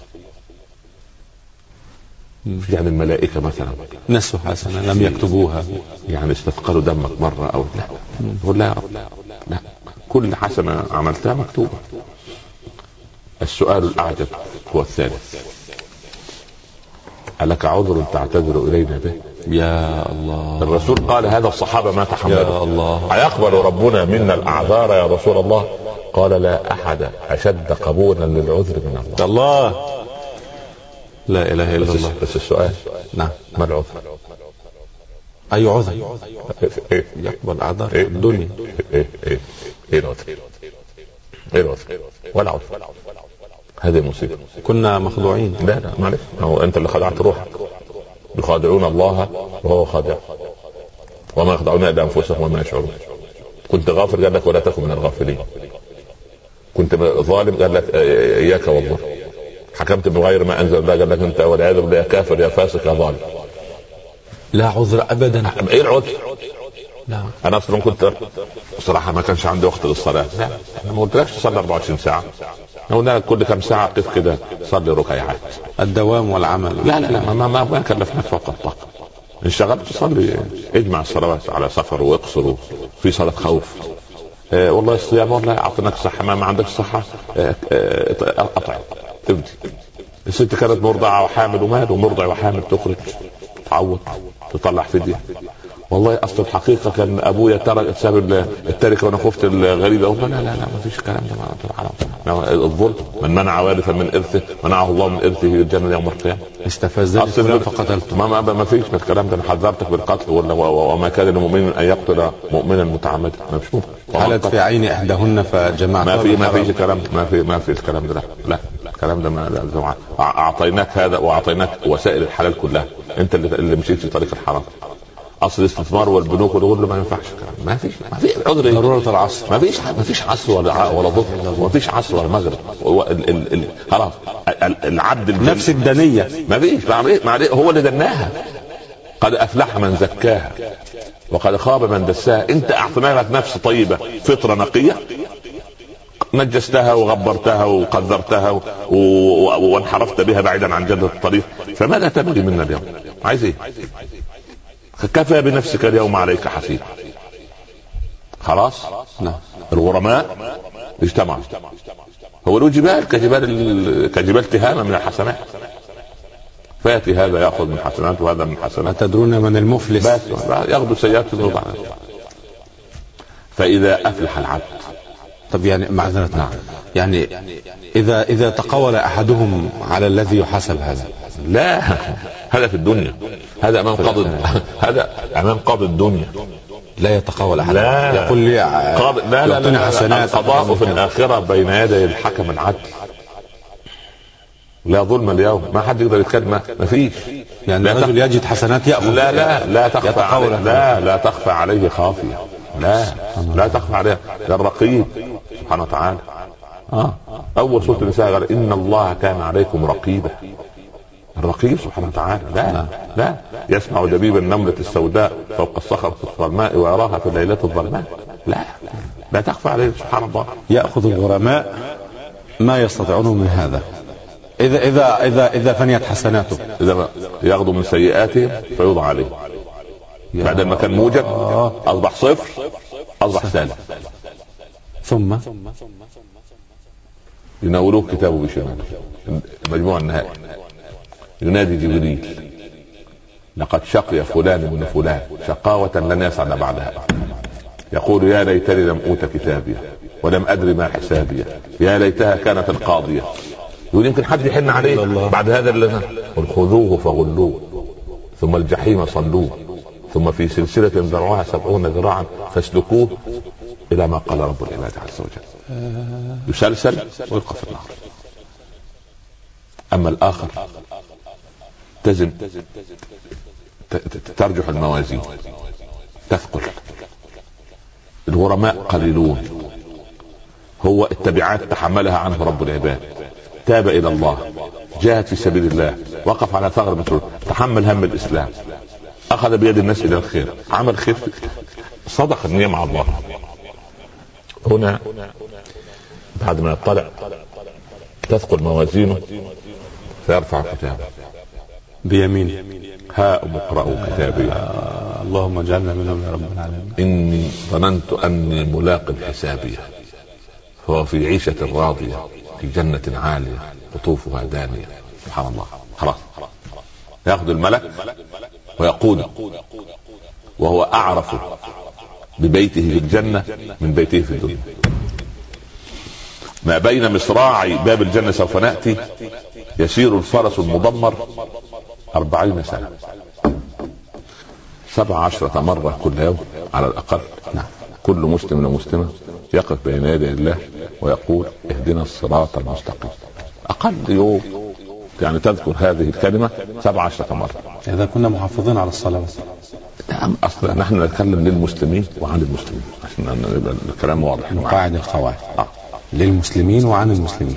يعني الملائكة مثلا نسوا حسنة لم يكتبوها، يعني استثقلوا دمك مرة أو لا. يقول لا يا رب، لا، كل حسنة عملتها مكتوبة. السؤال الأعجب هو الثالث: ألك عذر تعتذر إلينا به؟ يا الله. الرسول قال هذا الصحابة ما تحملوا. يا الله. أيقبل ربنا منا الأعذار يا رسول الله؟ قال لا أحد أشد قبولا للعذر من الله. الله، لا إله إلا الله. بس السؤال: نعم، ما العذر؟ أي عذر؟ يقبل أعذار الدنيا. إيه العذر؟ ولا عذر. هذه مصيبة. كنا مخدوعين. لا معلش، هو أنت اللي خدعت روحك. يخادعون الله وهو خادع، وما يخدعون إلا أنفسهم وما يشعرون. كنت غافل قال لك ولا تكن من الغافلين. كنت ظالم قال لك إياك والله. حكمت بغير ما أنزل الله قال لك أنت والعياذ بالله يا كافر يا فاسق يا ظالم. لا عذر أبدا. إيه العذر؟ لا. أنا أصلا كنت بصراحة ما كانش عندي وقت للصلاة. لا، أنا ما قلتلكش صلي 24 ساعة. هنا كل كم ساعة قف كده صلي ركعات. الدوام والعمل. لا ما كلفنا فوق الطاقة. انشغلت تصلي، اجمع الصلوات على سفر واقصر في صلاة خوف. والله الصيام والله أعطيناك صحة، ما عندك صحة أطعم تبدي. الست كانت مرضعة وحامل ومال، ومرضع وحامل تخرج تعوض تطلع فدية. والله اصل الحقيقه كان ابويا ساب التركه وانا خفت الغريبه. لا لا لا ما فيش الكلام ده. الظلم من منع وارثا من ارثه منعه الله من ارثه الجنه يوم القيامه. استفزني فقتلته. ما فيش من الكلام ده. انا حذرتك بالقتل وما كان لمؤمن ان يقتل مؤمنا متعمدا. ما فيش حالت في عين احداهن فجمعت. ما في الكلام. ما في الكلام ده. لا الكلام ده ما اعطيناك هذا واعطيناك وسائل الحلال كلها. انت اللي مشيت في طريق الحرام. اصل الاستثمار والبنوك والغل ما ينفعش. ما فيش عذر. ضروره العصر. ما فيش عصر ولا ظهر. ما فيش عصر ولا مغرب. خلاص العبد نفس الدنيه. ما فيش. هو اللي دناها. قد افلح من زكاها وقد خاب من دساها. انت اعطينا لك نفس طيبه فطره نقيه نجستها وغبرتها وقدرتها وانحرفت بها بعيدا عن جدة الطريق. فماذا تبغي منا اليوم؟ عايز ايه؟ كفى بنفسك اليوم عليك حسيب. خلاص. الغرماء اجتمعوا. هو له جبال كجبال تهامة من الحسنات. فاتي هذا ياخذ من حسنات وهذا من حسنات. تدرون من المفلس؟ ياخذ سيئات. فاذا افلح العبد. طب يعني معذرة. نعم. يعني إذا تقول أحدهم على الذي يحاسب هذا. لا هذا في الدنيا. هذا أمام قاضي الدنيا. لا يتقول أحد. لا يقول لي لا حسنات. القضاء في الآخرة بين يدي الحكم العدل. لا ظلم اليوم. ما حد يقدر يتكلم. ما فيش. يعني الرجل يجد حسنات يأخذ. لا تخفى عليه. لا تخفى عليه خافية. لا تخفى عليه. الرقيب سبحانه وتعالى. اول سورة النساء قال ان الله كان عليكم رقيبا. الرقيب سبحانه وتعالى. لا يسمع دبيب النملة السوداء فوق الصخرة الظلماء ويراها في الليلة الظلماء. لا تخفى عليه سبحان الله. يأخذ الغرماء ما يستطيعونه من هذا. إذا فنيت حسناته. إذا ياخذوا من سيئاتهم فيوضع عليه. بعد ما كان موجب أصبح صفر أصبح سالب. ثم يناولوه كتابه بشماله. المجموع النهائي ينادي جبريل لقد شقي فلان من فلان شقاوة لن يسعد بعدها. يقول يا ليتني لم أوت كتابي ولم أدري ما حسابي يا ليتها كانت القاضية. يقول يمكن حد يحن عليه بعد هذا اللي قل خذوه فغلوه ثم الجحيم صلوه ثم في سلسلة ذرعها 70 ذراعا فاسلكوه إلى ما قال رب العباد عز وجل. يسلسل ويلقى في النار. أما الآخر ترجح الموازين تثقل. الغرماء قليلون. هو التبعات تحملها عنه رب العباد. تاب إلى الله جاهد في سبيل الله وقف على ثغر مسؤول تحمل هم الإسلام أخذ بيد الناس إلى الخير عمل خير صدق النية مع الله. هنا بعد ما يطلع تثقل موازينه فيرفع كتابه بيمينه هاؤم اقرأوا كتابي اللهم اجعلنا منهم يا رب العالمين. إني ظننت أني ملاق حسابي فهو في عيشة راضية في جنة عالية قطوفها دانية. سبحان الله. خلاص يأخذ الملك ويقود وهو أعرف ببيته في الجنة من بيته في الدنيا. ما بين مصراعي باب الجنة سوف نأتي يسير الفرس المضمر 40 سنة 17 مرة كل يوم على الأقل. كل مسلم ومسلمة يقف بين يدي الله ويقول اهدنا الصراط المستقيم. أقل يوم يعني تذكر هذه الكلمة 17 مرة. إذا كنا محافظين على الصلاة. أصلا نحن نتكلم للمسلمين وعن المسلمين عشان يبقى الكلام واضح. قاعد القواعد للمسلمين وعن المسلمين.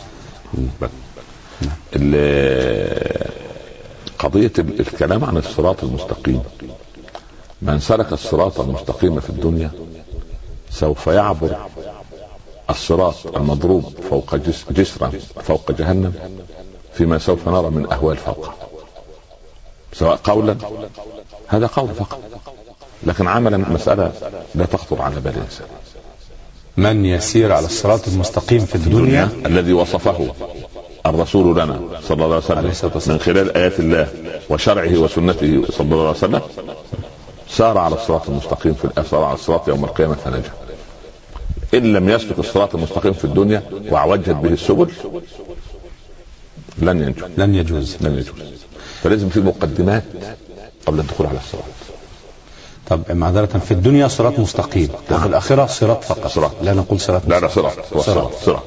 قضية الكلام عن الصراط المستقيم. من سلك الصراط المستقيم في الدنيا سوف يعبر الصراط المضروب فوق جسرا فوق جهنم فيما سوف نرى من أهوال فوقه. سواء قولا هذا قول فقط لكن عملا مسألة لا تخطر على بال الإنسان. من يسير على الصراط المستقيم في الدنيا الذي وصفه الرسول لنا صلى الله عليه وسلم من خلال آيات الله وشرعه وسنته صلى الله عليه وسلم سار على الصراط المستقيم سار على الصراط يوم القيامة فنجا. إن لم يسلك الصراط المستقيم في الدنيا وعوجت به السبل لن يجوز. فلازم في مقدمات قبل الدخول على الصراط. طب معذرة، في الدنيا صراط مستقيم وفي الآخرة صراط فقط. صراط. لا نقول صراط. لا صراط.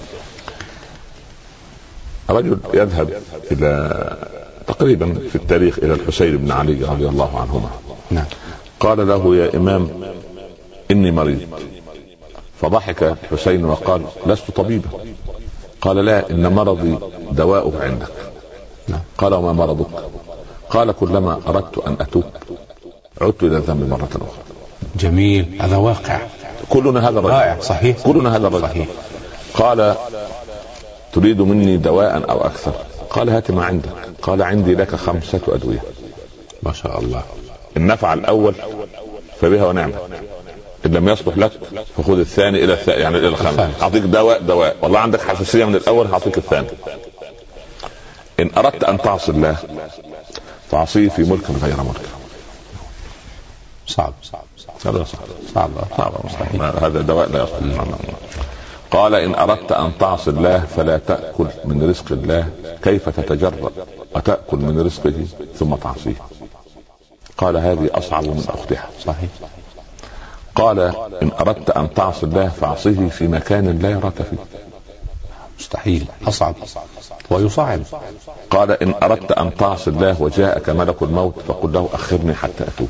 رجل يذهب إلى تقريبا في التاريخ إلى الحسين بن علي رضي الله عنهما. نعم. قال له: يا إمام إني مريض. فضحك الحسين وقال: لست طبيبا. قال: لا، إن مرضي دواؤه عندك. نعم. قال: وما مرضك؟ قال: كلما أردت أن أتوب عدت إلى الذنب مرة أخرى. جميل، هذا واقع. كلنا هذا الرجل. رائع. صحيح. كلنا هذا الرجل. صحيح. قال: تريد مني دواء أو أكثر؟ قال: هات ما عندك. قال: عندي لك 5 أدوية. ما شاء الله. إن نفع الأول فبها ونعم، إن لم يصلح لك فخذ الثاني إلى الثاني، يعني إلى الخامس. أعطيك دواء والله عندك حساسية من الأول هعطيك الثاني. إن أردت أن تعصي الله فعصيه في ملك غير ملك. صعب. هذا دواء لا يصلح. قال: إن أردت أن تعصي الله فلا تأكل من رزق الله، كيف تتجرأ وتأكل من رزقه ثم تعصيه؟ قال: هذه أصعب من أختها. صحيح. قال: إن أردت أن تعصي الله فعصيه في مكان لا يراك فيه. مستحيل، أصعب ويصعب. قال: إن أردت أن تعصي الله وجاءك ملك الموت فقل له: أخرني حتى أتوب.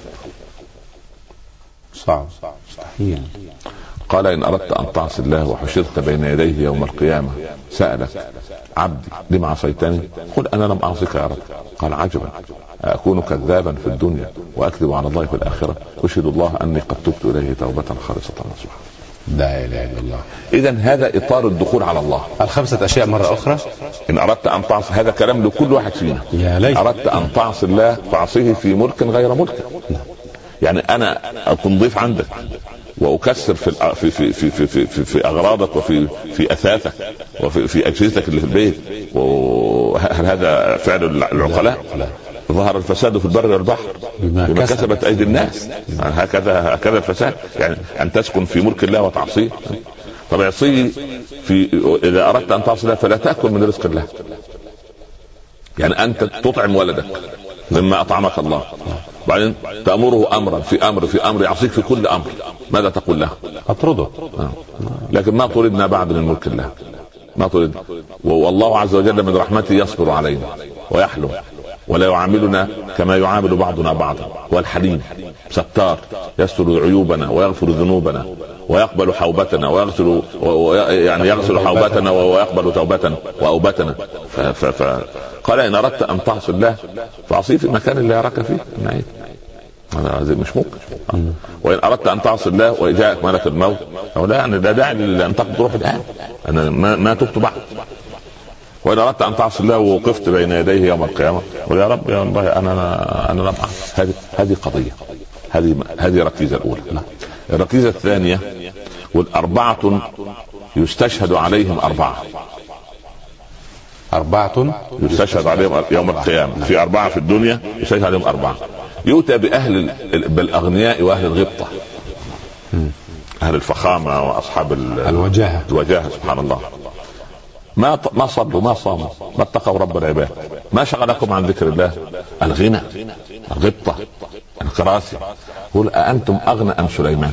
صعب، مستحيل. قال: إن أردت أن تعصي الله وحشرت بين يديه يوم القيامة سألك: عبدي لم عصيتني؟ قل: أنا لم أعصيك يا رب. قال: عجبا، أكون كذابا في الدنيا وأكذب على الله في الآخرة؟ أشهد الله أني قد تبت إليه توبة خالصة نصوحا. لا إله إلا الله. إذن هذا إطار الدخول على الله. 5 أشياء مرة أخرى. إن أردت أن تعصي، هذا كلام لكل واحد فينا. إن أردت أن تعصي الله فعصيه في ملك غير ملك. يعني أنا أكون ضيف عندك وأكسر في أغراضك وفي أثاثك وفي أجهزتك اللي في البيت، وهل هذا فعل العقلاء؟ ظهر الفساد في البر والبحر بما كسبت أيدي الناس. هكذا الفساد، يعني أن تسكن في ملك الله وتعصيه. طب يعصيه إذا أردت أن تعصي الله فلا تأكل من رزق الله. يعني أنت تطعم ولدك مما أطعمك الله، بعدين تأمره أمرا في أمر يعصيك في كل أمر، ماذا تقول له؟ أطرده. لكن ما طردنا بعد من ملك الله، ما طرد. والله عز وجل من رحمته يصبر علينا ويحلم ولا يعاملنا كما يعامل بعضنا بعضا. والحليم ستار يستر عيوبنا ويغفر ذنوبنا ويقبل حوبتنا ويغسل، يعني يغسل حوبتنا ويقبل توبتنا وأوبتنا. قال: إن أردت أن تعصي الله فعصيه في المكان اللي يراك فيه. هذا مش ممكن. وإن أردت أن تعصي الله وجاءك ملك الموت أو لا، يعني لا داعي لأن تقضي روح الآن، أنا ما تبت بعد. وإن أردت أن تعصي الله ووقفت بين يديه يوم القيامة قل: يا رب يا الله أنا لم أعصي. هذه قضية، هذه الركيزة الأولى. الركيزة الثانية: والأربعة يستشهد عليهم 4 يستشهد عليهم يوم القيامة. في 4 في الدنيا يستشهد عليهم 4. يؤتى بالأغنياء وأهل الغبطة، أهل الفخامة وأصحاب الوجاهة. سبحان الله. ما صلوا ما صاموا ما اتقوا رب العباد. ما شغلكم عن ذكر الله؟ الغنى، الغبطة، الكراسي. قل: أأنتم أغنى أم سليمان؟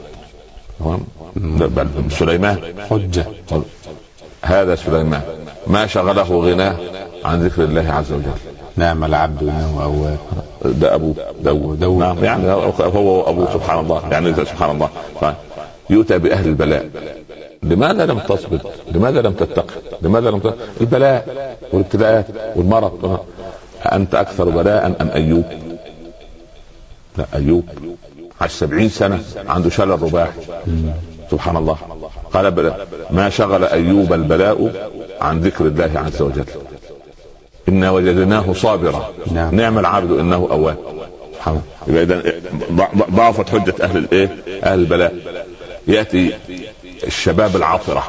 سليمان حجة. هذا سليمان ما شغله غناه عن ذكر الله عز وجل. نعم العبد إنه أواب. ده أبو داود. نعم، يعني هو أبو. سبحان الله، يعني سبحان الله. يؤتى بأهل البلاء. لماذا لم تصبر؟ لماذا لم تتقي؟ لماذا لم تتقي؟ البلاء والابتلاءات والمرض. أنت أكثر بلاء أم أيوب؟ لا، أيوب عاش 70 سنة عنده شلل رباعي. سبحان الله. قال: ما شغل أيوب البلاء عن ذكر الله عز وجل، إنا وجدناه صابرا نعم العبد إنه أواب. إذا ضعفت حجة أهل البلاء. يأتي الشباب العاطرة،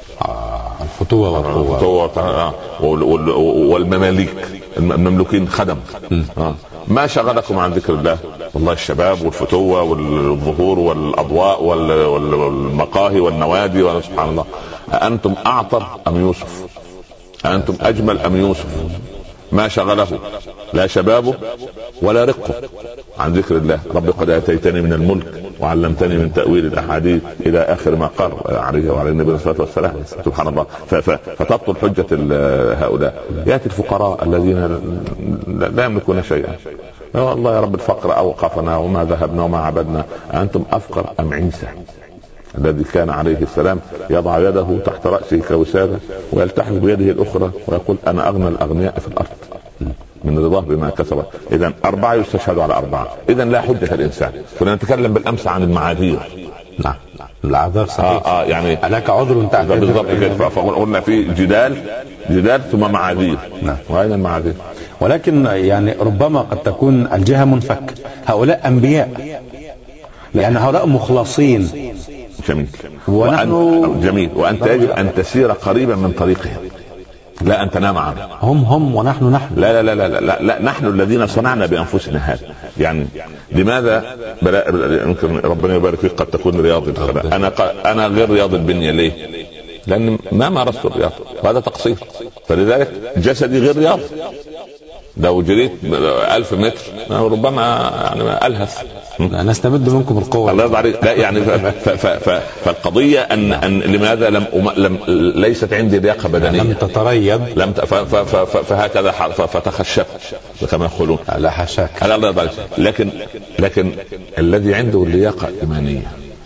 الفتوة والمماليك، المملوكين خدم. ما شغلكم عن ذكر الله؟ والله الشباب والفتوة والظهور والأضواء والمقاهي والنوادي، سبحان الله. أأنتم أعطر أم يوسف؟ أأنتم أجمل أم يوسف؟ ما شغله لا شبابه ولا رقه عن ذكر الله. رب قد آتيتني من الملك وعلمتني من تأويل الأحاديث إلى آخر ما قال عليه وعلى النبي صلى الله عليه وسلم. سبحان الله. فتبطل حجة هؤلاء. يأتي الفقراء الذين لا يملكون شيئا، والله يا رب الفقر أوقفنا وما ذهبنا وما عبدنا. أنتم أفقر أم عيسى الذي كان عليه السلام يضع يده تحت رأسه كوسادة ويلتحف بيده الأخرى ويقول أنا أغنى الأغنياء في الأرض من رضاه بما كسب. إذن 4 يستشهدوا على 4. إذن لا حجة الإنسان. كنا نتكلم بالأمس عن المعاذير. نعم العذاب صحيح. يعني لك عذر تعتذر بالضبط كده. فقلنا في جدال ثم معاذير. نعم. وأين المعاذير؟ ولكن يعني ربما قد تكون الجهة منفك. هؤلاء أنبياء، يعني هؤلاء مخلصين. جميل. جميل. وأنت يجب أن تسير قريبا من طريقهم، لا أن تنام عنه. هم ونحن نحن. لا لا لا لا لا, لا. نحن الذين صنعنا بأنفسنا هذا. يعني لماذا يمكن ربنا يبارك فيك قد تكون رياضي. أنا غير رياضي البنية. ليه؟ لأن ما مارست الرياضة وهذا تقصير. فلذلك جسدي غير رياضي. لو جريت 1000 متر ربما يعني ألهث. نستمد منكم القوة. الله يرضى عليك. لا يعني فالقضية أن لماذا لم ليست عندي لياقة بدنية، لم تتريض، فهكذا فتخشبت كما يقولون. لا حشاك. الله يرضى عليك. لكن الذي عنده اللياقة الإيمانية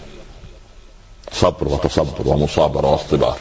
صبر وتصبر ومصابرة واصطبار،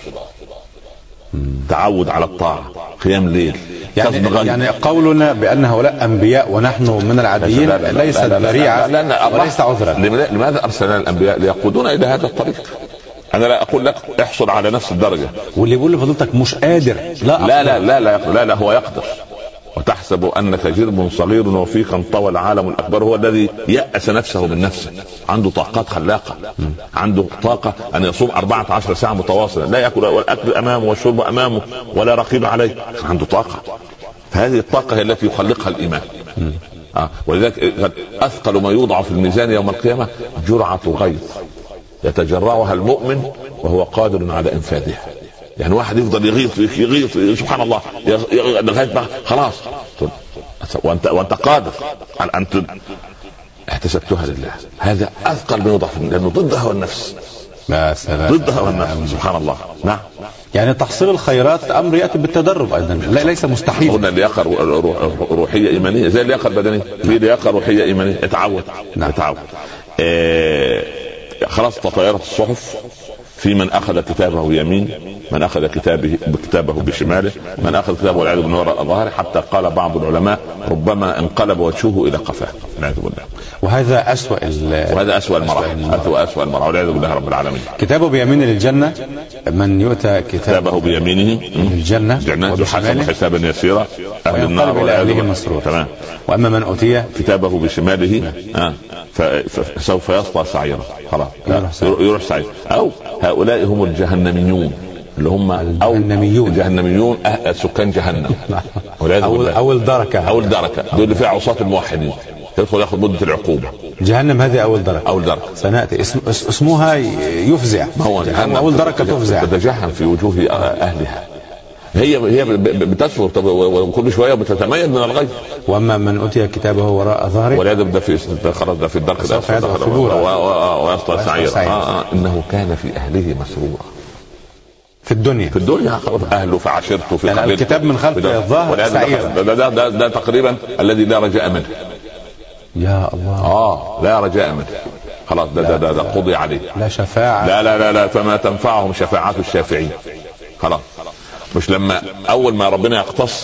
تعود على الطاعة، قيام ليل. يعني قولنا بأن هؤلاء أنبياء ونحن من العاديين ليس ذريعة وليس عذرا. لماذا أرسلنا الأنبياء؟ ليقودون إلى هذا الطريق. أنا لا أقول لك احصل على نفس الدرجة. واللي يقول لفضلتك مش قادر، لا لا لا لا, لا, لا هو يقدر. وتحسب أنك جرم صغير وفيك انطوى العالم الأكبر. هو الذي يأس نفسه من نفسه. عنده طاقات خلاقة، عنده طاقة أن يصوم 14 ساعة متواصلة، لا يأكل والأكل أمامه والشرب أمامه ولا رقيب عليه. عنده طاقة. فهذه الطاقة هي التي يخلقها الإيمان. ولذلك أثقل ما يوضع في الميزان يوم القيامة جرعة غيظ يتجرعها المؤمن وهو قادر على إنفاذها. يعني واحد يفضل يغيظ سبحان الله لغاية ما خلاص وانت قادر على أن احتسبتها لله. هذا أثقل ما يوضع في الميزان لأنه ضد هوى النفس. ضد هوى النفس. سبحان الله. نعم. يعني تحصيل الخيرات أمر يأتي بالتدرب أيضا، ليس مستحيل. قلنا اللياقة روحية إيمانية زي اللياقة البدنية. في لياقة روحية إيمانية. اتعود. خلاص تطايرت الصحف. في من أخذ كتابه يمين، من أخذ كتابه بشماله، من أخذ كتابه والعياذ بالله وراء ظهره، حتى قال بعض العلماء ربما انقلب وجهه إلى قفاه والعياذ بالله. وهذا أسوأ المرأة والعياذ بالله رب العالمين. كتابه بيمينه للجنة، من يؤتى كتابه بيمينه الجنة وبشماله حسابا يسيرا أهل النار إلى أهله مسرور. تمام. وأما من أوتي كتابه بشماله فسوف يصلى سعيرا. خلاص يروح سعير. أو هؤلاء هم الجهنميون اللي هم الجهنميون سكان جهنم. أول دركة دول اللي فيها عصاة الموحدين تدخل ياخذ مدة العقوبة. جهنم هذه أول دركة سنأتي اسمها يفزع. أول دركة تفزع تتجهم في وجوه أهلها. هي بتسفر وكل شوية بتتميز من الغيظ. وأما من أوتي كتابه وراء ظهره ولا يبدأ في الدرك ويصلى سعيرا. إنه كان في أهله مسرورا في الدنيا أهله في عشيرته في يعني الكتاب من خلف الظهر سعيرا. ده تقريبا الذي لا رجاء منه. يا الله. لا رجاء منه. خلاص ده قضي عليه. لا شفاعة. لا فما تنفعهم شفاعات الشافعين. خلاص. مش لما اول ما ربنا يقتص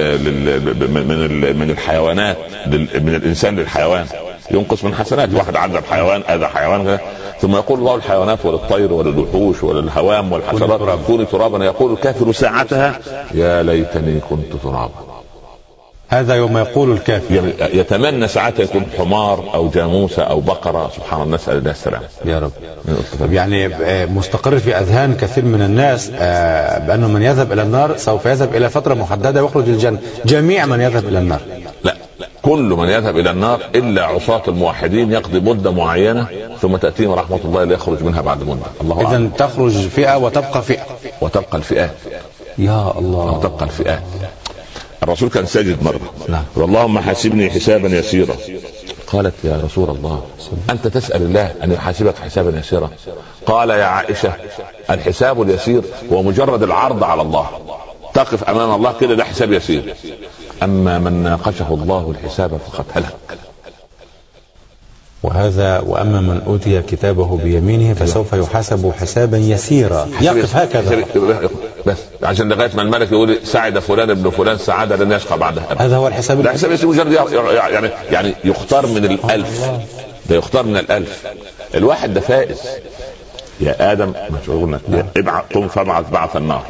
من الحيوانات من الانسان للحيوان ينقص من حسنات. واحد عذب حيوان اذى حيوان ثم يقول الله الحيوانات وللطير وللوحوش وللهوام والحشرات كوني ترابا. يقول الكافر ساعتها يا ليتني كنت ترابا. هذا يوم يقول الكافر يتمنى ساعتها يكون حمار او جاموسة او بقرة. سبحان الله نسأل الله السلام يا رب. يعني مستقر في اذهان كثير من الناس بانه من يذهب الى النار سوف يذهب الى فترة محددة ويخرج الجنة. جميع من يذهب الى النار لا كل من يذهب الى النار الا عصاة الموحدين يقضي مدة معينة ثم تأتيهم رحمة الله ليخرج منها بعد مدة. الله اذا تخرج فئة وتبقى فئة، وتبقى الفئات. يا الله، وتبقى الفئات. الرسول كان ساجد مرة، نعم. اللهم حاسبني حسابا يسيرا. قالت يا رسول الله أنت تسأل الله أن يحاسبك حسابا يسيرا؟ قال يا عائشة الحساب اليسير هو مجرد العرض على الله، تقف أمام الله كده، ده حساب يسير. أما من ناقشه الله الحساب فقد هلك. وهذا وأما من أوتي كتابه بيمينه فسوف يحاسب حسابا يسيرا. يقف هكذا بس عشان لغاية ما الملك يقول سعد فلان ابن فلان سعادة لن يشقى بعدها. هذا هو الحساب. لا حساب يسير مجرد يعني يختار من الألف، ده يختار من الألف. الواحد ده فائز. يا آدم مشغولنا ابعث قم فابعث بعث النار،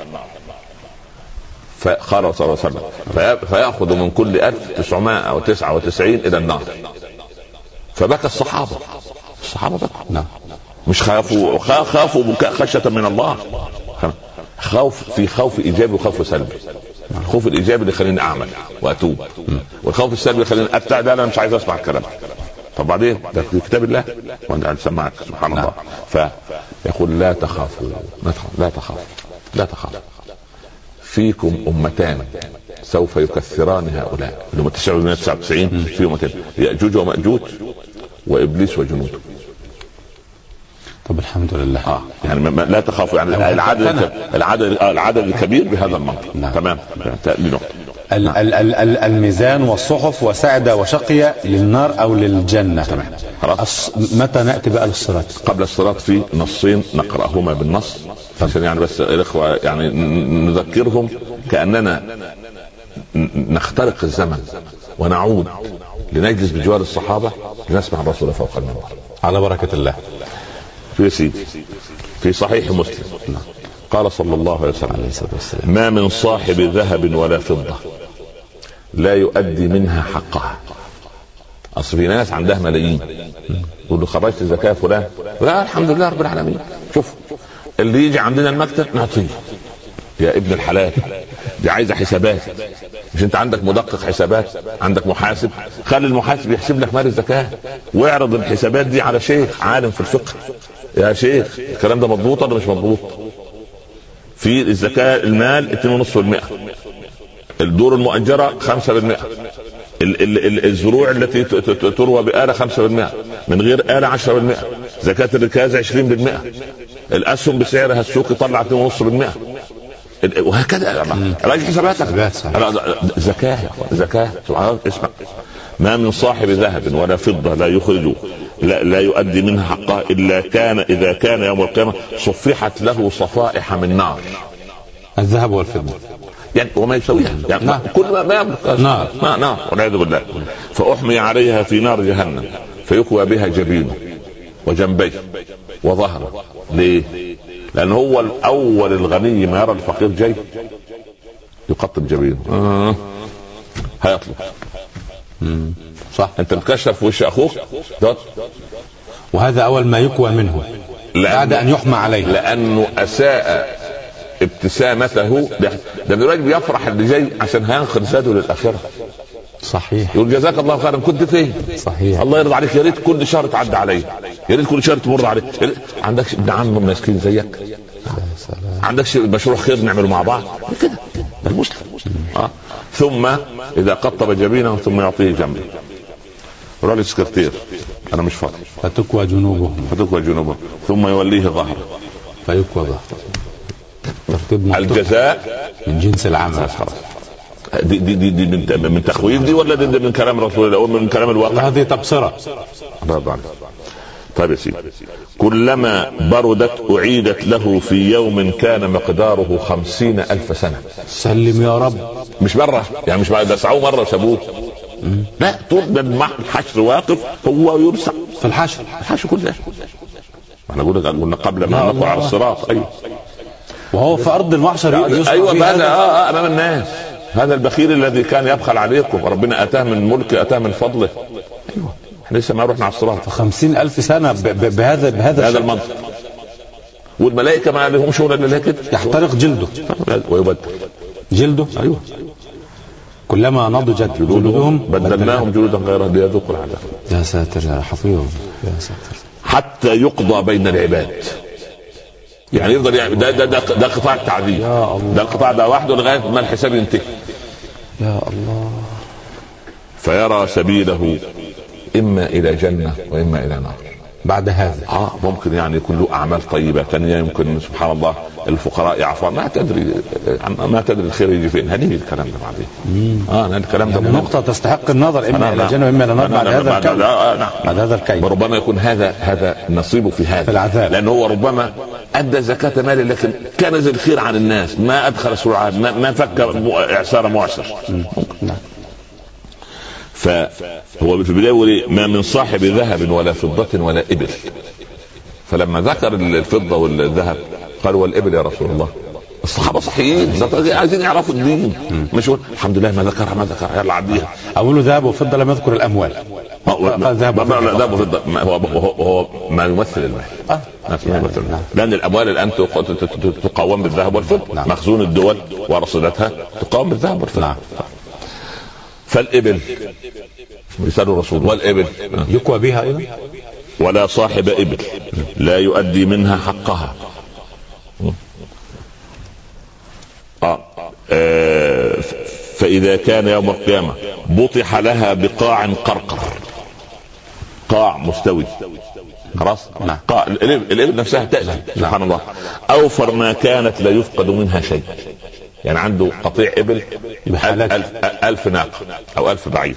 فقال صلى الله عليه وسلم فيأخذ من كل 1999 إلى النار. فبكى الصحابة بكى. نعم. مش خافوا بكاء خشية من الله، خوف في خوف إيجابي وخوف سلبي. الخوف الإيجابي اللي يخليني أعمل وأتوب، والخوف السلبي اللي يخليني أبتعد، أنا مش عايز أسمع الكلام. طب بعدين ده في كتاب الله وأنت هتسمعك سبحان الله. فيقول لا تخافوا لا تخافوا فيكم أمتان سوف يكثران هؤلاء اللي هم 99 في أمتين، يأجوج ومأجوج وإبليس وجنوده. طب الحمد لله. يعني لا تخافوا، يعني العدد الكبير بهذا المنطق. نعم. تمام. الميزان والصحف وسعد وشقي للنار أو للجنة. تمام. متى نأتي بقى للصراط؟ قبل الصراط في نصين نقرأهما بالنص عشان يعني بس الإخوة يعني نذكرهم كأننا نخترق الزمن ونعود لنجلس بجوار الصحابة لنسمع الرسول فوق المنبر على بركة الله. في سيدي في صحيح مسلم قال صلى الله عليه وسلم ما من صاحب ذهب ولا فضة لا يؤدي منها حقها. أصل في ناس عندها ملايين يقول له خرجت الزكاة فلان، لا الحمد لله رب العالمين. شوف اللي يجي عندنا المكتب نعطيه. يا ابن الحلال دي عايزة حسابات، مش انت عندك مدقق حسابات، عندك محاسب، خلي المحاسب يحسب لك مال الزكاة واعرض الحسابات دي على شيخ عالم في الفقه. يا شيخ الكلام ده مضبوط ولا مش مضبوط؟ في الزكاة المال 2.5%، الدور المؤجرة 5%، الزروع التي تروى بآلة 5%، من غير آلة 10%، زكاة الركاز 20%، الأسهم بسعرها السوقي طلع 2.5%، وهكذا. راجع حساباتك. زكاة سبحان الله. اسمع ما من صاحب ذهب ولا فضة لا يخرج لا يؤدي منها حقها إلا كان إذا كان يوم القيامة صفحت له صفائح من نار. الذهب والفضة يعني وما يسويها يعني نار. كل ما يملك نار والعياذ بالله. فأحمي عليها في نار جهنم فيكوى بها جبينه وجنبيه وظهره. ليه؟ لأن هو الأول الغني ما يرى الفقير جاي يقطب جبينه هيطلب. صح. انت مكشف وش اخوك وهذا اول ما يكوى منه بعد ان يحمى عليه، لانه اساء ابتسامته. ده دلوقتي بيفرح اللي جاي عشان هينخر زاده للاخره. صحيح. يقول جزاك الله خيرا كنت فين؟ صحيح. الله يرضى عليك، يا ريت كل شهر تعدي علي، يا ريت كل شهر تمر علي. عندكش ابن عم مسكين زيك؟ عندكش مشروع خير نعمله مع بعض كده؟ ده المسلم. ثم اذا قطب جبينه ثم يعطيه جنبه. رأى السكرتير انا مش فاضي فتكوى جنوبه ثم يوليه ظهره فيكوى ظهره. الجزاء من جنس العمل. دي من تخويف دي ولا دي من كلام رسول الله ومن كلام الواقع؟ هذه تبصرة. طيب يا سيدي كلما بردت أعيدت له في يوم كان مقداره 50,000 سنة. سلم يا رب. مش مرة يعني، مش بعد سعوه مرة وسابوه، لا طول ده الحشر واقف هو يرسع في الحشر كله. احنا قلنا قبل ما نقع على الصراط. ايوه وهو في ارض المحشر. ايوه هذا امام الناس. هذا البخيل الذي كان يبخل عليكم ربنا اتاه من ملك اتاه من فضله. ايوه احنا لسه ما رحنا على الصراط. 50,000 سنة بهذا المنطق. والملائكة ما لهم شغل الا كده، يحترق جلده ويبدل جلده. ايوه كلما نضجت جلودهم بدلناهم جلودا غيرها ليذوقوا العذاب. يا ساتر يا حفيظ يا ساتر. حتى يقضى بين العباد، يعني يفضل يعني ده قطاع التعذيب، ده القطاع ده وحده لغايه ما الحساب ينتهي. يا الله. فيرى سبيله اما الى جنه واما الى نار. بعد هذا ممكن يعني يكون له اعمال طيبه ثانيه، يمكن سبحان الله الفقراء يعفوا، ما تدري الخير يجي فين. هنيجي الكلام ده بعدين. الكلام ده يعني نقطه تستحق النظر، اما الى جنه واما الى نار بعد هذا الكيد. ربما يكون هذا نصيبه في هذا العذاب، لانه هو ربما ادى زكاه ماله لكن كنز الخير عن الناس، ما ادخل سرعه، ما فك اعسار معسر. نعم. فهو في البداية يقول ما من صاحب ذهب ولا فضة ولا إبل. فلما ذكر الفضة والذهب قال والإبل يا رسول الله. الصحابة صحيين عايزين يعرفوا الدين، مش الحمد لله ما ذكرها يلا عديها. أقول ذهب وفضة لم يذكر الأموال. ذهب وفضة هو ما يمثل المال. لأن الأموال الآن تقاوم بالذهب والفضة. مخزون الدول ورصيدتها تقاوم بالذهب والفضة. فالإبل مثال الرسول والإبل يكوى بها أيضا. ولا صاحب إبل لا يؤدي منها حقها. فإذا كان يوم القيامة بطح لها بقاع قرقر، قاع مستوي خلاص. قاع الإبل نفسها تأذن سبحان الله. أوفر ما كانت لا يفقد منها شيء، يعني عنده قطيع إبل 1000 ناقة أو 1000 بعير،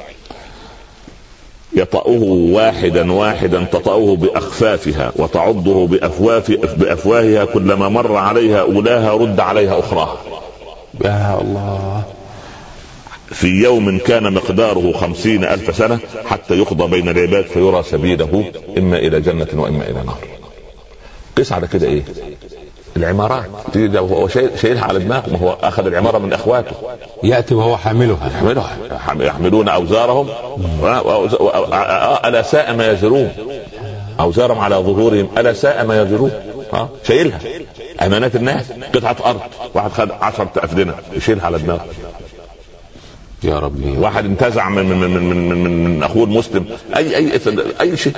يطأه واحدا واحدا تطأه بأخفافها وتعضه بأفواهها، كلما مر عليها أولاها رد عليها أخراها. يا الله. في يوم كان مقداره 50,000 سنة حتى يقضى بين العباد فيرى سبيله إما إلى جنة وإما إلى نار. قيس على كده إيه؟ العمارات هو شايلها على دماغه، ما هو اخذ العماره من اخواته، ياتي وهو حاملها يحملون اوزارهم الا ساء ما يزرون، اوزارهم على ظهورهم الا ساء ما يزرون. شايلها امانات الناس، قطعه ارض واحد خد 10 أفدنة يشيلها على دماغه. يا ربي. واحد انتزع من اخوه المسلم اي شيء.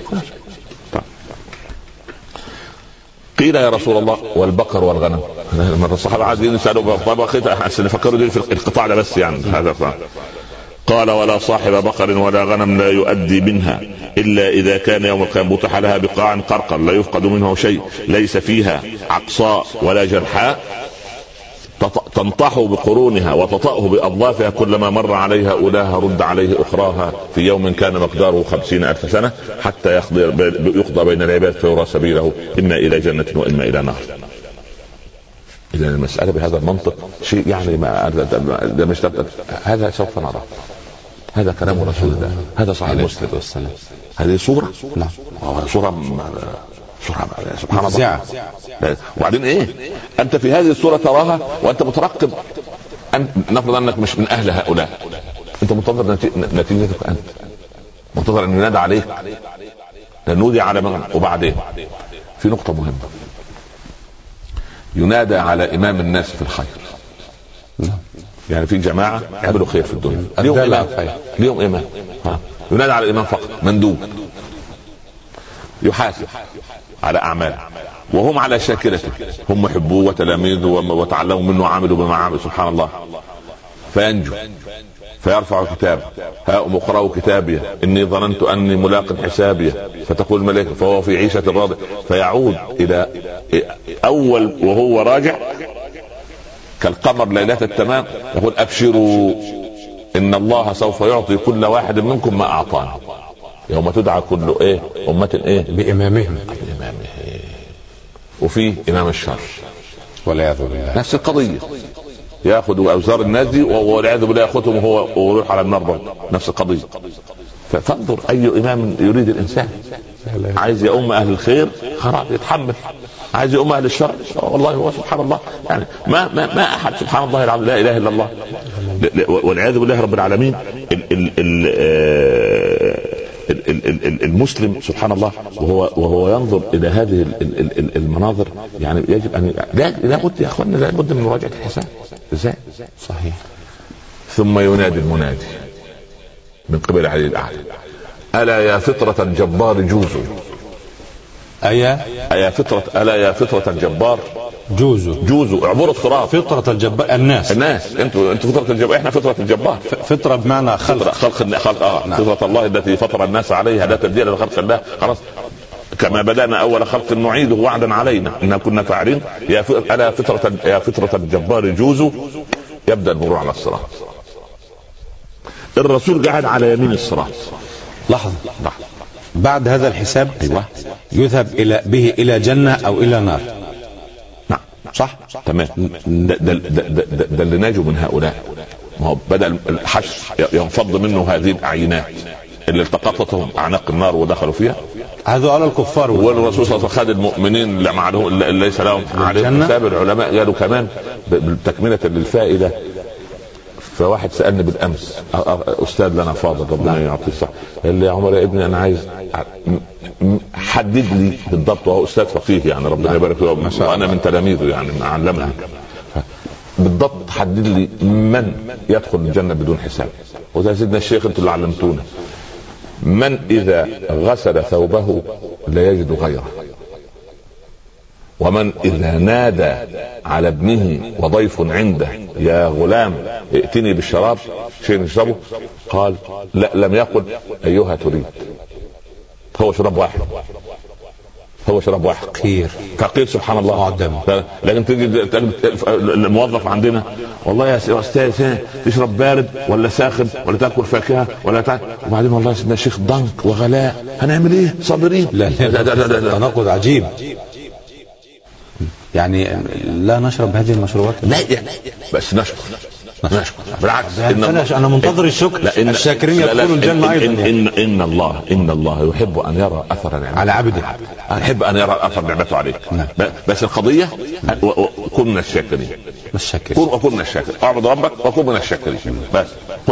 قيل يا رسول الله والبقر والغنم. من الصحابة عايزين يسألوا طبعا نفكروا دي في القطاع ده بس يعني هذا. قال ولا صاحب بقر ولا غنم لا يؤدي منها إلا إذا كان يوم القيامة بطح لها بقاع قرقر لا يفقد منه شيء ليس فيها عقصاء ولا جرحاء، تنطح بقرونها وتطأه بأضلافها، كلما مر عليها أولاها رد عليه أخراها، في يوم كان مقداره 50,000 سنة حتى يقضى بين العباد فيرى سبيله إما إلى جنة وإما إلى نار. إذا المسألة بهذا المنطق شيء يعني ده مش هذا سوف نرى. هذا كلام رسول الله، هذا صحيح مسلم. هذه صورة، نعم صورة سبحان الله. وبعدين ايه انت في هذه الصورة تراها وانت مترقب، نفرض انك مش من اهل هؤلاء، انت منتظر نتيجتك، انت منتظر ان ينادى عليك، نودي على من. وبعدين في نقطة مهمة، ينادى على امام الناس في الخير. يعني في جماعة عملوا خير في الدنيا، اليوم امام ينادى على الامام فقط، مندوب يحاسب على أعمال وهم على شاكلته، هم محبوه وتلاميذه وتعلموا منه وعملوا بما عمل سبحان الله، فينجو فيرفع كتابه هاؤم اقرأوا كتابي إني ظننت أني ملاق حسابي، فتقول الملائكة فهو في عيشة راضية، فيعود إلى أول وهو راجع كالقمر ليلة التمام، يقول أبشروا إن الله سوف يعطي كل واحد منكم ما أعطاني، يوم تدعى كل أمة بإمامهم. وفي إمام الشر والعياذ بالله نفس القضية، يأخذ أوزار الناس دي والعياذ بالله يأخذهم وهو ويروح على النار، نفس القضية. فانظر أي إمام يريد الإنسان، عايز يؤم أهل الخير خلاص يتحمل، عايز يؤم أهل الشر والله هو سبحان الله يعني ما أحد سبحان الله العظيم لا إله إلا الله والعياذ بالله رب العالمين. المسلم سبحان الله وهو ينظر الى هذه المناظر يعني يجب ان لا بد يا اخواننا لا بد من مراجعه الحساب. ازاي؟ صحيح. ثم ينادي المنادي من قبل علي الأعلى: ألا يا فطرة الجبار جوزوا. ألا يا فطرة الجبار جوزوا اعبروا الصراط. فطرة الجبار الناس انتوا فطرة الجبار، احنا فطرة الجبار. فطرة بمعنى خلق نعم. فطرة الله التي فطر الناس عليها لا تبديل لخلق الله. خلاص، كما بدأنا أول خلق نعيده وعدا علينا إننا كنا فاعلين. ألا يا فطرة الجبار جوزوا. يبدأ المرور على الصراط. الرسول قاعد على يمين الصراط. لحظة. بعد هذا الحساب يذهب به إلى جنة أو إلى نار. نعم صح تمام. ده اللي ناجوا من هؤلاء. ما هو بدأ الحشر ينفض منه هذه الأعينات اللي التقطتهم أعناق النار ودخلوا فيها. هذا على الكفار. والرسول صلى الله عليه وسلم خد المؤمنين اللي ليس لهم عليهم حساب. العلماء قالوا كمان بتكملة للفائدة. فواحد سألني بالأمس، أستاذ لنا فاضل ربنا يعطيه الصحة، قال لي: يا عمر يا ابني أنا عايز حدد لي بالضبط، وهو أستاذ فقيه يعني ربنا يبارك له وأنا من تلاميذه يعني علمني بالضبط، حدد لي من يدخل الجنة بدون حساب. وده سيدنا الشيخ أنتوا اللي علمتونا: من إذا غسل ثوبه لا يجد غيره، ومن إذا نادى على ابنه وضيف عنده: يا غلام ائتني بالشراب شيء نشربه، قال لا، لم يقل أيها تريد. هو شراب واحد كثير سبحان الله. لكن تجي الموظف عندنا: والله يا استاذ تشرب بارد ولا ساخن ولا تاكل فاكهه ولا وبعدين والله يا سيدنا الشيخ ضنك وغلاء، هنعمل ايه؟ صابرين. لا تناقض عجيب. يعني لا نشرب هذه المشروبات. لا بس نشكر بالعكس. أنا منتظر الشكر. الشاكرين يدخلوا الجنة أيضا. إن الله يحب أن يرى أثر على عبده. يحب أن يرى أثر نعمته عليك. بس القضية كن من الشاكرين. وكن الشاكر. اعبد ربك وكن من الشاكرين. بس كل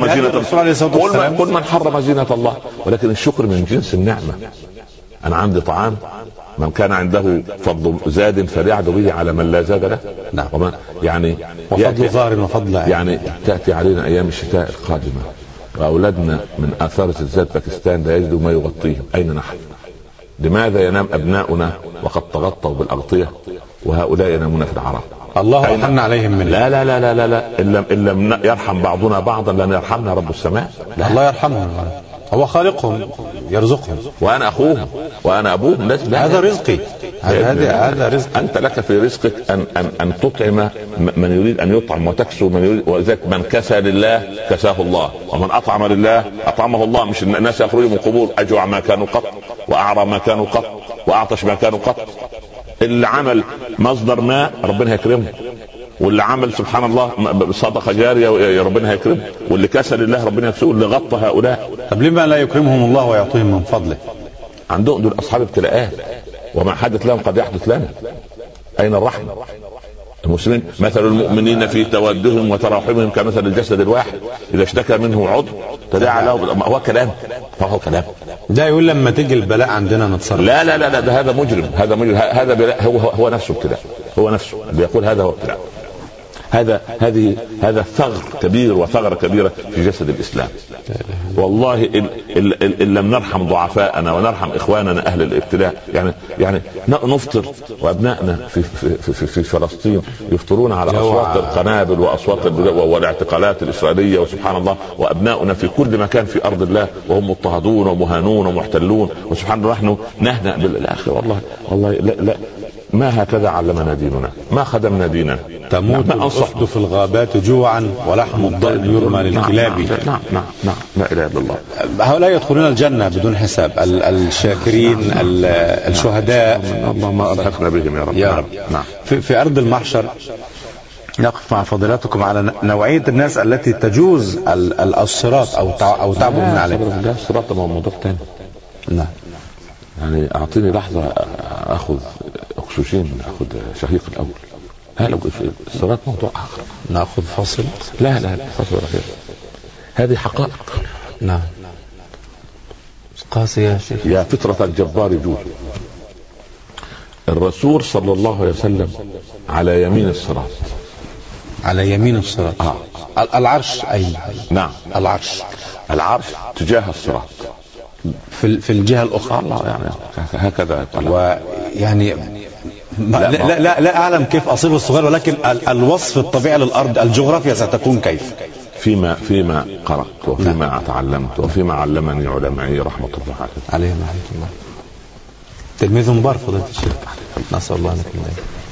من حرم زينة الله. ولكن الشكر من جنس النعمة. أنا عندي طعام، من كان عنده فضل زاد فليعد به على من لا زاد له. نعم. يعني وفضل ظاهر وفضل يعني تأتي علينا أيام الشتاء القادمة وأولادنا من آثار زلزال باكستان لا يجدوا ما يغطيهم. أين نحن؟ لماذا ينام أبناؤنا وقد تغطوا بالأغطية وهؤلاء ينامون في العراء؟ الله أحن عليهم من لا لا لا لا لا, لا. إن لم يرحم بعضنا بعضا لن يرحمنا رب السماء. الله يرحمهم، هو خالقهم يرزقهم، وانا اخوهم وانا ابوهم. هذا رزقي. هذا رزق. انت لك في رزقك ان تطعم من يريد ان يطعم وتكسو من يريد. وذلك من كسى لله كساه الله، ومن اطعم لله اطعمه الله. مش الناس يخرجوا من القبور اجوع ما كانوا قط، واعرى ما كانوا قط، واعطش ما كانوا قط. اللي عمل مصدر ماء ربنا هيكرمه، واللي عمل سبحان الله صدقة جارية يا ربنا هيكرمه، واللي كسل الله ربنا يكسوه، اللي غطى هؤلاء. طب لما لا يكرمهم الله ويعطيهم من فضله؟ عندهم دول أصحاب ابتلاءات، وما حدث لهم قد يحدث لنا. أين الرحمة؟ المسلمين مثل المؤمنين في تودهم وتراحمهم كمثل الجسد الواحد إذا اشتكى منه عضو تداعى له. هو كلام، فهو كلام. ده يقول لما تيجي البلاء عندنا نتصرف. لا لا لا, لا ده هذا مجرم. هذا بلاء. هو نفسه ابتلاء. هو نفسه بيقول هذا هو ابتلاء. هذا ثغر كبير وثغرة كبيرة في جسد الإسلام. والله إن لم نرحم ضعفاءنا ونرحم إخواننا أهل الابتلاء، يعني نفطر وأبنائنا في فلسطين يفطرون على أصوات القنابل وأصوات والاعتقالات الإسرائيلية، وسبحان الله، وأبنائنا في كل مكان في أرض الله وهم مضطهدون ومهانون ومحتلون، وسبحان الله نحن نهدأ بالآخر. والله لا ما هكذا علمنا ديننا، ما خدمنا ديننا. تموت الأسد في الغابات جوعا ولحم الضأن يرمى للكلاب. نعم لا إله إلا الله. هؤلاء يدخلون الجنة بدون حساب، الشاكرين الشهداء. اللهم ألحقنا بهم يا رب. نعم. في أرض المحشر نقف مع فضيلتكم على نوعية الناس التي تجوز الصراط أو تعبر من عليه. الصراط موضوع ثاني. نعم. يعني أعطيني لحظة أخذ أكسجين، أخذ شهيق الأول. هلا الصراط موضوع آخر. نأخذ فاصل. لا فاصل ولا خير. هذه حقائق. نعم. قاسية يا شيخ. يا فطرة الجبار جود. الرسول صلى الله عليه وسلم على يمين الصراط. على يمين الصراط. العرش أين؟ نعم، العرش تجاه الصراط في الجهة الأخرى. الله يعني هكذا. ويعني لا أعلم كيف أصيغ السؤال، ولكن الوصف الطبيعي للأرض، الجغرافيا ستكون كيف؟ فيما قرأت وفيما تعلمت وفيما علمني علمائي رحمة الله عليهم رحمة الله. تلميذ مبارك فضيلة الشيخ، نسأل الله أن يكون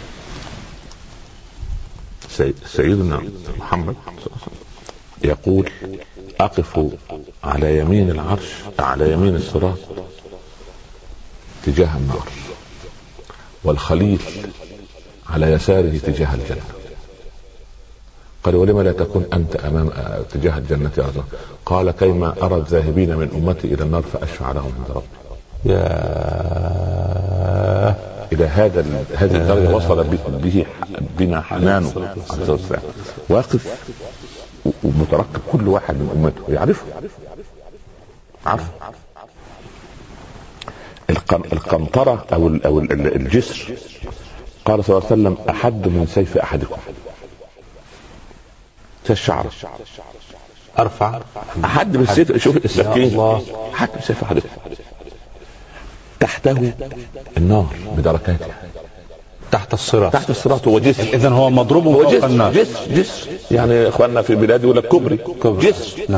سيدنا محمد يقول: أقف على يمين العرش، على يمين الصراط تجاه النار، والخليل على يساره تجاه الجنة. قال: ولما لا تكون أنت أمام تجاه الجنة يا رب؟ قال: كيما أرى الذاهبين من أمتي إلى النار فأشفع لهم عند ربي. إلى هذه الدرجة وصل بنا حنانه عز وجل، واقف ومترقب كل واحد من أمته يعرفه. القنطرة أو الجسر، قال صلى الله عليه وسلم: أحد من سيف أحدكم. الشعر أرفع أحد من السيف. شوف السكين، أحد من سيف أحدكم. تحته النار بدركاتها، تحت الصراط هو جسر. إذن هو مضروب فوق النار. جسر يعني إخواننا في بلاد يقول لك كبري. جسر. نعم.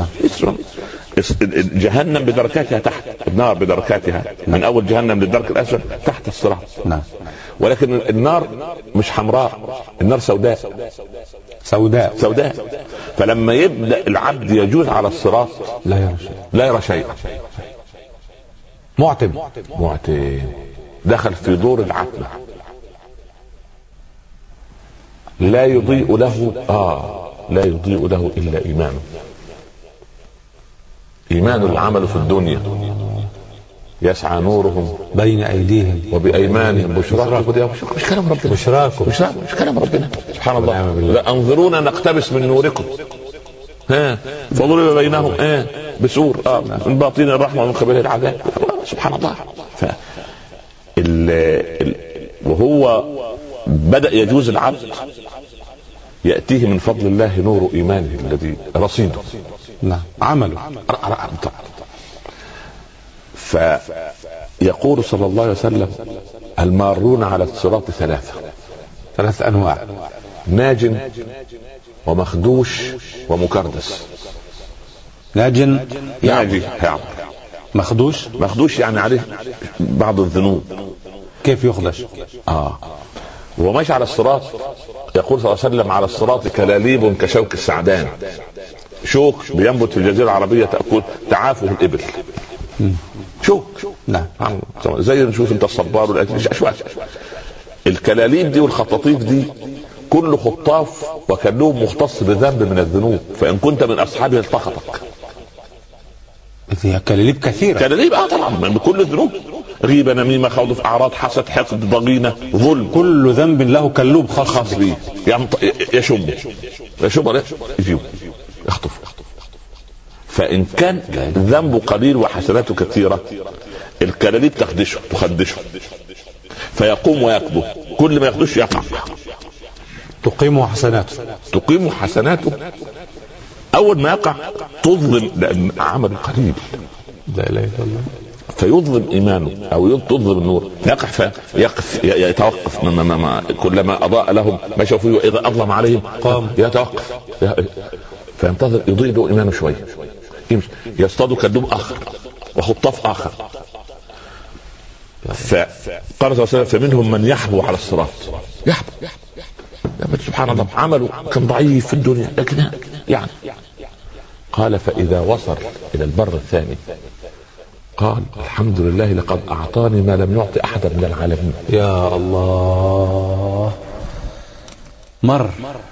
جهنم بدركاتها تحت، النار بدركاتها من أول جهنم للدرك الأسفل تحت الصراط. نعم. ولكن النار مش حمراء، النار سوداء. فلما يبدأ العبد يجوز على الصراط لا يرى شيء. معتم دخل في دور العتمة، لا يضيء له إلا إيمان العمل في الدنيا، يسعى نورهم بين أيديهم وبأيمانهم بشراكم. مش كلام ربنا، مش كلام ربنا سبحان الله. لا أنظرونا نقتبس من نوركم، فضرب بينهم بسور من باطن الرحمة ومن قبل العذاب. سبحان الله. وهو بدأ يجوز العبد، يأتيه من فضل الله نور إيمانه الذي رصيده. نعم. عمله. فيقول صلى الله عليه وسلم: المارون على الصراط ثلاث أنواع: ناج ومخدوش ومكردس. ناجي مخدوش يعني عليه بعض الذنوب. كيف يخدش؟ هو ماشي على الصراط. يقول صلى الله عليه وسلم: على الصراط كلاليب كشوك السعدان، شوك بينبت في الجزيرة العربية تأكل تعافه الإبل. شوك. نعم. زي نشوف انت الصبار والأشواك. الكلاليب دي والخطاطيف دي كل خطاف وكلهم مختص بذنب من الذنوب، فإن كنت من أصحابه التقطك. هي كلاليب كثيرة. كلاليب طبعا بكل الذنوب: غيبة، نميمة، خوض في أعراض، حسد، حقد، ضغينة، ظلم. كل ذنب له كلوب خاص به. يشم يجيب يخطف. فإن كان ذنبه قليل وحسناته كثيرة، الكلاليب تخدشه فيقوم ويكبه، كل ما يخدش يقع. تقيم حسناته. أول ما يقع تظلم، لأن عمل قليل. لا إله إلا الله. فيظلم إيمانه أو تظلم النور، يقف يتوقف. كلما أضاء لهم مشوا فيه، وإذا أظلم عليهم قام يتوقف، فينتظر يضيء له إيمانه شوية، يمشي يصطاد كذوب آخر وخطاف آخر. فقال صلى الله عليه وسلم: فمنهم من يحبو على الصراط. يحبو سبحان الله، عمله كان ضعيف في الدنيا لكن يعني. قال: فإذا وصل إلى البر الثاني قال: الحمد لله لقد أعطاني ما لم يعطي أحدا من العالمين. يا الله. مر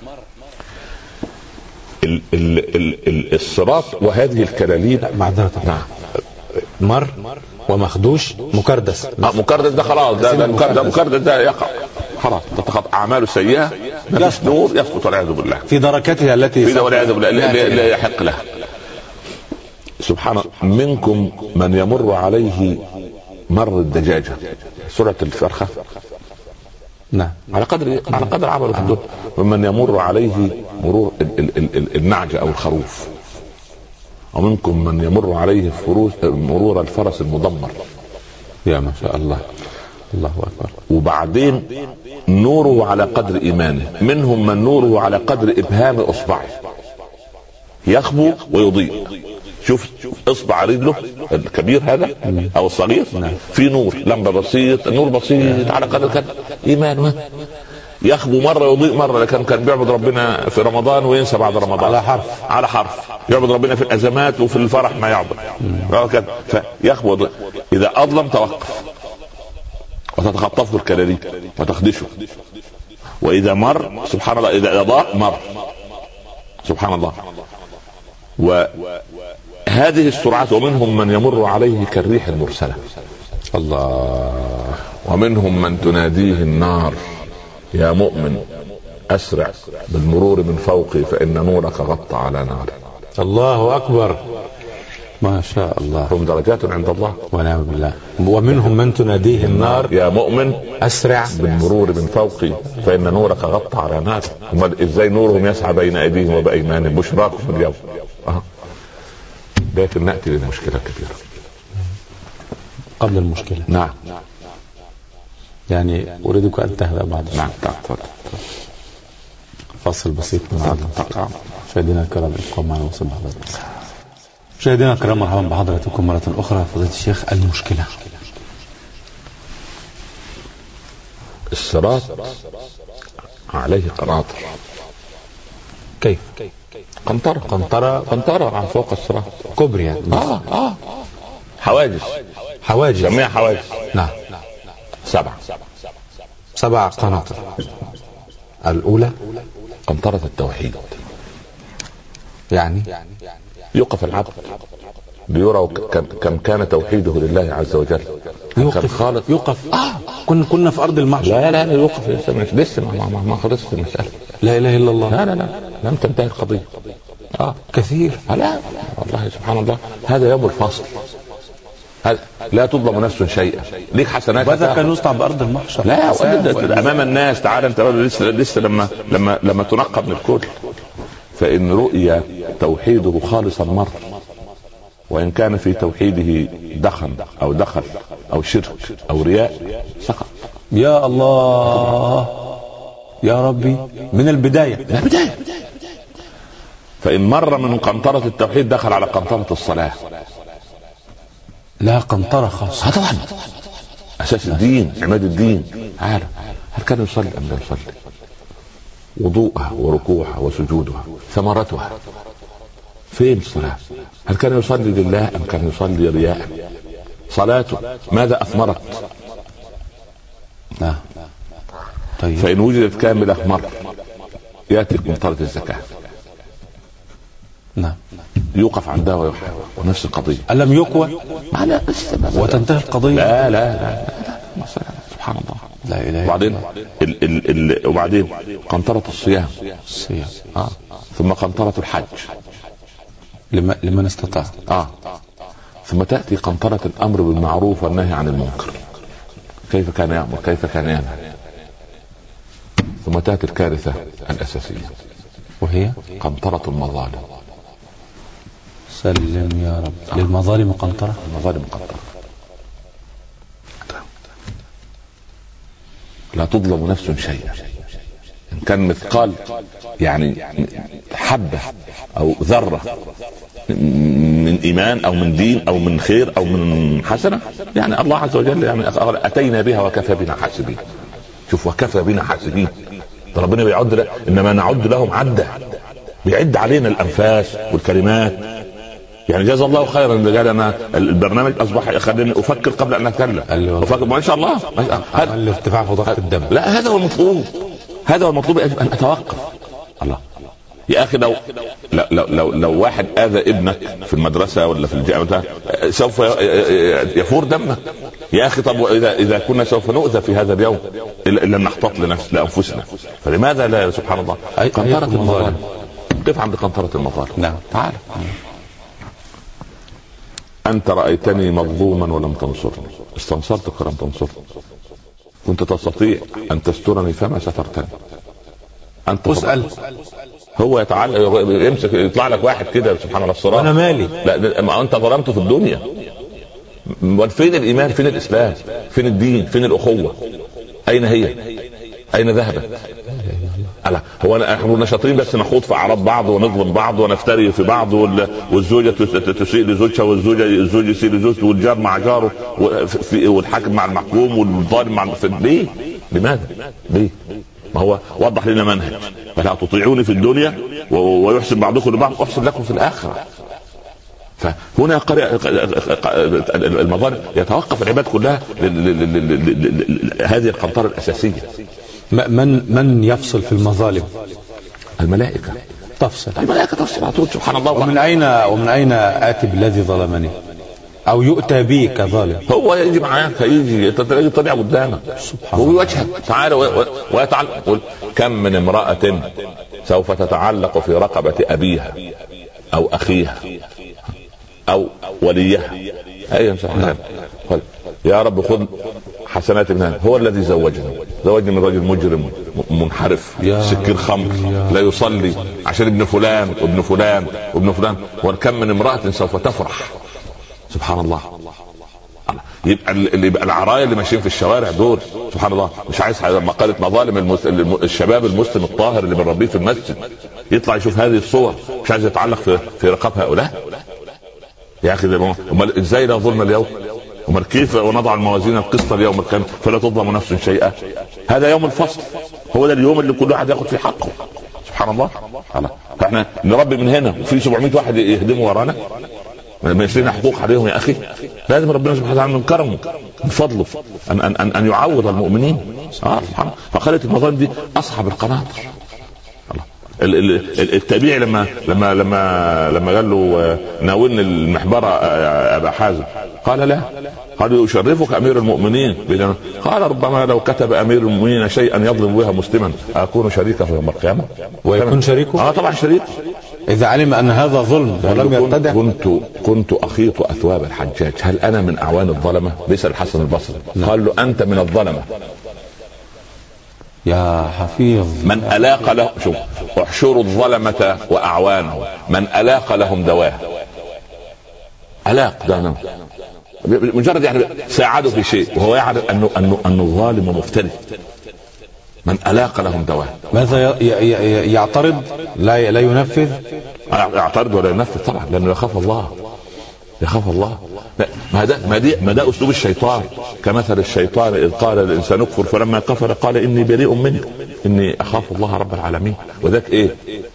الصراط وهذه الكلاليب. نعم. مر ومخدوش مكردس. مكردس ده خلاص، ده مكردس ده يقع خلاص، ده أعماله سيئة، مفيش نور، يسقط والعياذ بالله في دركاتها التي والعياذ بالله لا يحق لها. سبحان. منكم من يمر عليه مر الدجاجة، سورة الفرخة. نعم. على قدر عمله في الدنيا. ومن يمر عليه مرور النعجة او الخروف، ومنكم من يمر عليه مرور الفرس المدمر. يا ما شاء الله، الله اكبر. وبعدين نوره على قدر ايمانه، منهم من نوره على قدر ابهام اصبعه، يخبو ويضيء. شوف اصبع رجله الكبير هذا او الصغير في نور، لمبه بسيط، نور بسيط على قدر كده ايمانه، يخبو مره يضيء مره. لكن كان بيعبد ربنا في رمضان وينسى بعد رمضان، على حرف يعبد ربنا في الازمات وفي الفرح ما يعبد فيخبو يضيء. اذا اظلم توقف وتتخطفه الكلاليب وتخدشه، واذا مر سبحان الله اذا اضاء مر سبحان الله. وهذه السرعات، ومنهم من يمر عليه كالريح المرسلة، الله. ومنهم من تناديه النار يا مؤمن أسرع بالمرور من فوقي فإن نورك غطى على نار. الله أكبر، ما شاء الله. هم درجات عند الله ونعم بالله. ومنهم من تناديه النار يا مؤمن أسرع بالمرور من فوقي فإن نورك غطى على نار. إزاي نورهم يسعى بين أيديهم وبأيمانهم بشراكم اليوم. لكن نأتي للمشكلة الكبيرة قبل المشكلة. نعم. يعني أريدك أن تهدأ بعد. نعم. فصل بسيط من عدد. مشاهدينا الكرام ابقوا معنا وصل بحضراتكم. مشاهدينا الكرام مرحبا بحضراتكم مرة أخرى. فضيلة الشيخ، المشكلة الصراط عليه قناطر. كيف؟ قنطرة عن فوق الصراط، كبر يعني. حواجز جميع حواجز. نعم. 7 قناطر. الأولى قنطرة التوحيد، يعني يوقف العبد ليرى كم كان توحيده لله عز وجل. يوقف. كنا في أرض المحشر. لا يوقف لسه ما خلصت المسألة. لا إله إلا الله. لا لم تنتهي القضية. كثير. لا والله سبحان الله، هذا يوم الفصل. لا تظلم نفس شيئا، ليك حسنات. وهذا كان يصنع بأرض المحشر. لا أمام الناس. تعال انت لسه لما تنقب من الكل. فإن رؤيا توحيده خالصا مر، وإن كان في توحيده دخل أو شرك أو رياء سقط. يا الله يا ربي، من البداية. فإن مر من قنطرة التوحيد دخل على قنطرة الصلاة. لا قنطرة خاصة طبعا أساس الدين، عماد الدين. هل كان يصلي أم لا يصلي؟ وضوءها وركوعها وسجودها ثمرتها فين الصلاة؟ هل كان يصلي لله أم كان يصلي رياء؟ صلاته ماذا أثمرت؟ لا. طيب. فإن وجدت كاملة مر يأتي قنطرة الزكاة. نعم. يوقف عندها ويحاول، ونفس القضية. ألم يقوى وتنتهي القضية. لا سبحان الله. لا إله. وبعدين قنطرة الصيام. ثم قنطرة الحج لمن استطاع. ثم تأتي قنطرة الأمر بالمعروف والنهي عن المنكر. كيف كان يأمر، كيف كان ينهى. ثم تأتي الكارثة الأساسية، وهي قنطرة المظالم. سلم يا رب. للمظالم قنطرة. لا تظلم نفس شيئا، إن كان مثقال يعني حبة أو ذرة من إيمان أو من دين أو من خير أو من حسنة، يعني الله عز وجل يعني أتينا بها وكفى بنا حاسبين. شوف، وكفى بنا حاسبين. ربنا بيعد، إنما نعد لهم عدة، بيعد علينا الأنفاس والكلمات. يعني جزا الله خيرا اللي قال انا البرنامج اصبح يخليني افكر قبل ان اتكلم. افكر ما شاء الله. هذا الارتفاع في ضغط الدم. لا، هذا هو المطلوب. يجب ان اتوقف. الله يا اخي، لو واحد اذى ابنك في المدرسه ولا في الجامعه سوف يفور دمك يا اخي. طب اذا كنا سوف نؤذى في هذا اليوم الا نحتاط لانفسنا، فلماذا لا؟ سبحان الله. قنطرة المظالم. قف عند قنطرة المظالم. نعم. تعال. أنت رأيتني مظلوما ولم تنصرني، استنصرتك ولم تنصرني. كنت تستطيع أن تسترني فما سترتني. انت اسال. هو يتعلق يمسك يطلع لك واحد كده سبحان الله الصراط. انا مالي؟ لا ما انت ظلمته في الدنيا. فين الايمان؟ فين الاسلام؟ فين الدين؟ فين الاخوه؟ اين هي؟ اين ذهبت؟ هو احنا نشاطين بس نخوض في اعراض بعض ونظلم بعض ونفتري في بعض، والزوجه تسيء لزوجها والزوج يسيء لزوجته والجار مع جاره والحاكم مع المحكوم والظالم مع ليه؟ لماذا؟ ليه؟ ما هو وضح لنا منهج: فلا تطيعوني في الدنيا ويحسن بعضكم لبعض واحسن لكم في الاخره. فهنا المظالم يتوقف العباد كلها هذه القنطرة الأساسية. من يفصل في المظالم؟ الملائكة تفصل. الملائكة تفصل على طول سبحان الله. ومن أين آتي بالذي ظلمني أو يؤتى به كظالم؟ هو يجي معاك، يجي طبيعة قدامك ويوجهك تعالى ويتعلق. كم من امرأة سوف تتعلق في رقبة أبيها أو أخيها أو وليها أي يا رب خذ حسنات ابنها. هو الذي زوجني من رجل مجرم منحرف سكر خمر لا يصلي عشان ابن فلان وابن فلان وابن فلان. وكم من امرأة سوف تفرح سبحان الله. يبقى العرايا اللي ماشيين في الشوارع دول سبحان الله مش عايز مقالة مظالم الشباب المسلم الطاهر اللي بنربيه في المسجد يطلع يشوف هذه الصور مش عايز يتعلق في رقاب هؤلاء. يا اخي امال ازاي لا ظلم اليوم؟ امال كيف ونضع الموازين القسط اليوم القيامة فلا تظلم نفس شيئا؟ هذا يوم الفصل، هو ده اليوم اللي كل واحد ياخذ فيه حقه سبحان الله. فاحنا نربي من هنا وفي 700 واحد يهدموا ورانا ما يشترينا حقوق عليهم. يا اخي لازم ربنا سبحانه وتعالى من كرمه من فضله ان يعوض المؤمنين. سبحان. فخلت المظالم دي اصحاب القناطر. التابعي لما قال له ناولني المحبرة ابا حازم قال لا. قال يشرفك امير المؤمنين. قال ربما لو كتب امير المؤمنين شيئا يظلم بها مسلما اكون شريكه يوم القيامه. ويكون شريكه؟ طبعا شريك اذا علم ان هذا ظلم ولم يرتدع. كنت اخيط اثواب الحجاج هل انا من اعوان الظلمه؟ بيسأل الحسن البصري قال له انت من الظلمه يا حفيظ. من ألاق له شوف احشروا الظلمة واعوانه من ألاق لهم دواه. ألاق ده مجرد يعني ساعده في شيء وهو يعرف انه ظالم ومفتري. من ألاق لهم دواه. ماذا يعترض؟ لا ينفذ؟ يعترض ولا ينفذ طبعا لانه يخاف الله. ما ده اسلوب الشيطان. كمثل الشيطان اذ قال الانسان اكفر فلما كفر قال اني بريء منك اني اخاف الله رب العالمين. وذاك ايه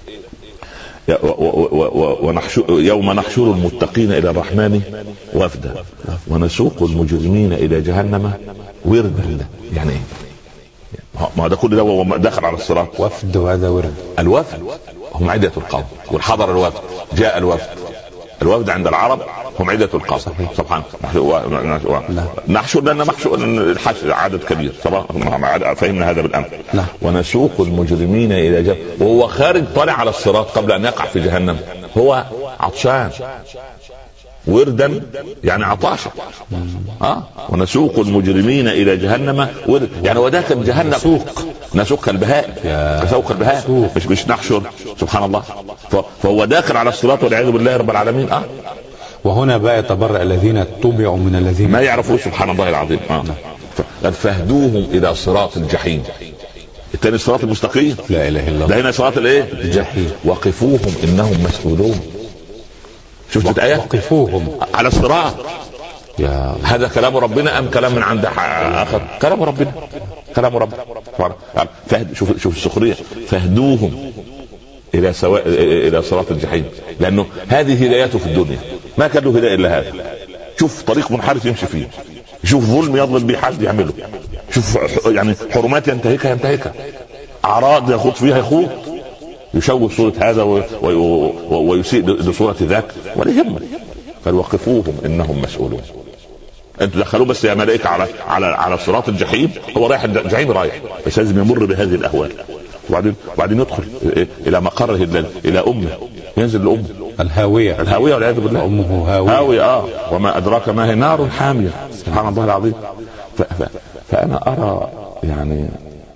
يوم نحشر المتقين الى الرحمن وفدا ونسوق المجرمين الى جهنم وردا. يعني ايه؟ ما ده كل ده داخل على الصراط. وفد وهذا ورد. الوفد هم عدة القوم والحضر الوفد. جاء الوفد عند العرب هم عدة القوم. سبحان نحشر لأن محشور الحشر عدد كبير. فهمنا هذا بالأمر. ونسوق المجرمين إلى جهنم وهو خارج طالع على الصراط قبل أن يقع في جهنم هو عطشان. وردا يعني عطاشا. ونسوق المجرمين الى جهنم ورد يعني وداخل جهنم نسوق البهائم كسوق البهائم مش نحشر سبحان الله. فهو داخل على الصراط والعياذ بالله رب العالمين. وهنا بقى يتبرأ الذين تبعوا من الذين ما يعرفوا سبحان الله العظيم. فاهدوهم الى صراط الجحيم. الثاني الصراط المستقيم لا اله الا الله. ده هنا صراط الايه؟ الجحيم. وقفوهم انهم مسؤولون. شفت الآية؟ وقفوهم على الصراط. هذا كلام ربنا أم كلام من عند آخر؟ كلام ربنا. شوف السخرية. فاهدوهم إلى صراط الجحيم لأنه هذه هدايته في الدنيا ما كان له هداية إلا هذا. شوف طريق منحرف يمشي فيه. شوف ظلم يظلم به حد يعمله. شوف يعني حرمات ينتهكها. أعراض يخوض فيها يخوض. يشوه صورة هذا ويسيء لصورة ذاك ولا يهمه. فالوقفوهم انهم مسؤولون. انتوا دخلوا بس يا ملائكة على صراط الجحيم. هو رايح الجحيم رايح بس لازم يمر بهذه الاهوال. وبعدين يدخل الى مقره الى امه. ينزل لامه الهاوية والعياذ بالله. امه هاوية. وما ادراك ما هي نار حامية. سبحان الله العظيم. فانا ارى يعني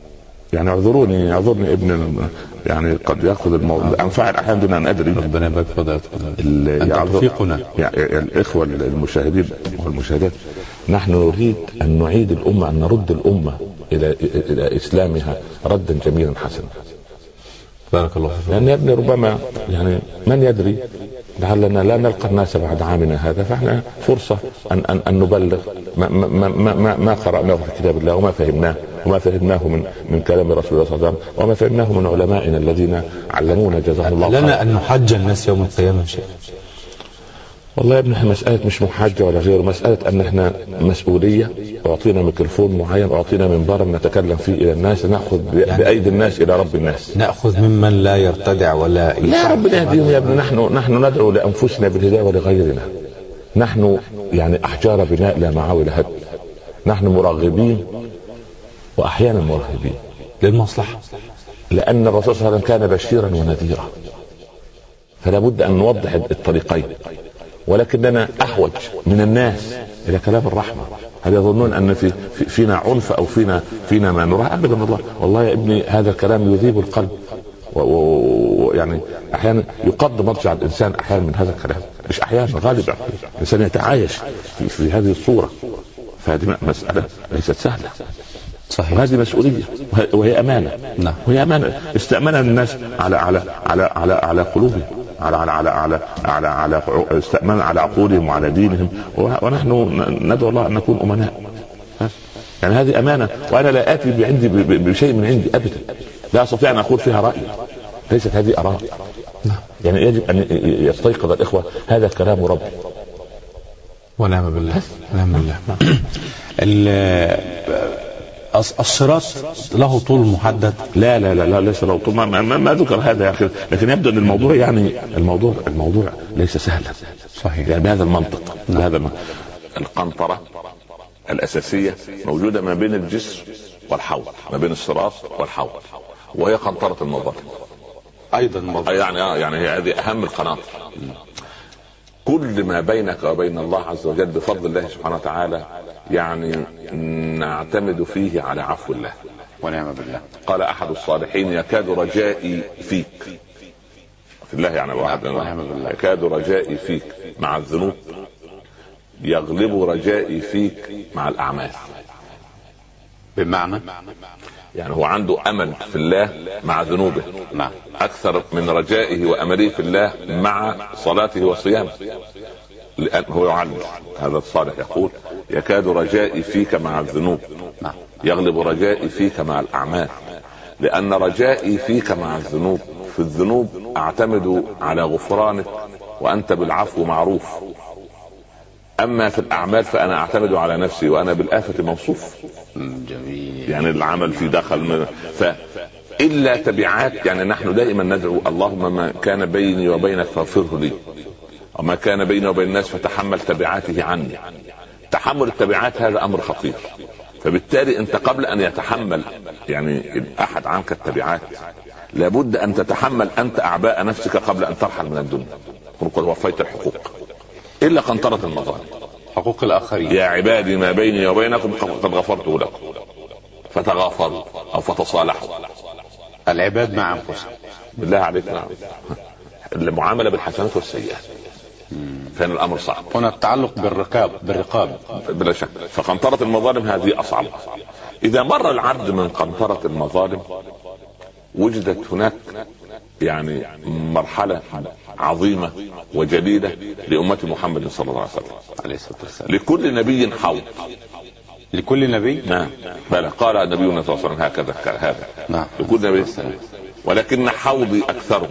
يعني اعذروني ابن يعني قد ياخذ الموضوع انفعل احيانا دون ان ادري. ربنا يبارك فيك توفيقنا. يعني الاخوه المشاهدين والمشاهدات، نحن نريد ان نعيد الامه، ان نرد الامه الى اسلامها ردا جميلا حسنا. بارك الله فيك. لان يا ابني ربما يعني من يدري لعلنا لا نلقى الناس بعد عامنا هذا، فاحنا فرصه ان نبلغ ما قرأناه في كتاب الله وما فهمناه من كلام رسول الله صلى الله عليه وسلم وما فهمناه من علمائنا الذين علمونا جزاهم الله خيرا. لنا ان نحج الناس يوم القيامه شيء. والله يا ابني مسألة مش محاجة ولا غيره، مسألة ان احنا مسؤولية، اعطينا ميكروفون معين، اعطينا منبرا نتكلم فيه الى الناس، نأخذ بأيدي الناس الى رب الناس، نأخذ ممن لا يرتدع ولا لا ربنا يهديهم يا ابني. نحن ندعو لأنفسنا بالهداية ولغيرنا. نحن يعني احجار بناء لا معاول هد، نحن مراغبين واحيانا مرهبين للمصلحة، لان الرسول صلى الله عليه وسلم كان بشيرا ونذيرا، فلا بد ان نوضح الطريقين. ولكننا احوج من الناس الى كلام الرحمه. هل يظنون ان فينا عنف او فينا ما نراه؟ ابدا والله يا ابني هذا الكلام يذيب القلب، ويعني احيانا يقض مضجع الانسان احيانا من هذا الكلام، مش احيانا، غالبا الانسان يتعايش في هذه الصوره. فهذه مساله ليست سهله. صحيح. هذه مسؤوليه وهي امانه. نعم. وهي امانه استأمنها الناس على قلوبهم، على استأمن على عقولهم وعلى دينهم، ونحن ندعو الله ان نكون امناء. يعني هذه امانه، وانا لا اتي بشيء من عندي ابدا، لا استطيع ان اقول فيها رايي، ليست هذه اراء. يعني يجب ان يستيقظ الاخوه هذا كلام ربي. ونعم بالله. ونعم بالله. الصراط له طول محدد؟ لا ليس له طول، ما ذكر هذا يا اخي، لكن يبدو ان الموضوع يعني الموضوع ليس سهلا. صحيح. يعني بهذا المنطق. القنطرة الأساسية موجودة ما بين الجسر والحوض، ما بين الصراط والحوض، وهي قنطرة النظر أيضا. يعني هي هذه أهم القناطر. كل ما بينك وبين الله عز وجل بفضل الله سبحانه وتعالى يعني نعتمد فيه على عفو الله. ونعم بالله. قال أحد الصالحين: يكاد رجائي فيك في الله، يعني واحد يكاد رجائي فيك مع الذنوب يغلب رجائي فيك مع الأعمال. بمعنى يعني هو عنده أمل في الله مع ذنوبه أكثر من رجائه وأمله في الله مع صلاته وصيامه. لأن هو يعلم هذا الصالح يقول: يكاد رجائي فيك مع الذنوب يغلب رجائي فيك مع الأعمال. لأن رجائي فيك مع الذنوب، في الذنوب أعتمد على غفرانك وأنت بالعفو معروف، أما في الأعمال فأنا أعتمد على نفسي وأنا بالآفة موصوف. جميل. يعني العمل في دخل إلا تبعات. يعني نحن دائما ندعو: اللهم ما كان بيني وبينك فاغفره لي، وما كان بيني وبين الناس فتحمل تبعاته عني. تحمل التبعات هذا أمر خطير، فبالتالي أنت قبل أن يتحمل يعني الأحد عنك التبعات لابد أن تتحمل أنت أعباء نفسك قبل أن ترحل من الدنيا. قل وفيت الحقوق إلا قنطرة المظالم، حقوق الآخرين. يا عبادي ما بيني وبينكم قد غفرته لكم فتغافروا أو فتصالحوا. العباد مع أنفسهم. بالله عليك. نعم. المعاملة بالحسنات والسيئات، فإن الأمر صعب. هنا التعلق بالرقاب بلا شك. فقنطرة المظالم هذه أصعب. إذا مر العبد من قنطرة المظالم وجدت هناك يعني مرحلة عظيمة وجليلة لأمة محمد صلى الله عليه وسلم. لكل نبي حوض. لكل نبي؟ نعم. بل قال نبينا صلى الله عليه وسلم هذا. نعم. لكل نبي، ولكن حوضي أكثرهم،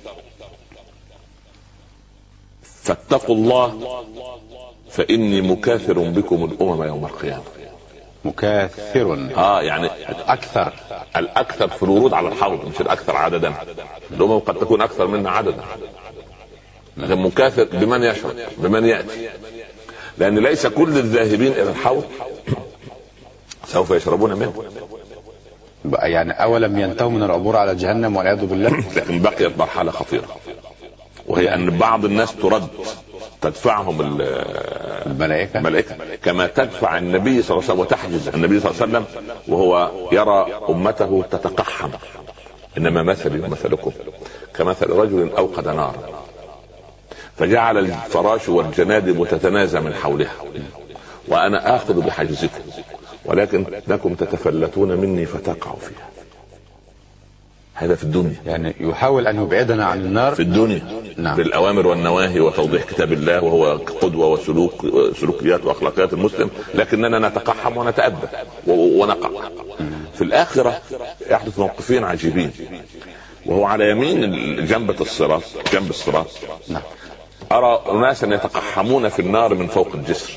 فاتقوا الله فإني مكاثر بكم الأمم يوم القيامة. مكاثر يعني الأكثر في الورود على الحوض، مش الأكثر عددا. الأمم قد تكون أكثر منا عددا، لكن مكاثر بمن يشرب بمن يأتي، لأن ليس كل الذاهبين إلى الحوض سوف يشربون منه. يعني أولم ينتهوا من العبور على جهنم والعياذ بالله. لكن بقيت مرحلة خطيرة، وهي أن بعض الناس تدفعهم الملائكة كما تدفع النبي صلى الله عليه وسلم وتحجز النبي صلى الله عليه وسلم وهو يرى أمته تتقحم. إنما مثلي ومثلكم كمثل رجل أوقد نارا فجعل الفراش والجنادب تتنازع من حولها وأنا آخذ بحجزكم ولكنكم تتفلتون مني فتقعوا فيها. هذا في الدنيا، يعني يحاول أن يبعدنا عن النار في الدنيا. نعم. بالأوامر والنواهي وتوضيح كتاب الله وهو قدوة وسلوكيات وأخلاقيات المسلم، لكننا نتقحم ونتأدب ونقع. في الآخرة يحدث موقفين عجيبين، وهو على يمين جنب الصراط نعم. أرى أناسا يتقحمون في النار من فوق الجسر،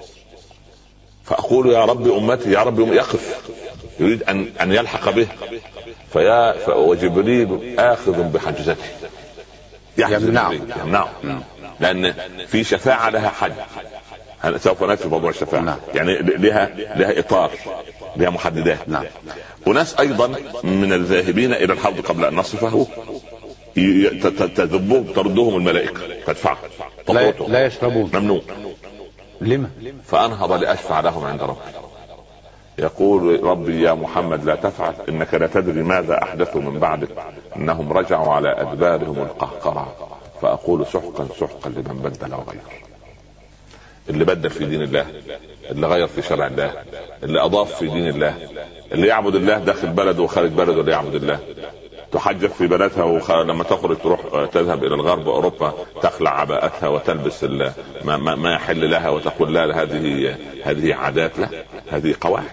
فأقول يا رب أمتي، يا رب يقف يريد أن يلحق به، وجبريل آخذ بحجزته يمنعه، لأن في شفاعة لها حج. سوف نأتي موضوع الشفاعة. نعم. يعني لها إطار، لها محددات. نعم. وناس أيضا من الذاهبين إلى الحوض قبل أن نصفه تذبهم تردهم الملائكة تدفعهم لا يشربون، ممنوع. لما؟ فأنهض لأشفع لهم عند ربي، يقول ربي يا محمد لا تفعل، إنك لا تدري ماذا أحدثوا من بعدك، إنهم رجعوا على أدبارهم القهقرة. فأقول سحقا سحقا لمن بدل وغير. اللي بدل في دين الله، اللي غير في شرع الله، اللي أضاف في دين الله، اللي يعبد الله داخل بلده وخارج بلده اللي يعبد الله، تحجب في بلدها لما تخرج تروح تذهب إلى الغرب وأوروبا تخلع عباءتها وتلبس ما يحل لها وتقول لا هذه عادات، لا هذه قواعد.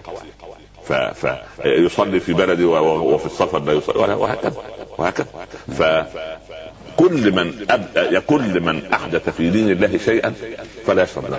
فيصلي في بلدي وفي السفر لا يصلي، وهكذا. فكل من أحدث في دين الله شيئا فلا يشرب من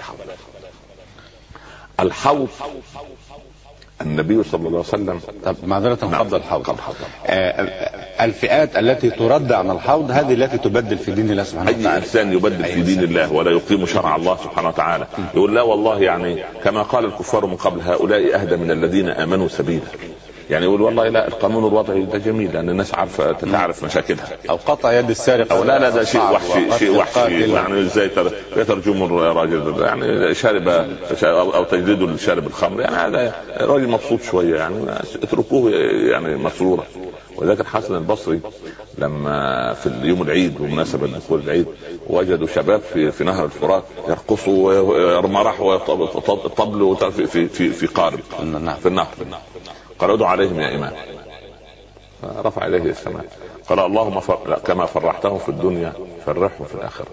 الحوض. النبي صلى الله عليه وسلم. طب معذرة قبل الحوض، الفئات التي ترد عن الحوض هذه التي تبدل في دين الله سبحانه وتعالى. أي إنسان يبدل في دين الله ولا يقيم شرع الله سبحانه وتعالى يقول لا والله، يعني كما قال الكفار من قبل هؤلاء أهدى من الذين آمنوا سبيلا. يعني يقول والله لا، القانون الوضعي ده جميل لأن الناس عارفة تتعرف مشاكلها، أو قطع يد السارق، أو لا ده شيء وحشي يعني ازاي يترجم الراجل يعني شارب أو تجديد الشارب الخمر، يعني هذا راجل مبسوط شوية، يعني اتركوه يعني مسرورا. وذلك الحسن البصري لما في اليوم العيد ومناسبة دخول العيد وجدوا شباب في نهر الفرات يرقصوا ويرمرحوا ويطبلوا في قارب في النهر. قال ادعوا عليهم يا إمام، رفع إليه السماء قال اللهم كما فرحتهم في الدنيا فرحهم في الآخرة.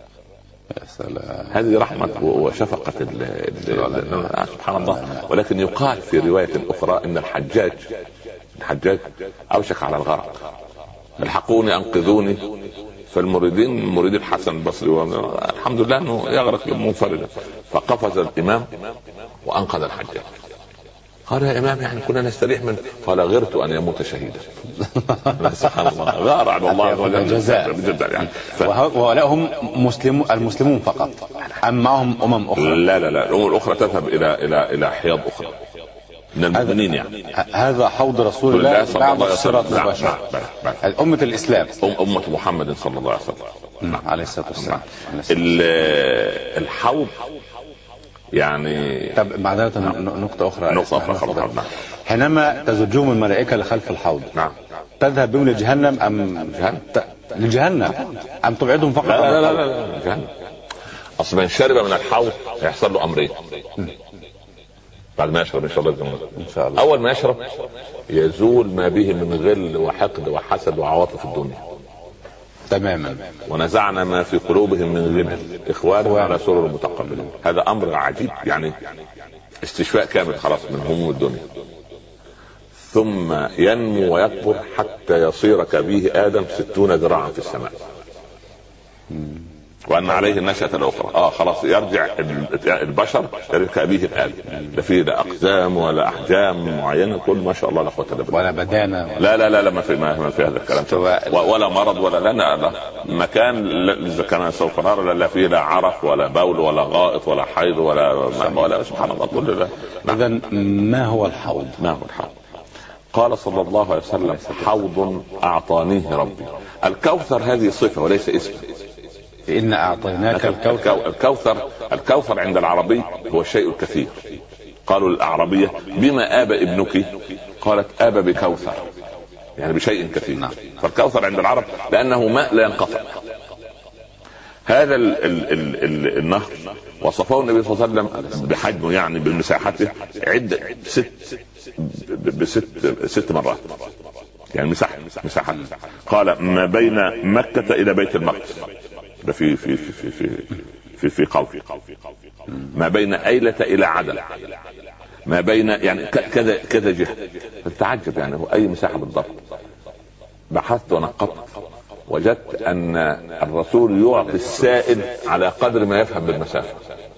هذه رحمة وشفقة سبحان الله. ولكن يقال في رواية أخرى إن الحجاج أوشك على الغرق، الحقوني أنقذوني. فالمريدين مريد الحسن البصري الحمد لله أنه يغرق منفردا، فقفز الإمام وأنقذ الحجاج. قال يا إمام يعني كنا نستريح منه، قال غرت أن يموت شهيدا. سبحان الله، غار على الله جزاء يعني. ولهم المسلمون فقط أم معهم أخرى؟ لا الأمم الأخرى تذهب إلى حياض أخرى من المؤمنين. يعني هذا حوض رسول الله بعد الصراط مباشرة. أمة الإسلام، أمة محمد صلى الله عليه وسلم عليه الصلاة والسلام. الحوض يعني. طب معذرة نقطة أخرى. حينما تزجهم الملائكة لخلف الحوض، نعم، تذهب بهم لجهنم أم لجهنم أم تبعدهم فقط؟ لا جهنم. أصلا من شرب من الحوض يحصل له أمرين بعد ما يشرب إن شاء الله. أول ما يشرب يزول ما به من غل وحقد وحسد وعواطف الدنيا تماما، ونزعنا ما في قلوبهم من غل إخوانهم على سرر متقبلين. هذا أمر عجيب، يعني استشفاء كامل خلاص من هموم الدنيا. ثم ينمو ويكبر حتى يصير كأبيه آدم 60 ذراعا في السماء، وأن عليه النشأة الأخرى. خلاص يرجع البشر كأبيه آدم، لا فيه لا أقزام ولا أحجام معينة، كل ما شاء الله لا قوة إلا بالله، ولا بدانة لا ما في هذا الكلام، ولا مرض ولا مكان كان سوف نرى لا فيه لا عرق ولا بول ولا غائط ولا حيض ولا سبحان الله كل ده. إذن ما هو الحوض؟ قال صلى الله عليه وسلم حوض أعطانيه ربي. الكوثر هذه صفة وليس اسم، إن أعطيناك الكوثر. الكوثر عند العربي هو الشيء الكثير. قالوا للأعربية بما آب ابنك؟ قالت آب بكوثر، يعني بشيء كثير. فالكوثر عند العرب لأنه ماء لا ينقطع. هذا النهر وصفه النبي صلى الله عليه وسلم بحجمه، يعني بمساحته، عدة ست مرات، يعني مساحة. قال ما بين مكة إلى بيت المقدس، ده في قول، ما بين أيلة إلى عدن، ما بين يعني كذا جهة. تتعجب يعني هو أي مساحة بالضبط. بحثت ونقطت وجدت أن الرسول يعطي السائل على قدر ما يفهم بالمسافة.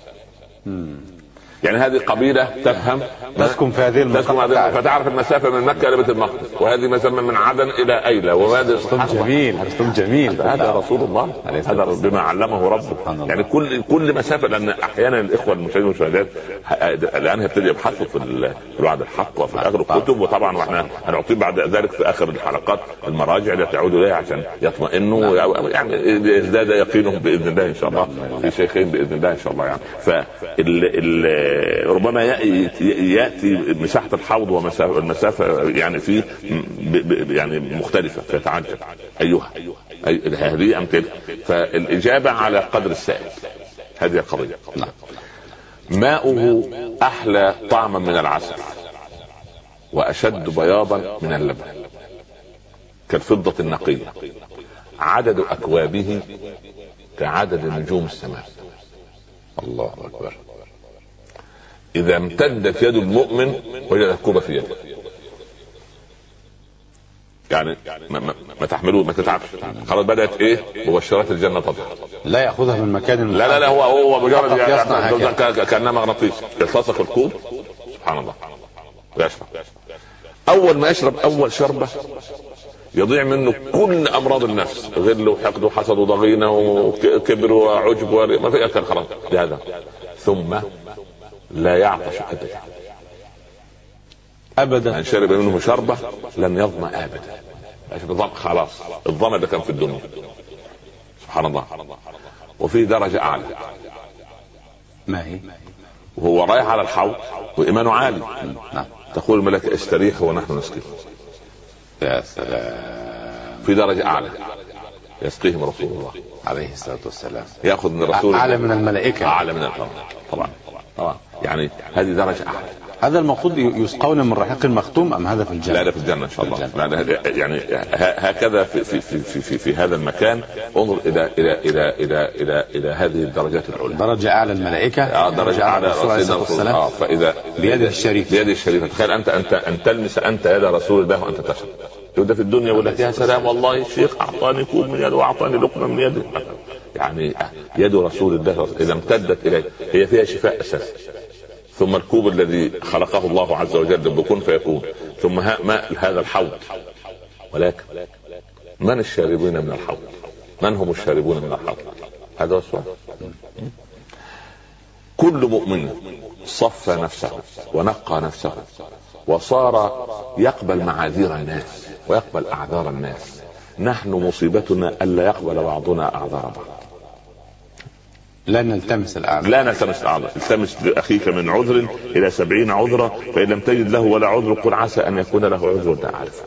يعني هذه قبيلة تفهم تسكن في هذه المنطقة فتعرف المسافة من مكة إلى بيت المقدس، وهذه مسافة من عدن إلى أيلة، وهذا جميل. هذا رسول الله، هذا بما علمه ربه. يعني كل مسافة، لأن أحيانا الإخوة المشاهدين والمشاهدات الآن يبتدي يبحثوا في الوعد الحق وفي آخر الكتب، وطبعا واحنا هنعطي بعد ذلك في آخر الحلقات المراجع التي تعودوا إليها عشان يطمئنوا، يعني يزداد يقينهم بإذن الله إن شاء الله في شيخين بإذن الله إن شاء الله. يعني ربما يأتي مساحة الحوض والمسافة يعني في يعني مختلفة، فيتعجب أيها هذه أمثلة. فالإجابة على قدر السائل، هذه القضية. ماؤه أحلى طعما من العسل وأشد بياضا من اللبن كالفضة النقية، عدد أكوابه كعدد نجوم السماء. الله أكبر. إذا امتدت يد المؤمن وجدت كوبا في يده. يعني ما تحملوه، ما تتعبش، خلاص بدأت ايه مبشرات الجنة تظهر. لا يأخذها من مكان لا هو مجرد كأنها مغناطيس يلتصق الكوب، سبحان الله، ويشرب. أول ما يشرب أول شربة يضيع منه كل أمراض النفس، غل وحقد وحسد وضغينة وكبر وعجب ما في أكل، خلاص هذا. ثم لا يعطش أبدا. من شرب منه شربة لن يظمأ أبدا. خلاص الظمأ ده كان في الدنيا، سبحان الله. وفي درجة أعلى، ما هي؟ وهو رايح على الحوض وإيمانه عالي، تقول الملائكة استريح ونحن نسقيه. يا سلام. في درجة أعلى يسقيهم رسول الله عليه الصلاة والسلام، يأخذ من الرسول أعلى من الملائكة، أعلى من طبعا. يعني هذه درجة أعلى. هذا المفروض يسقون من رحيق مختوم أم هذا في الجنة؟ لا في الجنة إن شاء الله. يعني هكذا في هذا المكان. انظر إلى هذه الدرجات العلى. درجة أعلى الملائكة، درجة أعلى رسول الله. فإذا بيده الشريف تخيل أن تلمس أنت يد رسول الله وأنت تشرب. ده في الدنيا ولا يا سلام والله الشيخ أعطاني كوب من يده وأعطاني لقمة من يده. يعني يد رسول الله إذا امتدت إليه هي فيها شفاء أساسي، ثم الكوب الذي خلقه الله عز وجل بكون فيكون، ثم ماء هذا الحوض. ولكن من الشاربون من الحوض؟ من هم الشاربون من الحوض؟ هذا هو السؤال. كل مؤمن صفى نفسه ونقى نفسه وصار يقبل معاذير الناس ويقبل أعذار الناس. نحن مصيبتنا ألا يقبل بعضنا أعذار بعض. لا نلتمس الأعذار. التمس لأخيك من عذر إلى 70 عذرا، فإن لم تجد له ولا عذر قل عسى أن يكون له عذر لا أعرف.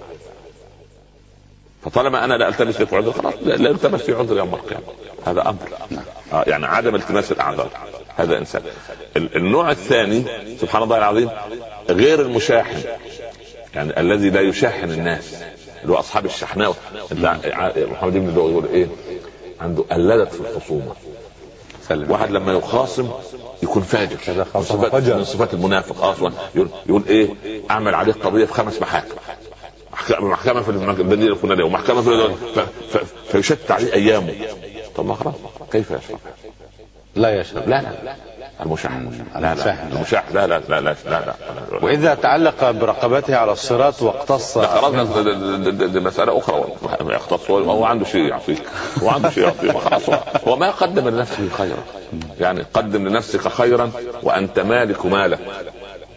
فطالما أنا لا ألتمس لك عذر خلاص لا التمس في عذر يوم القيامة. هذا أمر. يعني عدم التماس الأعذار هذا إنسان. النوع الثاني سبحان الله العظيم غير المشاحن، يعني الذي لا يشاحن الناس، اللي هو أصحاب الشحناء. محمد بن يقول إيه عنده قلدت في الخصومة. واحد لما يخاصم يكون فاجر، من صفات المنافق اصلا. يقول ايه اعمل عليه قضيه في 5 محكمه في المدينه الفلانيه ومحكمه في فيشت عليه ايامه. طب ما خلاص كيف يشرب؟ لا يشرب. لا المشاحن لا. واذا تعلق برقبته على الصراط واقتص دي مساله اخرى. يقتص هو عنده شيء يعطيك، خلاص هو ما قدم لنفسه خيرا. يعني قدم لنفسك خيرا وانت مالك ماله،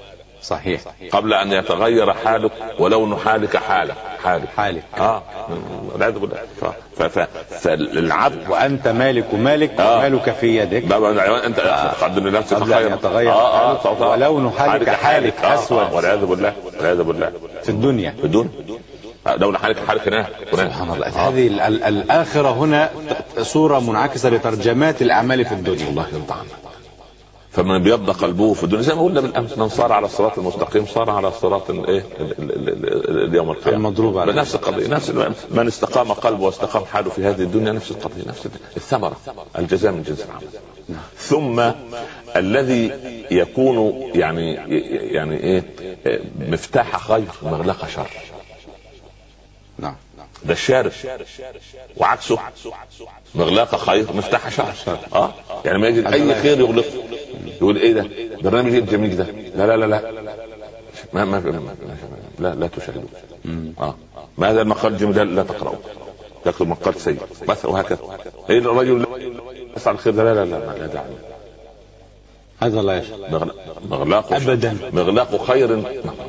صحيح. قبل ان يتغير حالك ولون حالك حالك والعياذ بالله. فالعبد وانت مالك ومالك مالك في يدك. انت قدم لنفسك قبل ان يتغير حالك ولون حالك حالك اسود والعياذ بالله في الدنيا. لون حالك هناك. سبحان الله. هذه الاخره هنا صوره منعكسه لترجمات الاعمال في الدنيا. الله يرضى عنك. فمن بيبدأ قلبه في الدنيا زي ما قلنا بالامس، من صار على الصراط المستقيم صار على الصراط اليوم القيامه المضروب على نفس القضيه. نفس من استقام قلبه واستقام حاله في هذه الدنيا نفس القضيه، نفس الثمره، الجزاء من جنس العمل. ثم الذي يكون يعني ايه مفتاح خير مغلق شر. نعم. ده الشارب، وعكسه مغلاق خير مفتاح شر. يعني ما يجد اي خير يغلقه، يقول ايه ده برنامج الجميل ده، لا لا لا لا لا لا تشاهدوه. ما هذا المقال الجميل لا تقرأه، تكتب مقال سيء بس، وهكذا. ايه الرجل يسعى الخير ده، لا لا لا لا دعني. هذا لا يشاء مغلاق ابدا، مغلاق خير.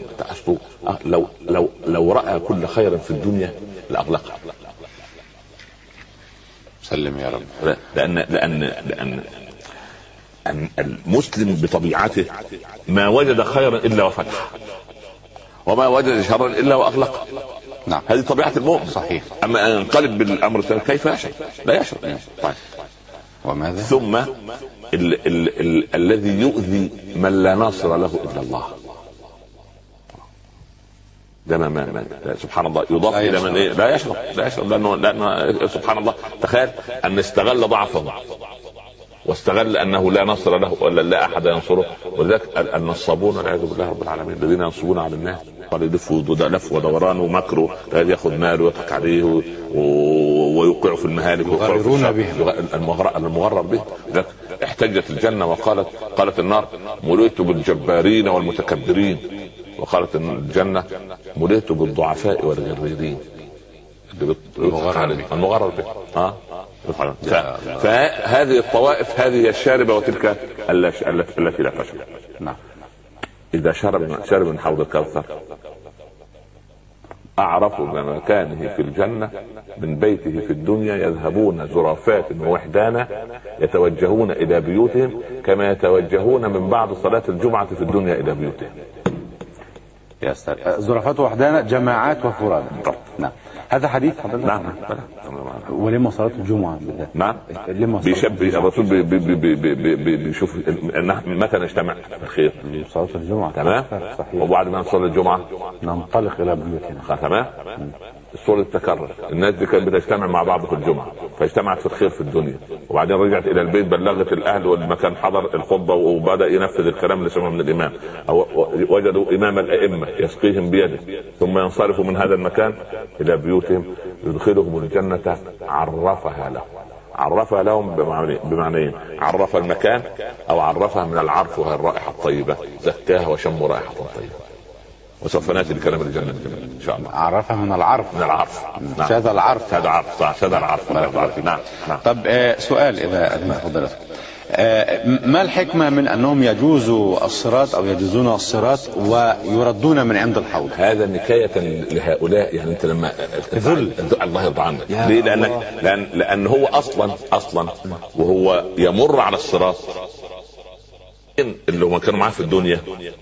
لو رأى كل خير في الدنيا لأغلقها. سلم يا رب. لأن المسلم بطبيعته ما وجد خيرا إلا وفتح، وما وجد شرا إلا وأغلق. نعم. هذه طبيعة المؤمن. صحيح. أما أن ينقلب بالأمر كيف يشاء؟ لا يشاء. طيب. وماذا؟ ثم الذي يؤذي من لا ناصر له إلا الله، ده ما سبحان الله يضاف الى من ايه؟ لا يشرب لانه سبحان الله. تخيل ان استغل ضعفه واستغل انه لا نصر له ولا لا احد ينصره. ولذلك النصابون والعياذ بالله رب العالمين الذين ينصبون على الناس، قال يلفوا لف ودوران ومكره، ياخذ ماله ويضحك عليه ويوقع في المهالك يغررون به، المغرر به. احتجت الجنه قالت النار ملئت بالجبارين والمتكبرين، وقالت الجنة ملئت بالضعفاء والغريرين المغرر به. فهذه الطوائف هذه الشاربة وتلك التي لا تشرب. نعم. إذا شرب من حوض الكوثر أعرفوا بمكانه في الجنة من بيته في الدنيا، يذهبون زرافات ووحدانا يتوجهون إلى بيوتهم كما يتوجهون من بعد صلاة الجمعة في الدنيا إلى بيوتهم. يا سلام. زرافات وحدانا جماعات وفرادى. نعم. هذا حديث حضرتك. نعم. ولما صلاة الجمعة بالذات. نعم. بيشبه الرسول بيشوف متى نجتمع في الخير. صلاة الجمعة. تمام. وبعد ما نصلي الجمعة ننطلق إلى بيوتنا. تمام. الصورة تكرر، الناس دي كانت بتجتمع مع بعض في الجمعة، فاجتمعت في الخير في الدنيا، وبعدين رجعت الى البيت بلغت الاهل والمكان حضر الخطبة وبدأ ينفذ الكلام اللي سمعه من الامام، او وجدوا امام الائمة يسقيهم بيده، ثم ينصرفوا من هذا المكان الى بيوتهم يدخلهم الجنة عرفها لهم بمعنيين، عرف المكان او عرفها من العرف وهي الرائحة الطيبة، زكاها وشم رائحة طيبة. وسوف ناتي لكلام الجنة ان شاء الله. عرفها من العرف. نعم. شذا العرف. شذا العرف. نعم. طب سؤال اذا اذن حضرتك، ما الحكمة من انهم يجوزوا الصراط او يجوزون الصراط ويردون من عند الحوض؟ هذا نكاية لهؤلاء. يعني انت لما الله يرضى عنك ليه؟ لان هو اصلا وهو يمر على الصراط اللي هم كانوا معاه في الدنيا.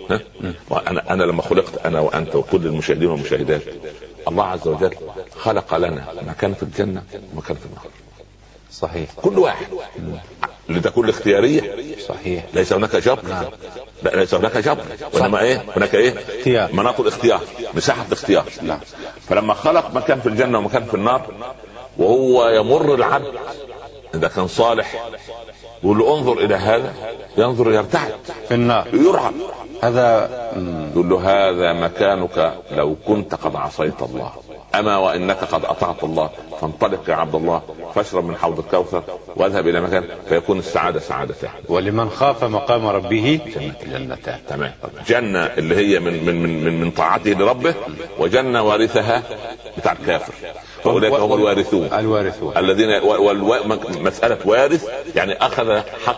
انا لما خلقت انا وانت وكل المشاهدين والمشاهدات، الله عز وجل خلق لنا مكان في الجنة ومكان في النار. صحيح. كل واحد لتكون الاختيارية. صحيح. ليس هناك جبر. لا ليس هناك جبر، وانما هناك اختيار. مناط الاختيار، مساحة الاختيار. نعم. فلما خلق مكان في الجنة ومكان في النار، وهو يمر العبد اذا كان صالح يقول له انظر الى هذا، ينظر يرتعد في النار يرعب. هذا يقول له هذا مكانك لو كنت قد عصيت الله، اما وانك قد اطعت الله، فانطلق يا عبد الله فاشرب من حوض الكوثر واذهب الى مكان فيكون السعادة سعادته. ولمن خاف مقام ربه جنتان. تمام. جنة اللي هي من طاعته لربه، وجنة وارثها بتاع الكافر، فأولئك هم الوارثون الذين مسألة وارث يعني أخذ حق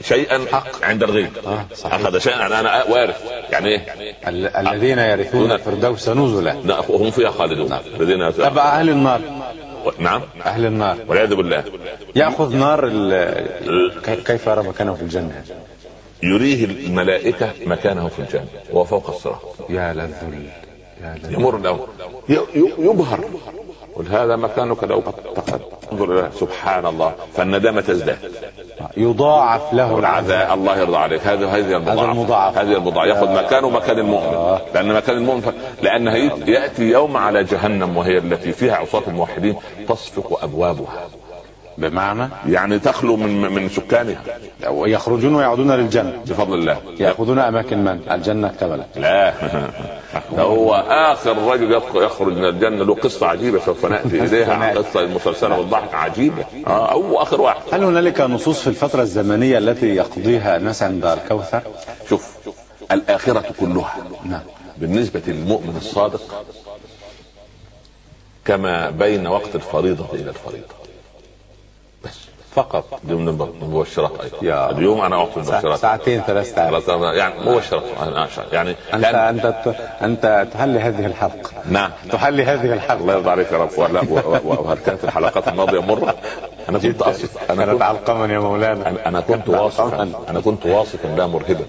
شيئا حق عند الغير. اخذ شيئا انا وارث. يعني ايه؟ الذين يرثون الفردوس نزلا هم فيها خالدون. الذين تبع اهل النار. نعم اهل النار والعياذ بالله. ياخذ نار كيف يرى مكانه في الجنه؟ يريه الملائكه مكانه في الجنه وهو فوق الصراط. يا للذل يمر له يبهر. قل هذا مكانك لو اتخذ. انظر الى سبحان الله. فالندامه تزداد. يضاعف له العذاب. الله يرضى عليك. هذه المضاعف. هذه المضاعف ياخذ مكانه مكان المؤمن. لان مكان المؤمن لان ياتي يوم على جهنم وهي التي فيها عصاة الموحدين تصفق ابوابها. بمعنى يعني تخلو من سكانها ويخرجون ويعودون للجنة بفضل الله. يأخذون أماكن من الجنة كملا. لا هو آخر رجل يخرج من الجنة له قصة عجيبة سوف نأتي إليها. قصة المسلسلة والضحك عجيبة. أو آخر واحد. هل هنالك نصوص في الفترة الزمنية التي يقضيها الناس عند الكوثر؟ شوف الآخرة كلها بالنسبة للمؤمن الصادق كما بين وقت الفريضة إلى الفريضة بس فقط. ضمن المبشرات أيضا. اليوم أنا وقت المبشرات ساعتين 3 ساعات يعني مبشرات. يعني أنت تحلي هذه الحلقة. نعم تحلي هذه الحلقة. الله يرضى عليك يا رب. وهل كانت الحلقات الماضية مرة؟ أنا كنت أصف. كانت علقما يا مولانا. أنا كنت واصفا لا مرهبا.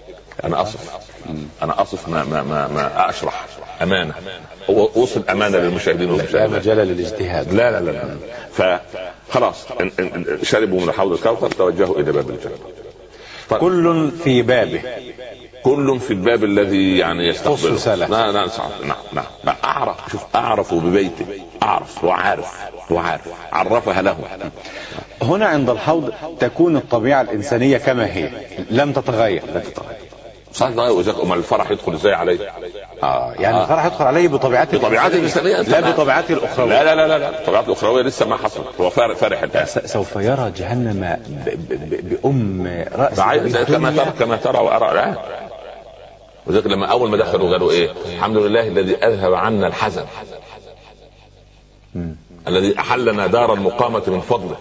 أنا أصف ما أشرح أمانة. وأوصل أمانة للمشاهدين والمشاهدين. لا مجال للاجتهاد. لا. فخلاص شربوا من حوض الكوثر توجهوا إلى باب الجنة. كل في بابه. كل في الباب الذي يعني يستقبله. نعم. أعرف ببيته. أعرف وعارف عرفها له. هنا عند الحوض تكون الطبيعة الإنسانية كما هي لم تتغير. صحيح. أما الفرح يدخل ازاي عليه؟ يعني الفرح يدخل عليه بطبيعته الإنسانية لا بطبيعته الأخروية. لا طبيعته الأخروية لسه ما حصل. هو فرح الآن. سوف يرى جهنم بأم رأس كما ترى وأرى. لا وذلك لما أول ما دخلوا قالوا إيه؟ الحمد لله الذي أذهب عنا الحزن الذي أحلنا دار المقامة من فضله.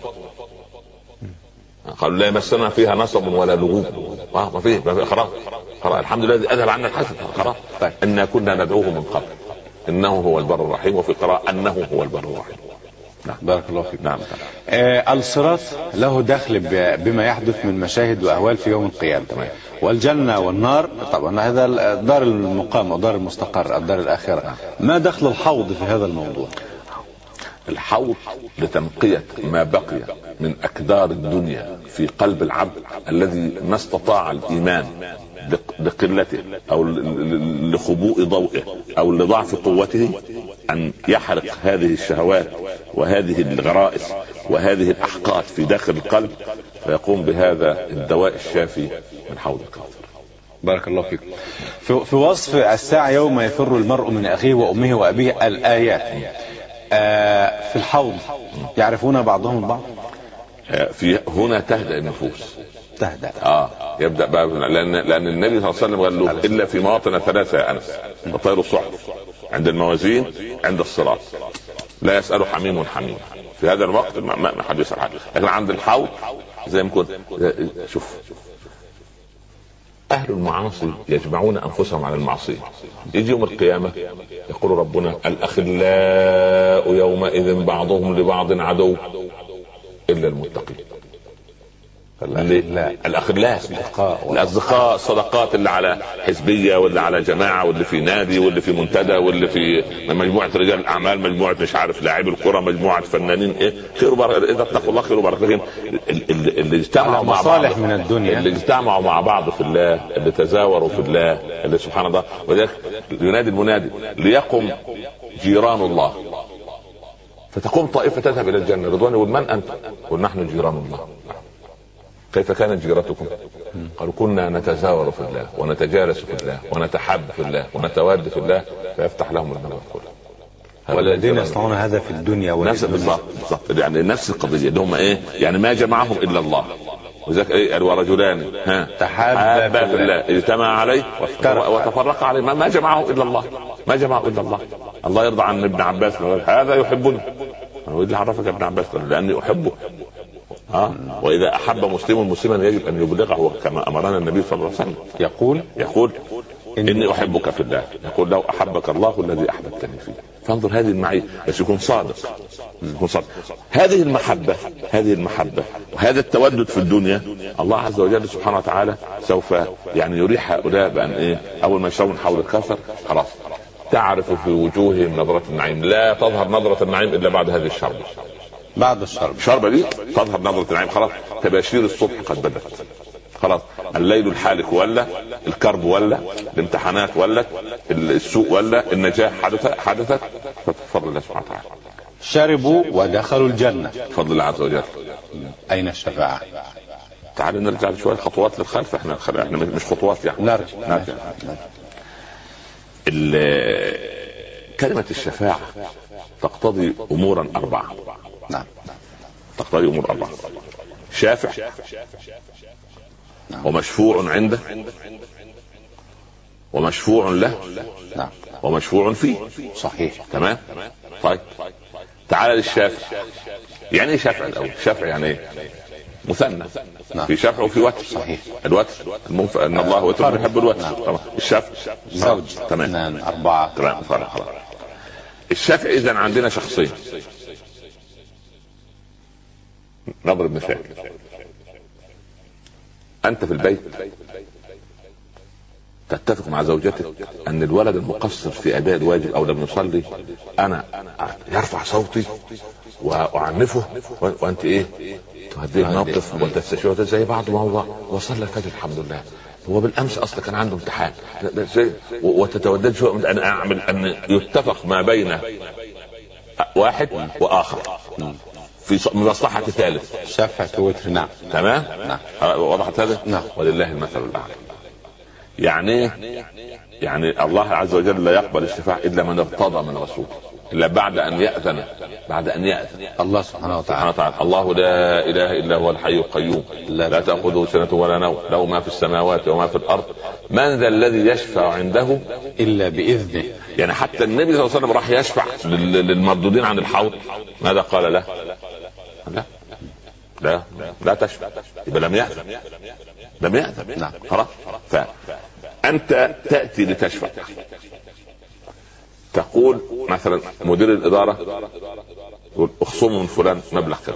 قالوا لا يمسنا فيها نصب ولا لغوب. ما فيه خلاص. الحمد لله الذي أذهب عنا الحزن. خلاص. إنا كنا ندعوه من قبل إنه هو البر الرحيم. وفي قراءة أنه هو البر الرحيم. نعم. بارك الله فيك. نعم. الصراط له دخل بما يحدث من مشاهد وأهوال في يوم القيامة. والجنة والنار طبعا هذا دار المقام ودار المستقر الدار الآخرة. ما دخل الحوض في هذا الموضوع؟ الحوض لتنقية ما بقي من أكدار الدنيا في قلب العبد الذي ما استطاع الإيمان لقلته أو لخبوء ضوئه أو لضعف قوته أن يحرق هذه الشهوات وهذه الغرائز وهذه الأحقاد في داخل القلب فيقوم بهذا الدواء الشافي من حوض الكوثر. بارك الله فيك. في وصف الساعة يوم يفر المرء من أخيه وأمه وأبيه الآيات في الحوض يعرفون بعضهم البعض. في هنا تهدأ النفوس. تهدأ. يبدأ بقى لأن النبي صلى الله عليه وسلم قال له إلا في مواطن 3 يا أنس. وطير الصحف عند الموازين عند الصراط لا يسأل حميم حميم. في هذا الوقت ما حد يسأل حاجة. لكن عند الحوض زي ما كنت شوف أهل المعاصي يجمعون أنفسهم على المعصية. يجي يوم القيامة يقول ربنا الأخلاء يومئذ بعضهم لبعض عدو إلا المتقين. الأخلاء الأصدقاء الصداقات اللي على حزبية واللي على جماعة واللي في نادي واللي في منتدى واللي في مجموعة رجال الأعمال مجموعة مش عارف لاعبي الكرة مجموعة فنانين خير وبركة. إذا اتقوا الله خير وبركة. لكن اللي اجتمعوا مع بعض من الدنيا اللي اجتمعوا مع بعض في الله اللي تزاوروا في الله اللي سبحان الله. وذلك ينادي المنادي ليقم جيران الله فتقوم طائفة تذهب إلى الجنة رضوان يقول من أنت؟ قل نحن جيران الله. كيف كانت جيرتكم؟ قالوا كنا نتزاور في الله ونتجالس في الله ونتحب في الله ونتواد في الله فيفتح لهم الباب كله. والذين يصنعون هذا في الدنيا نفس بالضبط يعني نفس القضية اللي هم يعني ما جمعهم إلا الله. وذلك ورجلان تحابا في الله اجتمع عليه وتفرق عليه ما جمعه إلا الله. ما جمعه إلا الله. الله يرضى عن ابن عباس هذا يحبني. اللي عرفك ابن عباس لأني أحبه. واذا احب مسلم مسلما يجب ان يبلغه كما امرنا النبي صلى الله عليه وسلم. يقول اني احبك في الله، يقول لو احبك الله الذي احببتني فيه. فانظر هذه المعية، بس يكون صادق. هذه المحبة وهذا التودد في الدنيا الله عز وجل سبحانه وتعالى سوف يعني يريح هؤلاء بأن اول ما يشربون حول الكوثر خلاص تعرف في وجوههم نظرة النعيم، لا تظهر نظرة النعيم الا بعد هذه الشربة. بعد الشربة دي تظهر نظرة النعيم، خلاص تباشير الصبح قد بدت، خلاص الليل الحالك ولا الكرب ولا الامتحانات ولا السوء ولا النجاح حدثت بفضل الله سبحانه وتعالى. شربوا ودخلوا الجنة بفضل الله عز وجل. أين الشفاعة؟ تعالوا نرجع شوية خطوات للخلف، احنا مش خطوات يعني. نرجع. كلمة الشفاعة تقتضي أمورا 4. نعم. تقتضي أمور 4. شافع ومشفوع عنده ومشفوع له ومشفوع فيه. صحيح. تمام. طيب تعال للشافع. يعني ايه شافع الاول؟ شافع يعني ايه؟ مثنى. في شافع وفي وتر. صحيح. الوتر ان الله وتر يحب الوتر. طبعا الشافع زوج. تمام. 4. تمام. الشافع اذا عندنا شخصين. نضرب مثال. انت في البيت تتفق مع زوجتك ان الولد المقصر في اداء الواجب او لم يصلي انا يرفع صوتي واعنفه وانت ايه تهديه الموقف وتستشيره زي بعض ما هو وصلى الفجر الحمد لله، هو بالامس اصلا كان عنده امتحان وتتودد شو ان اعمل ان يتفق ما بين واحد واخر في مصلحة ثالث. شفعة وتر. نعم. تمام. نعم. وضحت هذا. نعم. ولله المثل الأعلى. يعني الله عز وجل لا يقبل الشفاعة إلا من ارتضى من رسوله، إلا بعد أن يأذن الله سبحانه وتعالى. الله لا إله إلا هو الحي القيوم لا تأخذه سنة ولا نوم له ما في السماوات وما في الأرض من ذا الذي يشفع عنده إلا بإذنه. يعني حتى النبي صلى الله عليه وسلم راح يشفع للمردودين عن الحوض، ماذا قال له؟ لا تشفع. يبقى لم يأذن. نعم. خلاص. فأنت تأتي لتشفع، تقول مثلا مدير الإدارة تقول اخصم من فلان مبلغ كذا،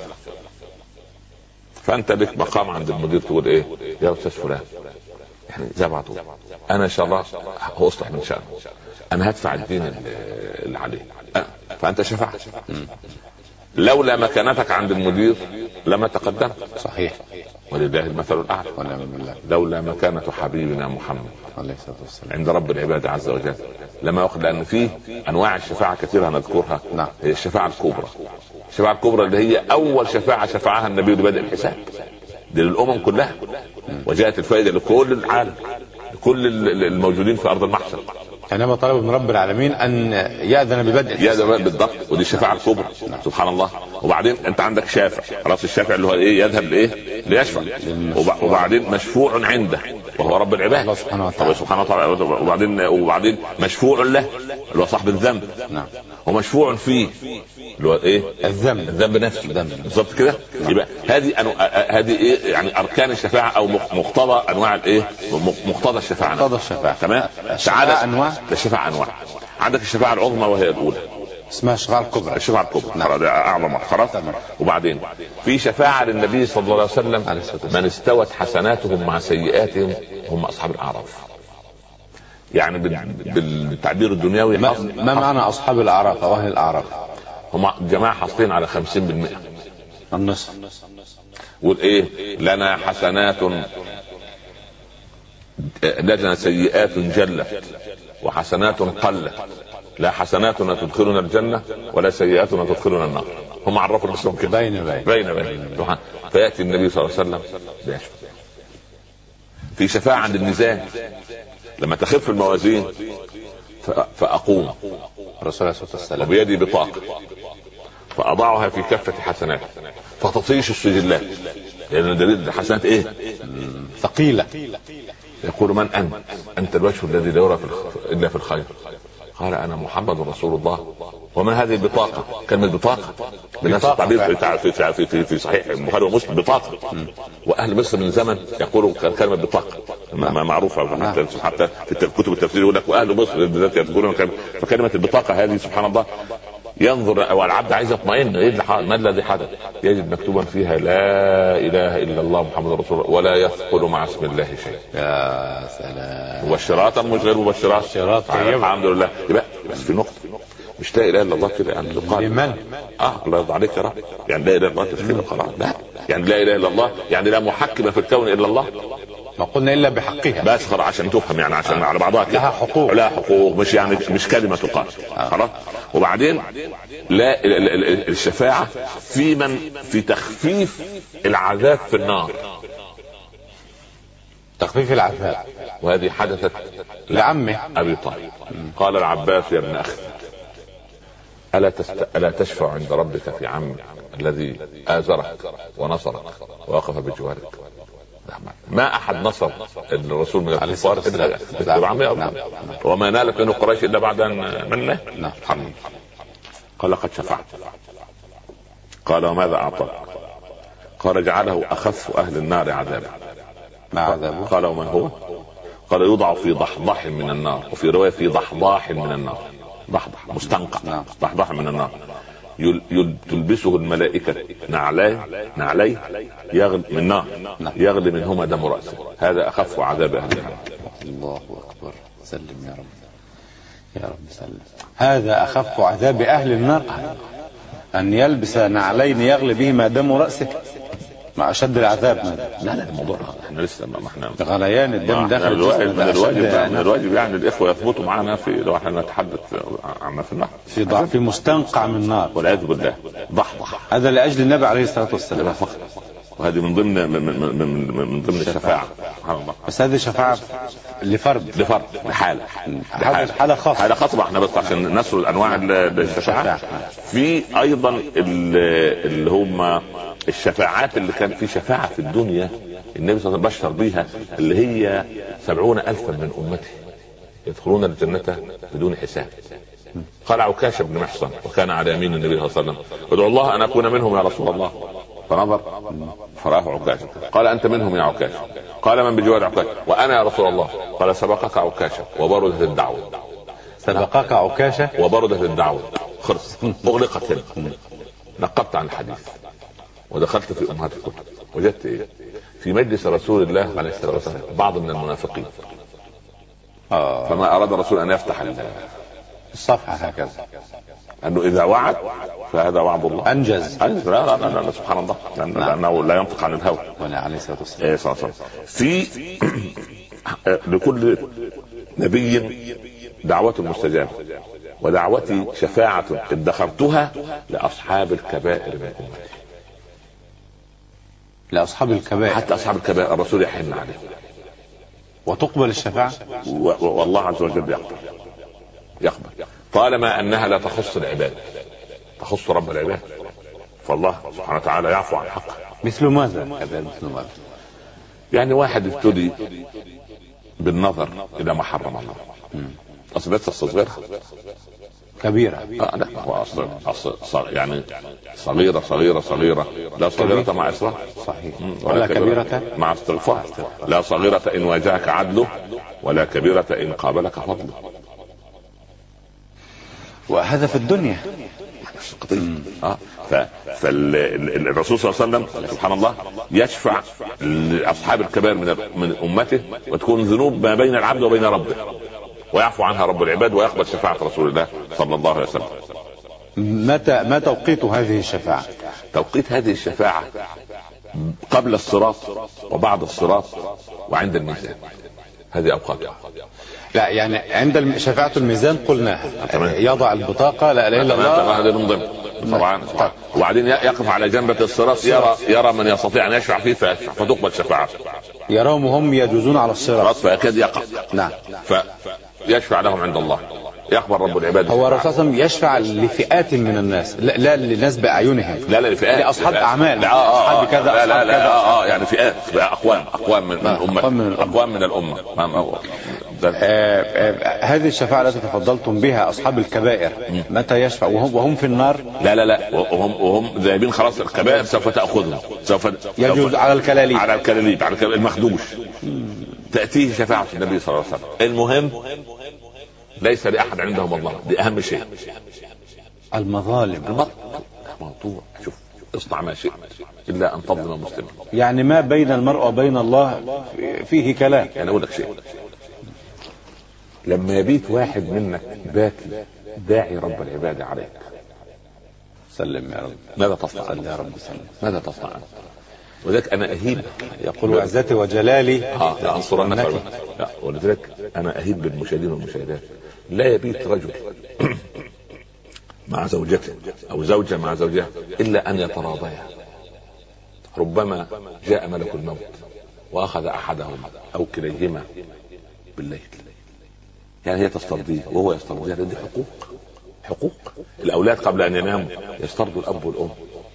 فأنت بك مقام عند المدير تقول ايه يا أستاذ فلان يعني زي بعضه أنا إن شاء الله هأصلح من شأنه، أنا هدفع الدين اللي عليه. فأنت شفعت. لولا مكانتك عند المدير لما تقدم. صحيح. ولله المثل الأعلى. لولا مكانة حبيبنا محمد عند رب العباد عز وجل لما أخذ، لأن فيه أنواع الشفاعة كثيرة نذكرها. نعم. هي الشفاعة الكبرى اللي هي أول شفاعة شفعها النبي لبدء الحساب دي للأمم كلها، وجاءت الفائدة لكل العالم لكل الموجودين في أرض المحشر. إنما طلب من رب العالمين أن يأذن ببدء بالضبط، ودي الشفاعة الكبرى. سبحان الله. وبعدين أنت عندك شافع، خلاص الشافع اللي هو إيه يذهب لإيه ليشفع، وبعدين مشفوع عنده وهو رب العباد سبحانه وتعالى. وبعدين مشفوع له اللي هو صاحب الذنب. نعم. ومشفوع فيه اللي هو إيه الذنب نفسه. بالضبط كده. يبقى هذه إيه يعني أركان الشفاعة أو مقتضى أنواع الإيه مقتضى الشفاعة. تمام. الشفاعة أنواع. عندك الشفاعة العظمى وهي الأولى اسمها الشفاعة الكبرى. نعم. أعظم. خلاص. وبعدين في شفاعة للنبي صلى الله عليه وسلم من استوت حسناتهم مع سيئاتهم هم أصحاب الأعراف. يعني بالتعبير الدنيوي ما معنى أصحاب الأعراف أو أهل الأعراف؟ هم جماعة حاصلين على 50%. النصف. والإيه لنا حسنات لنا سيئات جلت وحسنات قلت، لا حسناتنا تدخلنا الجنة ولا سيئاتنا تدخلنا النار. هم عرفوا نفسهم كده بين. فيأتي النبي صلى الله عليه وسلم بيشفع. في شفاعة عند الميزان لما تخف الموازين فأقوم الرسول صلى الله عليه وسلم وبيدي بطاقة فأضعها في كفة حسنات فتطيش السجلات، لأن دليل الحسنات إيه ثقيلة. يقول من أنت الوجه الذي لا يرى إلا في الخير، قال انا محمد رسول الله. وما هذه البطاقه؟ كلمه بطاقه بالناس التعبير بتاع في صحيح البخاري ومسلم بطاقه. واهل مصر من زمن يقولوا كلمه بطاقه معروفه حتى في كتب التفسير يقول لك واهل مصر بالذات يذكرون فكلمه البطاقه هذه سبحان الله ينظر او العبد عايز يطمئن ما الذي حدث يجد مكتوبا فيها لا اله الا الله محمد رسول الله ولا يثقل مع اسم الله شيء. يا سلام. مبشرات مش غير مبشرات الحمد لله. يبقى بس في نقطه مش لا اله الا الله كده يعني تقال لمن؟ الله يرضى عليك يا رب. يعني لا اله الا الله كده خلاص لا يعني لا اله الا الله يعني لا محكم في الكون الا الله. ما قلنا الا بحقها بس خلاص عشان تفهم يعني عشان على بعضها كده لها حقوق. لا حقوق مش يعني مش كلمه تقال خلاص. وبعدين لا الشفاعه في من في تخفيف العذاب في النار. تخفيف العذاب. وهذه حدثت لعمه ابي طالب. قال العباس يا ابن اخي ألا تشفع عند ربك في عمك الذي آزرك ونصرك ووقف بجوارك. ما أحد نصر الرسول من الكفار إلا وما نالت منه قريش إلا بعد أن منه. قال لقد شفعت. قال وماذا أعطاك؟ قال جعله أخف أهل النار عذابا. قال وما هو؟ قال يوضع في ضحضاح من النار وفي رواية في ضحضاح من النار. ضحضح مستنقع ضحضح من النار تلبسه الملائكة نعليه يغلي من نار يغلي منهما دم رأسه. هذا أخف عذاب أهل النار. الله أكبر. سلم يا رب يا رب سلم. هذا أخف عذاب أهل النار أن يلبس نعلين يغلي بهما دم رأسك مع أشد العذاب. لا الموضوع احنا لسه ما احنا غليان الدم داخل من الواجب يعني الإخوة يثبتوا معنا في لو احنا نتحدث عما في النار في مستنقع من النار والعياذ بالله. ضحضح هذا لأجل النبي عليه الصلاة والسلام فقط. وهذه من ضمن الشفاعة. بس هذه شفاعة لفرد حالة خاصة. احنا بس عشان نسرد انواع الشفاعة. في ايضا اللي هم الشفاعات اللي كان في شفاعة في الدنيا النبي صلى الله عليه وسلم بشر بيها اللي هي 70,000 من امته يدخلون الجنة بدون حساب. قال عكاشة بن محصن وكان على يمين النبي صلى الله عليه وسلم ادعو الله ان اكون منهم يا رسول الله. فنظر فراه عكاشة قال انت منهم يا عكاشة. قال من بجوار عكاشة؟ وانا يا رسول الله. قال سبقك عكاشة وبردت الدعوة. سبقك عكاشة وبردت الدعوة. خلص اغلقت هنا. نقبت عن الحديث ودخلت في امهات الكتب وجدت ايه في مجلس رسول الله عليه الصلاة والسلام بعض من المنافقين. فما اراد الرسول ان يفتح الصفحة هكذا انه اذا وعد فهذا وعد الله انجز. لا سبحان الله لانه لا ينطق عن الهوى عليه الصلاة والسلام. في لكل نبي دعوة مستجابة ودعوتي شفاعة ادخرتها لأصحاب الكبائر من أمتي. لأصحاب الكبائر حتى أصحاب الكبائر الرسول يحن عليه وتقبل الشفاعة والله عز وجل يقبل طالما أنها لا تخص العباد تخص رب العباد فالله سبحانه وتعالى يعفو عن حقه. مثل ماذا؟ يعني واحد ابتدي بالنظر إلى ما حرم الله أصبحت استصغرها كبيرة. لا هو يعني صغيرة لا صغيرة مع إصرار صحيح ولا كبيرة مع استغفار. لا صغيرة إن واجهك عدله ولا كبيرة إن قابلك فضله. وهذا في الدنيا فالرسول صلى الله عليه وسلم سبحان الله يشفع لأصحاب الكبائر من أمته وتكون ذنوب ما بين العبد وبين ربه ويعفو عنها رب العباد ويقبل شفاعة رسول الله صلى الله عليه وسلم. ما توقيت هذه الشفاعة؟ توقيت هذه الشفاعة قبل الصراط وبعد الصراط وعند الميزان. هذه أوقاتها. لا يعني عند شفاعة الميزان قلناها يضع البطاقة لا اله الا الله هذا من ضمن طبعا. وبعدين يقف على جنبة الصراط يرى من يستطيع أن يشفع فيه فتقبل شفاعته. يراهم هم يجوزون على الصراط فيكاد يقع. نعم. فيشفع لهم عند الله يقبل رب العباد. هو الرسول صلى الله عليه وسلم يشفع لفئات من الناس لا للناس بأعينهم لا لفئات لأصحاب أعمال أصحاب كذا لا يعني فئات أقوام من الأمة هذه الشفاعة التي تفضلتم بها أصحاب الكبائر متى يشفع وهم في النار؟ لا وهم ذاهبين خلاص، الكبائر سوف تأخذهم، سوف يجوز على الكلاليب، على المخدوش تأتيه شفاعة النبي صلى الله عليه وسلم. المهم ليس لأحد عندهم الله، دي أهم شيء. المظالم موضوع، شوف اصنع ما شئت إلا أن تظلم مسلما. يعني ما بين المرء وبين الله فيه كلام. يعني أقول لك شيء، لما يبيت واحد منك باكي داعي رب العباد عليك، سلم يا رب، ماذا تصنع يا رب سلم، ماذا تصنع؟ وذلك أنا أهيب، يقول وعزتي وجلالي لأنصرنك. ولذلك أنا أهيب بالمشاهدين والمشاهدات، لا يبيت رجل مع زوجته أو زوجة مع زوجها إلا أن يتراضيا. ربما جاء ملك الموت وأخذ أحدهما أو كليهما بالليل، يعني هي تسترضيه وهو يسترضيها، لأن دي حقوق الأولاد قبل أن يناموا يسترضوا الأب والأم.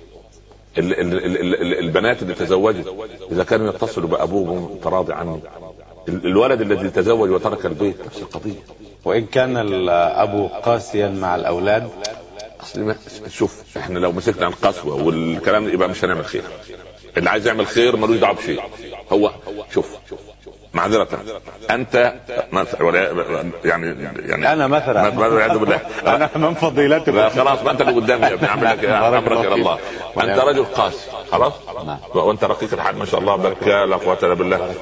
البنات اللي تزوجت إذا كانوا يتصلوا بأبوهم تراضي عنه. الولد الذي تزوج وترك البيت نفس القضية. وإن كان الأبو قاسيا مع الأولاد، شوف احنا لو مسكنا القسوة والكلام يبقى مش هنعمل خير. اللي عايز يعمل خير ملوش دعوه بشيء. هو شوف معذرة انت يعني انا مثلا انا من فضيلتك خلاص، ما انت اللي قدامي يا ابني، اعمل لك امرك الى الله. انت رجل قاسي خلاص، وانت رقيق الحال ما شاء الله، بارك لا قوه الا بالله.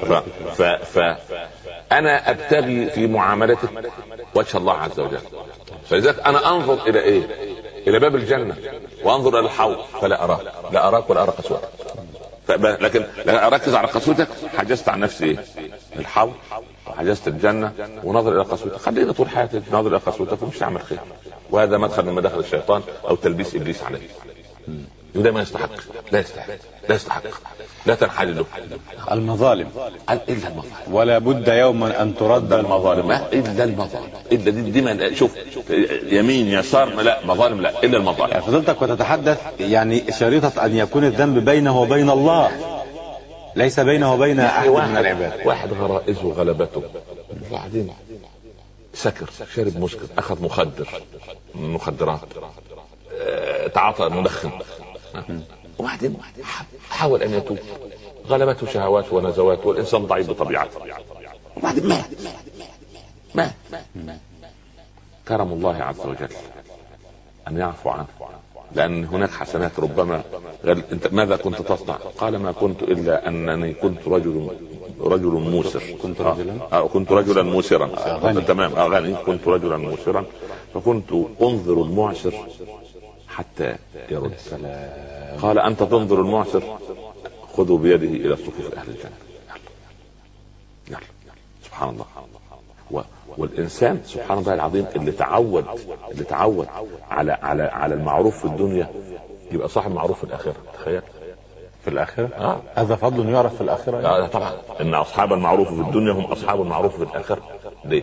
انا ابتغي في معاملتك وجه الله عز وجل. فلذلك انا انظر الى ايه؟ الى باب الجنه، وانظر الى الحوض فلا اراك، لا اراك ولا ارى قسوتك. لكن اركز على قسوتك، حجزت عن نفسي ايه؟ الحوض، وحجزت الجنه، ونظر الى قسوتك. خلينا طول حياتي نظر الى قسوتك ومش هعمل خير. وهذا مدخل من مداخل الشيطان او تلبيس ابليس عليه. وده ما يستحق، لا يستحق، لا تنحل له. المظالم الا المظالم، ولا بد يوما ان ترد المظالم. الا المظالم، الا دي شوف يمين يسار، لا مظالم، لا الا المظالم. يعني فضلتك وتتحدث يعني شريطة ان يكون الذنب بينه وبين الله، ليس بينه وبين احد من العباد. واحد غرائزه غلبته، بعدين سكر، شرب مسكر، اخذ مخدرات، تعاطى مدخن، وبعدين حاول ان يتوب، غلبته شهوات ونزوات، والانسان ضعيف بطبيعته، وبعدين مات. كرم الله عز وجل ان يعفو عنه، لان هناك حسنات. ربما انت ماذا كنت تصنع؟ قال ما كنت الا انني كنت رجل موسر. كنت رجلا موسرا. تمام، غني. كنت رجلا موسرا فكنت انظر المعسر حتى يرد. قال انت تنظر المعسر، خذوا بيده الى صفوف اهل الجنه. يلا سبحان الله. والانسان سبحان الله العظيم اللي تعود على المعروف في الدنيا يبقى صاحب معروف في الاخره. تخيل في الاخره. هذا فضل يعرف في الاخره. طبعا ان اصحاب المعروف في الدنيا هم اصحاب المعروف في الاخره. ليه؟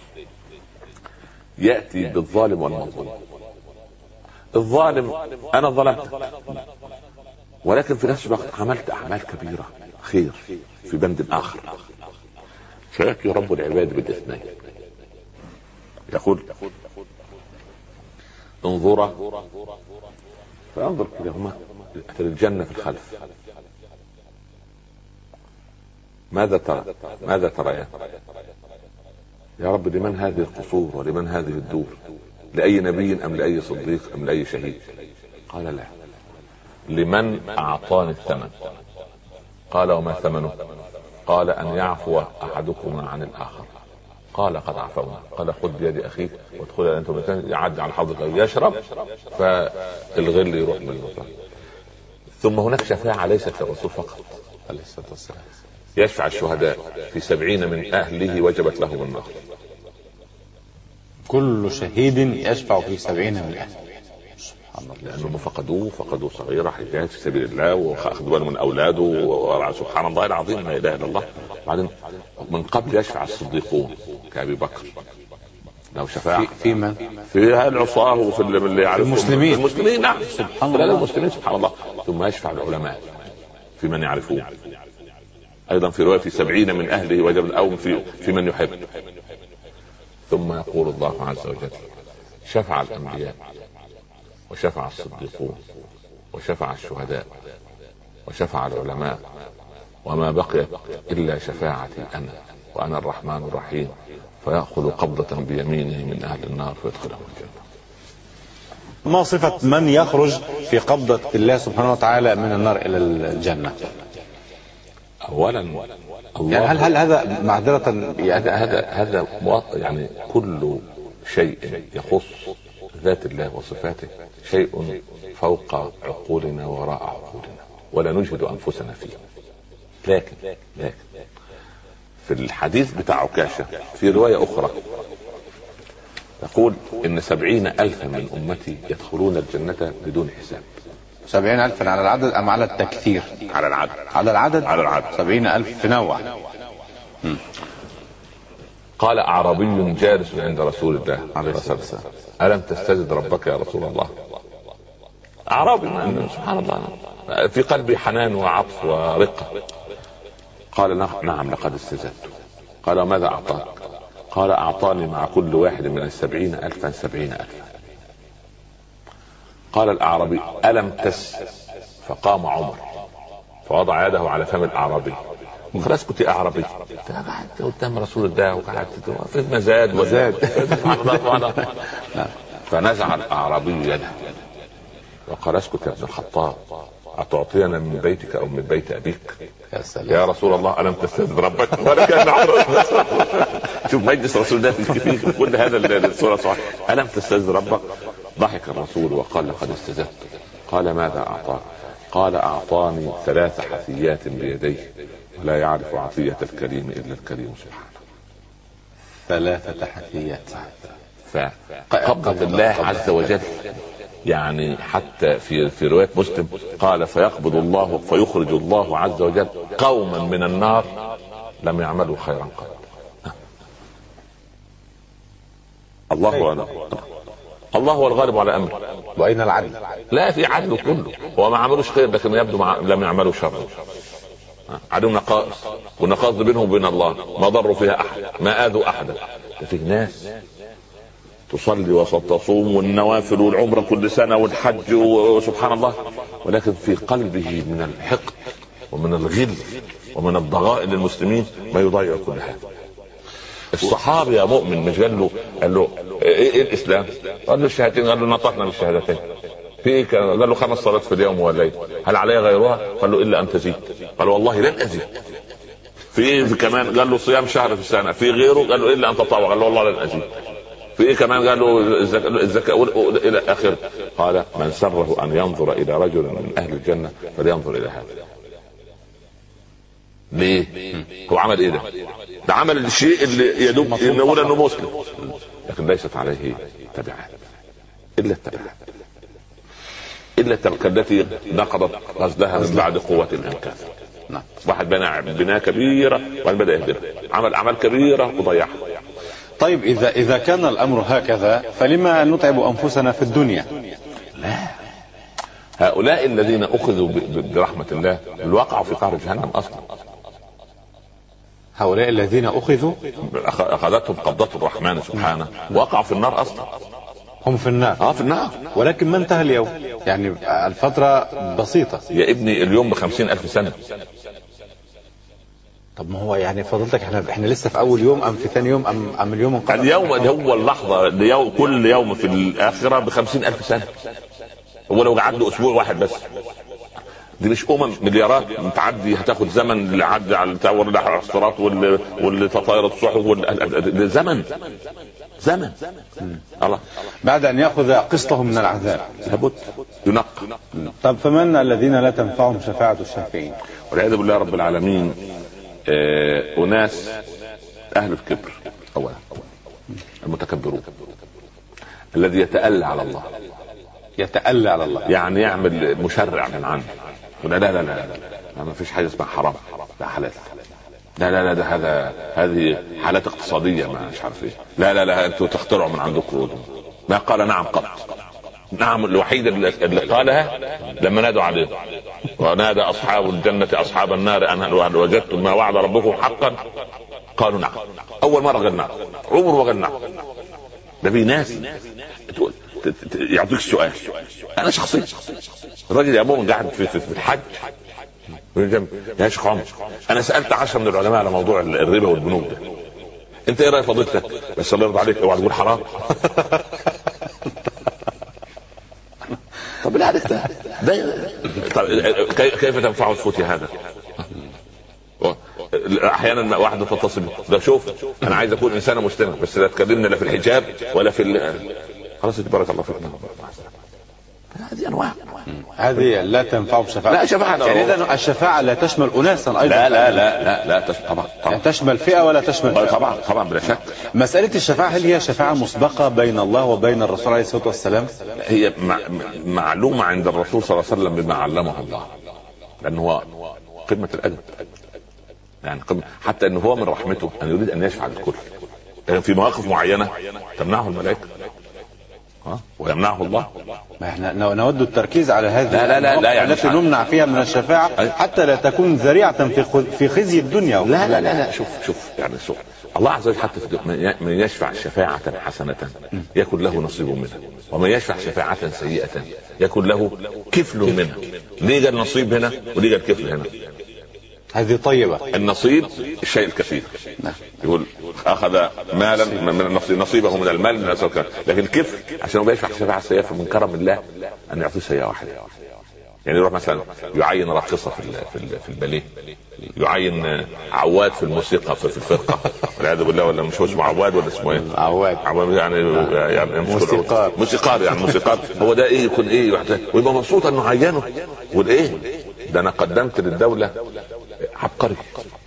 ياتي بالظالم والمظلوم. الظالم انا ظلمت، ولكن في نفس الوقت عملت اعمال كبيره خير في بند اخر، فيأتي رب العباد بالاثنين يقول انظرا، فانظر كلاهما الجنة في الخلف، ماذا ترى يا رب؟ لمن هذه القصور ولمن هذه الدور؟ لأي نبي أم لأي صديق أم لأي شهيد؟ قال لا، لمن أعطاني الثمن. قال وما ثمنه؟ قال أن يعفو أحدكم عن الآخر. قال قد عفونا. قال خذ بيد أخيك وادخل أنت بمكان، يعدي على حوضك يشرب فالغل يروح منه. ثم هناك شفاعة ليست للرسول فقط عليه الصلاة والسلام، يشفع الشهداء في 70 من أهله وجبت لهم النار. كل شهيد يشفع في 70 من أهله، لأنهم فقدوا صغيرة حجاج في سبيل الله، وأخذوا باله من أولاده، سبحان الله العظيم، لا إله إلا الله. بعدين من قبل يشفع الصديقون كأبي بكر لو شفاعة في من؟ في العصاه وفي اللي يعرفهم المسلمين. نعم سبحان الله، المسلمين سبحان الله. ثم يشفع العلماء في من يعرفون، أيضا في رواية في 70 من أهله وجب، أو في من يحب. ثم يقول الله عز وجل: شفع الأنبياء وشفع الصديقون وشفع الشهداء وشفع العلماء، وما بقيت إلا شفاعتي أنا وأنا الرحمن الرحيم، فيأخذ قبضة بيمينه من أهل النار فيدخلهم الجنة. ما صفة من يخرج في قبضة الله سبحانه وتعالى من النار إلى الجنة؟ أولا يعني هل هذا معذرة؟ هذا يعني كل شيء يخص ذات الله وصفاته شيء فوق عقولنا وراء عقولنا ولا نجهد أنفسنا فيه. لكن في الحديث بتاع عكاشة في رواية أخرى تقول إن 70,000 من أمتي يدخلون الجنة بدون حساب. 70,000 على العدد أم على التكثير؟ على العدد. على العدد. على العدد. 70,000 تنوع. قال أعرابي جالس عند رسول الله عليه الصلاة والسلام: ألم تستجد ربك يا رسول الله؟ أعرابي سبحان الله في قلبي حنان وعطف ورقة. قال: نعم لقد استجدت. قال: ماذا أعطاك؟ قال: أعطاني مع كل واحد من 70,000 70,000. قال الأعرابي: ألم تس؟ فقام عمر فوضع يده على فم الأعرابي. خلاص كنت أعرابي قعدت قدام رسول الله وقعدت في مزاد وزاد فنزع الأعرابي يده وقال: اسكت يا ابن الخطاب، أتعطينا من بيتك أو من بيت أبيك؟ يا رسول الله ألم تستجد ربك؟ ولا كان شوف مجلس رسول الله في كل هذا الصورة صح. ألم تستجد ربك؟ ضحك الرسول وقال: لقد استجدت. قال: ماذا أعطاك؟ قال: أعطاني 3 حثيات بيديه ولا يعرف عطية الكريم إلا الكريم سبحانه. 3 حثيات. فقبض الله عز وجل يعني حتى في رواية مسلم قال: فيقبض الله فيخرج الله عز وجل قوما من النار لم يعملوا خيرا قط. الله هو الغالب على أمره. وأين العدل؟ لا في عدل كله، هو ما عملوش خير لكن يبدو لم يعملوا شر. عندهم نقائص والنقائص بينهم وبين الله ما ضروا فيها أحد ما آذوا أحدا. في ناس تصلي وتصوم والنوافل والعمرة كل سنة والحج وسبحان الله، ولكن في قلبه من الحقد ومن الغل ومن الضغائن للمسلمين ما يضيع كل هذا. الصحابي يا مؤمن مش قال له ايه الاسلام؟ قال له الشهادتين. قال له نطقنا بالشهادتين. في ايه؟ قال له 5 صلوات في اليوم والليل. هل علي غيرها؟ قال له الا ان تزيد. قال والله لن ازيد. في ايه كمان؟ قال له صيام شهر في السنه. في غيره؟ قال له الا ان تطوع. قال له والله لن ازيد. في ايه كمان؟ قال له الزكاه الى اخره. قال: من سره ان ينظر الى رجل من اهل الجنه فلينظر الى هذا. ليه؟ هو عمل ايه ده عمل الشيء اللي يدوب نقول انه مسلم، لكن ليست عليه تبعات الا التبعات التي نقضت غزلها من بعد قوة الانكاث. واحد بناء كبيرة وبعدين بدأ يهدمها، عمل اعمال كبيرة وضيعها. طيب اذا كان الامر هكذا فلما نتعب انفسنا في الدنيا؟ لا، هؤلاء الذين اخذوا برحمة الله وقعوا في قعر جهنم اصلا. هؤلاء الذين اخذتهم قبضة الرحمن سبحانه وقعوا في النار اصلا. هم في النار. في النار. ولكن ما انتهى اليوم، يعني الفترة بسيطة. يا ابني اليوم ب50,000 سنة. طب ما هو يعني فضلتك احنا لسه في اول يوم ام في ثاني يوم ام اليوم انقضى؟ اليوم هو اللحظة كل يوم في الاخرة ب50,000 سنة. هو لو قعد له اسبوع واحد بس، دي مش مليارات متعدي هتاخد زمن اللي عدى على تطور الاحصارات واللي تطايرت الصحف زمن الله بعد ان ياخذ قسطه من العذاب لابد ينقى. طب فمن الذين لا تنفعهم شفاعة الشافعين؟ والعياذ بالله رب العالمين. أناس أهل الكبر. أولا المتكبرون الذي يتألى على الله. يعني يعمل مشرع من عنه. لا ما فيش حاجة اسمها حرام، لا حلال. لا ده هذه حالات اقتصادية ما مش عارف ايه. لا انتوا تخترعوا من عندكم. ما قال نعم قط. نعم الوحيد اللي قالها لما نادوا عليه ونادى أصحاب الجنة أصحاب النار أن وجدتم ما وعد ربكم حقا قالوا نعم. اول مره غنى عمره وغنى. ده في ناس يعطيك السؤال. انا شخصيا الراجل يا ابوه قاعد في الحج يا شيخ عمر، انا سالت 10 من العلماء على موضوع الربا والبنوك ده، انت ايه رايك فضيلتك؟ بس الله يرضى عليك اوعى تقول حرام. طب لا ده كيف تنفع الفتي هذا؟ احيانا واحده تتصل ده شوف انا عايز اكون انسانه مسلمه بس لا تكلمني لا في الحجاب ولا في خلاص تبارك الله فيك. هذه انواع، هذه لا تنفع بشفاعة. لا شفاعة يعني اذا الشفاعة لا تشمل اناسا ايضا. لا طبعا يعني تشمل فئة ولا تشمل فئة. طبعا بلا شك. مسألة الشفاعة هل هي شفاعة مسبقة بين الله وبين الرسول عليه الصلاة والسلام؟ هي معلومة عند الرسول صلى الله عليه وسلم بما علمه الله، لأنه هو قمة الأدب، يعني حتى أنه هو من رحمته أن يريد أن يشفع للكل. يعني في مواقف معينة تمنعه الملائكة ويمنعه الله. ما احنا نود التركيز على هذه لا يعني التي نمنع فيها من الشفاعة حتى لا تكون ذريعة في خزي الدنيا. لا شوف يعني شوف الله عز وجل حتى من يشفع شفاعة حسنة يكون له نصيب منها، ومن يشفع شفاعة سيئة يكون له كفل منها. ليه قال نصيب هنا وليه قال كفل هنا؟ هذه طيبة. النصيب الشيء الكثير، يقول أخذ مالا من نصيبه من المال من الزكاة، لكن الكفل عشان هو بيشفع شفاعة سيئة من كرم الله أن يعطيه سيئة واحدة. يعني يروح مثلا يعين راقصة في الباليه، يعين عواد في الموسيقى في الفرقة والعياذ بالله، ولا مش هو اسمه عواد ولا اسمه ايه؟ عواد يعني موسيقار يعني موسيقار. هو ده ايه يكون ايه ويبقى مبسوط انه عينه والايه ده انا قدمت للدولة عبقري.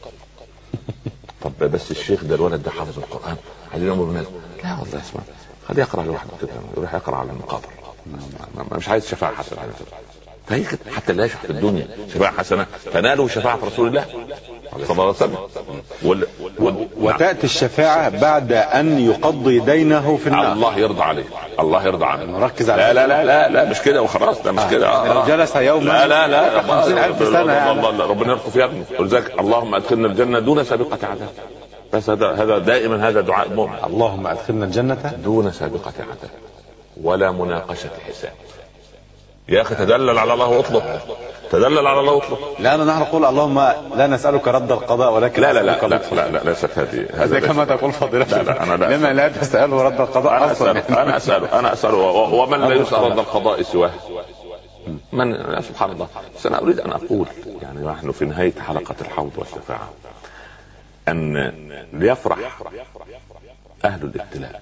طب بس الشيخ ده الولد ده حافظ القرآن عايزين امر الناس، لا والله اسمع خليه يقرأ لوحده كده، يروح يقرأ على المقابر، مش عايز شفاعة حسنة. فهي حتى لا يشفع في الدنيا شفاعة حسنة تناله شفاعة رسول الله صلى الله عليه وسلم. وتأتي الشفاعة بعد أن يقضي دينه في النار. الله يرضى عليه، الله يرضى عنه. نركز على لا مش كده وخلاص، ده مش كده. لو جلس يوما لا 50,000 سنة يعني. ربنا يرضى فيه ابنه، ولذلك اللهم ادخلنا الجنة دون سابقة عذاب. بس هذا دائما هذا دعاء مؤمن، اللهم ادخلنا الجنة دون سابقة عذاب ولا مناقشة حساب. يا اخي تدلل على الله واطلب، تدلل على الله واطلب. لا نحن نقول اللهم لا نسألك رد القضاء ولكن لا ليست هذه كما تقول فضيلتك. لا لما لا تسأله رد القضاء أنا أسأله ومن لا يسأل رد القضاء سواه من؟ سبحان الله. بس أنا أريد أن أقول يعني نحن في نهاية حلقة الحوض والشفاعة أن ليفرح أهل الابتلاء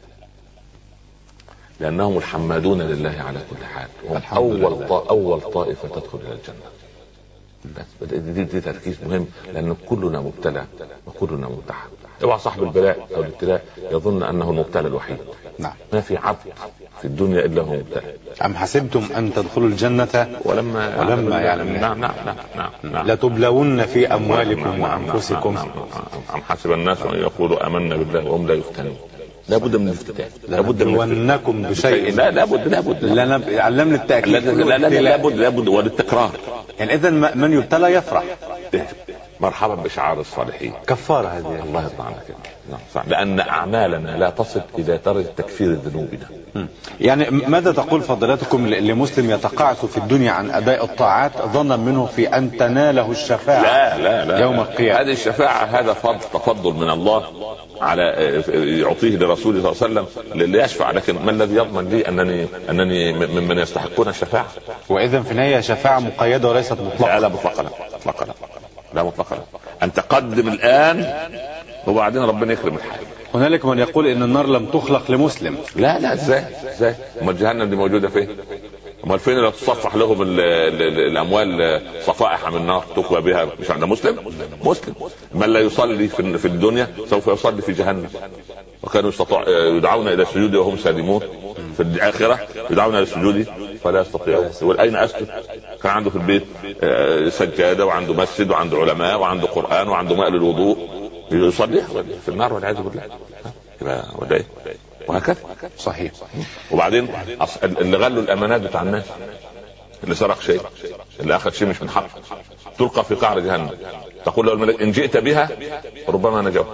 لأنهم الحمادون لله على كل حال، هم أول طائفة تدخل إلى الجنة. دي تركيز مهم، لأن كلنا مبتلى وكلنا ممتحن. اوعى صاحب البلاء أو الابتلاء يظن أنه المبتلى الوحيد. نعم. ما في عبد في الدنيا إلا هو مبتلى. أم حسبتم أن تدخلوا الجنة ولما يعلم. نعم. لتبلون في أموالكم وأنفسكم. أم حسب الناس أن يقولوا آمنا بالله وهم لا يفتنون. لابد من الافتتاح، لابد ونكم بشيء. لابد علمنا التأكيد. لابد والتكرار. يعني إذا من يبتلى يفرح. مرحبا بشعار الصالحين، كفارة هذه. الله يرضى عنك. لأن أعمالنا لا تصل إلى درجة تكفير ذنوبنا. يعني ماذا تقول فضيلتكم لمسلم يتقاعس في الدنيا عن أداء الطاعات ظنا منه في أن تناله الشفاعة لا يوم القيامة؟ هذه الشفاعة هذا تفضل من الله على يعطيه لرسوله صلى الله عليه وسلم ليشفع، لكن ما الذي يضمن لي أنني ممن يستحقون الشفاعة؟ وإذا في النهاية شفاعة مقيدة وليست مطلقة. لا مطلقة. أن تقدم الآن وبعدين ربنا يكرم الحال. هنالك من يقول إن النار لم تخلق لمسلم. لا ازاي ما الجهنم دي موجودة فين؟ امال فين اللي تصفح لهم الاموال صفائح من النار تكوى بها؟ مش عند مسلم. من لا يصلي في الدنيا سوف يصلي في جهنم، وكانوا يدعون الى السجود وهم سالمون، في الآخرة يدعون الى السجود فلا يستطيعون. واين اسجد؟ كان عنده في البيت سجادة وعنده مسجد وعنده علماء وعنده قرآن وعنده ماء للوضوء، يصلي في النار والعياذ بالله. وده وهكذا صحيح. وبعدين اللي غلوا الامانات بتاع الناس، اللي سرق شيء، اللي اخذ شيء مش من حقه، تلقى في قعر جهنم. تقول له الملك ان جئت بها ربما نجوا،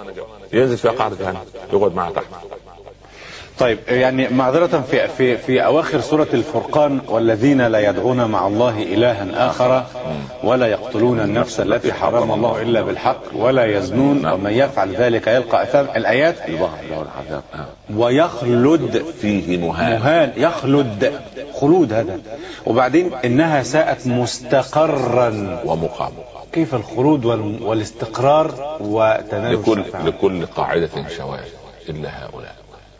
ينزل في قعر جهنم يقعد معها تحت. طيب يعني معذرة في أواخر سورة الفرقان: والذين لا يدعون مع الله إلها آخر ولا يقتلون النفس التي حرم الله إلا بالحق ولا يزنون ومن يفعل ذلك يلقى أثام. الآيات ويخلد فيه مهان، يخلد خلود هذا. وبعدين إنها ساءت مستقرا ومقام. كيف الخلود والاستقرار وتنال لكل قاعدة شواذ إلا هؤلاء.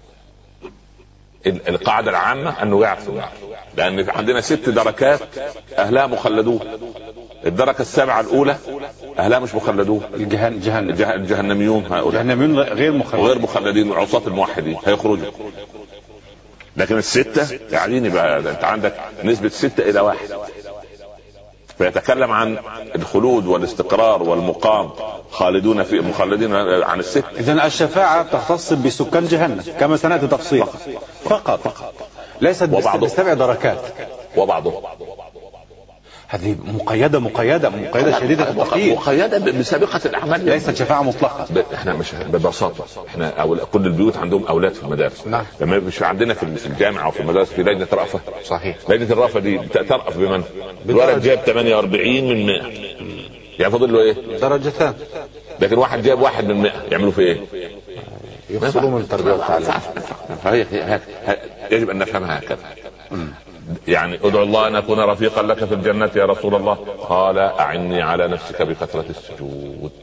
القاعدة العامة أنه يعرف النار، لأن عندنا 6 دركات أهلها مخلدون. الدركة السابعة الأولى أهلها مش مخلدون، الجهنميون غير مخلدين وعصاة الموحدين هيخرجوا. لكن ال6 يعني بقى أنت عندك نسبة 6 إلى 1، فيتكلم عن الخلود والاستقرار والمقام، خالدون في مخلدين عن ال6. إذن الشفاعة تختص بسكان جهنم كما سنأتي تفصيل فقط، ليست ب7 دركات. وبعضهم هذه مقيدة شديدة التقييد، مقيدة بسابقة الأعمال، ليست شفاعة مطلقة. احنا مش ببساطة، احنا كل البيوت عندهم أولاد في المدارس. نعم. لما مش عندنا في الجامعة وفي المدارس في لجنة رأفة. صحيح. لجنة الرأفة دي ترأف بمن؟ الولد جاب 48 من 100، يعني فاضل له ايه؟ درجتان. لكن واحد جاب 1 من 100 يعملوا فيه ايه؟ يفصلوا من التربية والتعليم. فهي يجب أن نفهمها هكذا. يعني ادعو الله أن أكون رفيقا لك في الجنة يا رسول الله، قال أعني على نفسك بكثرة السجود.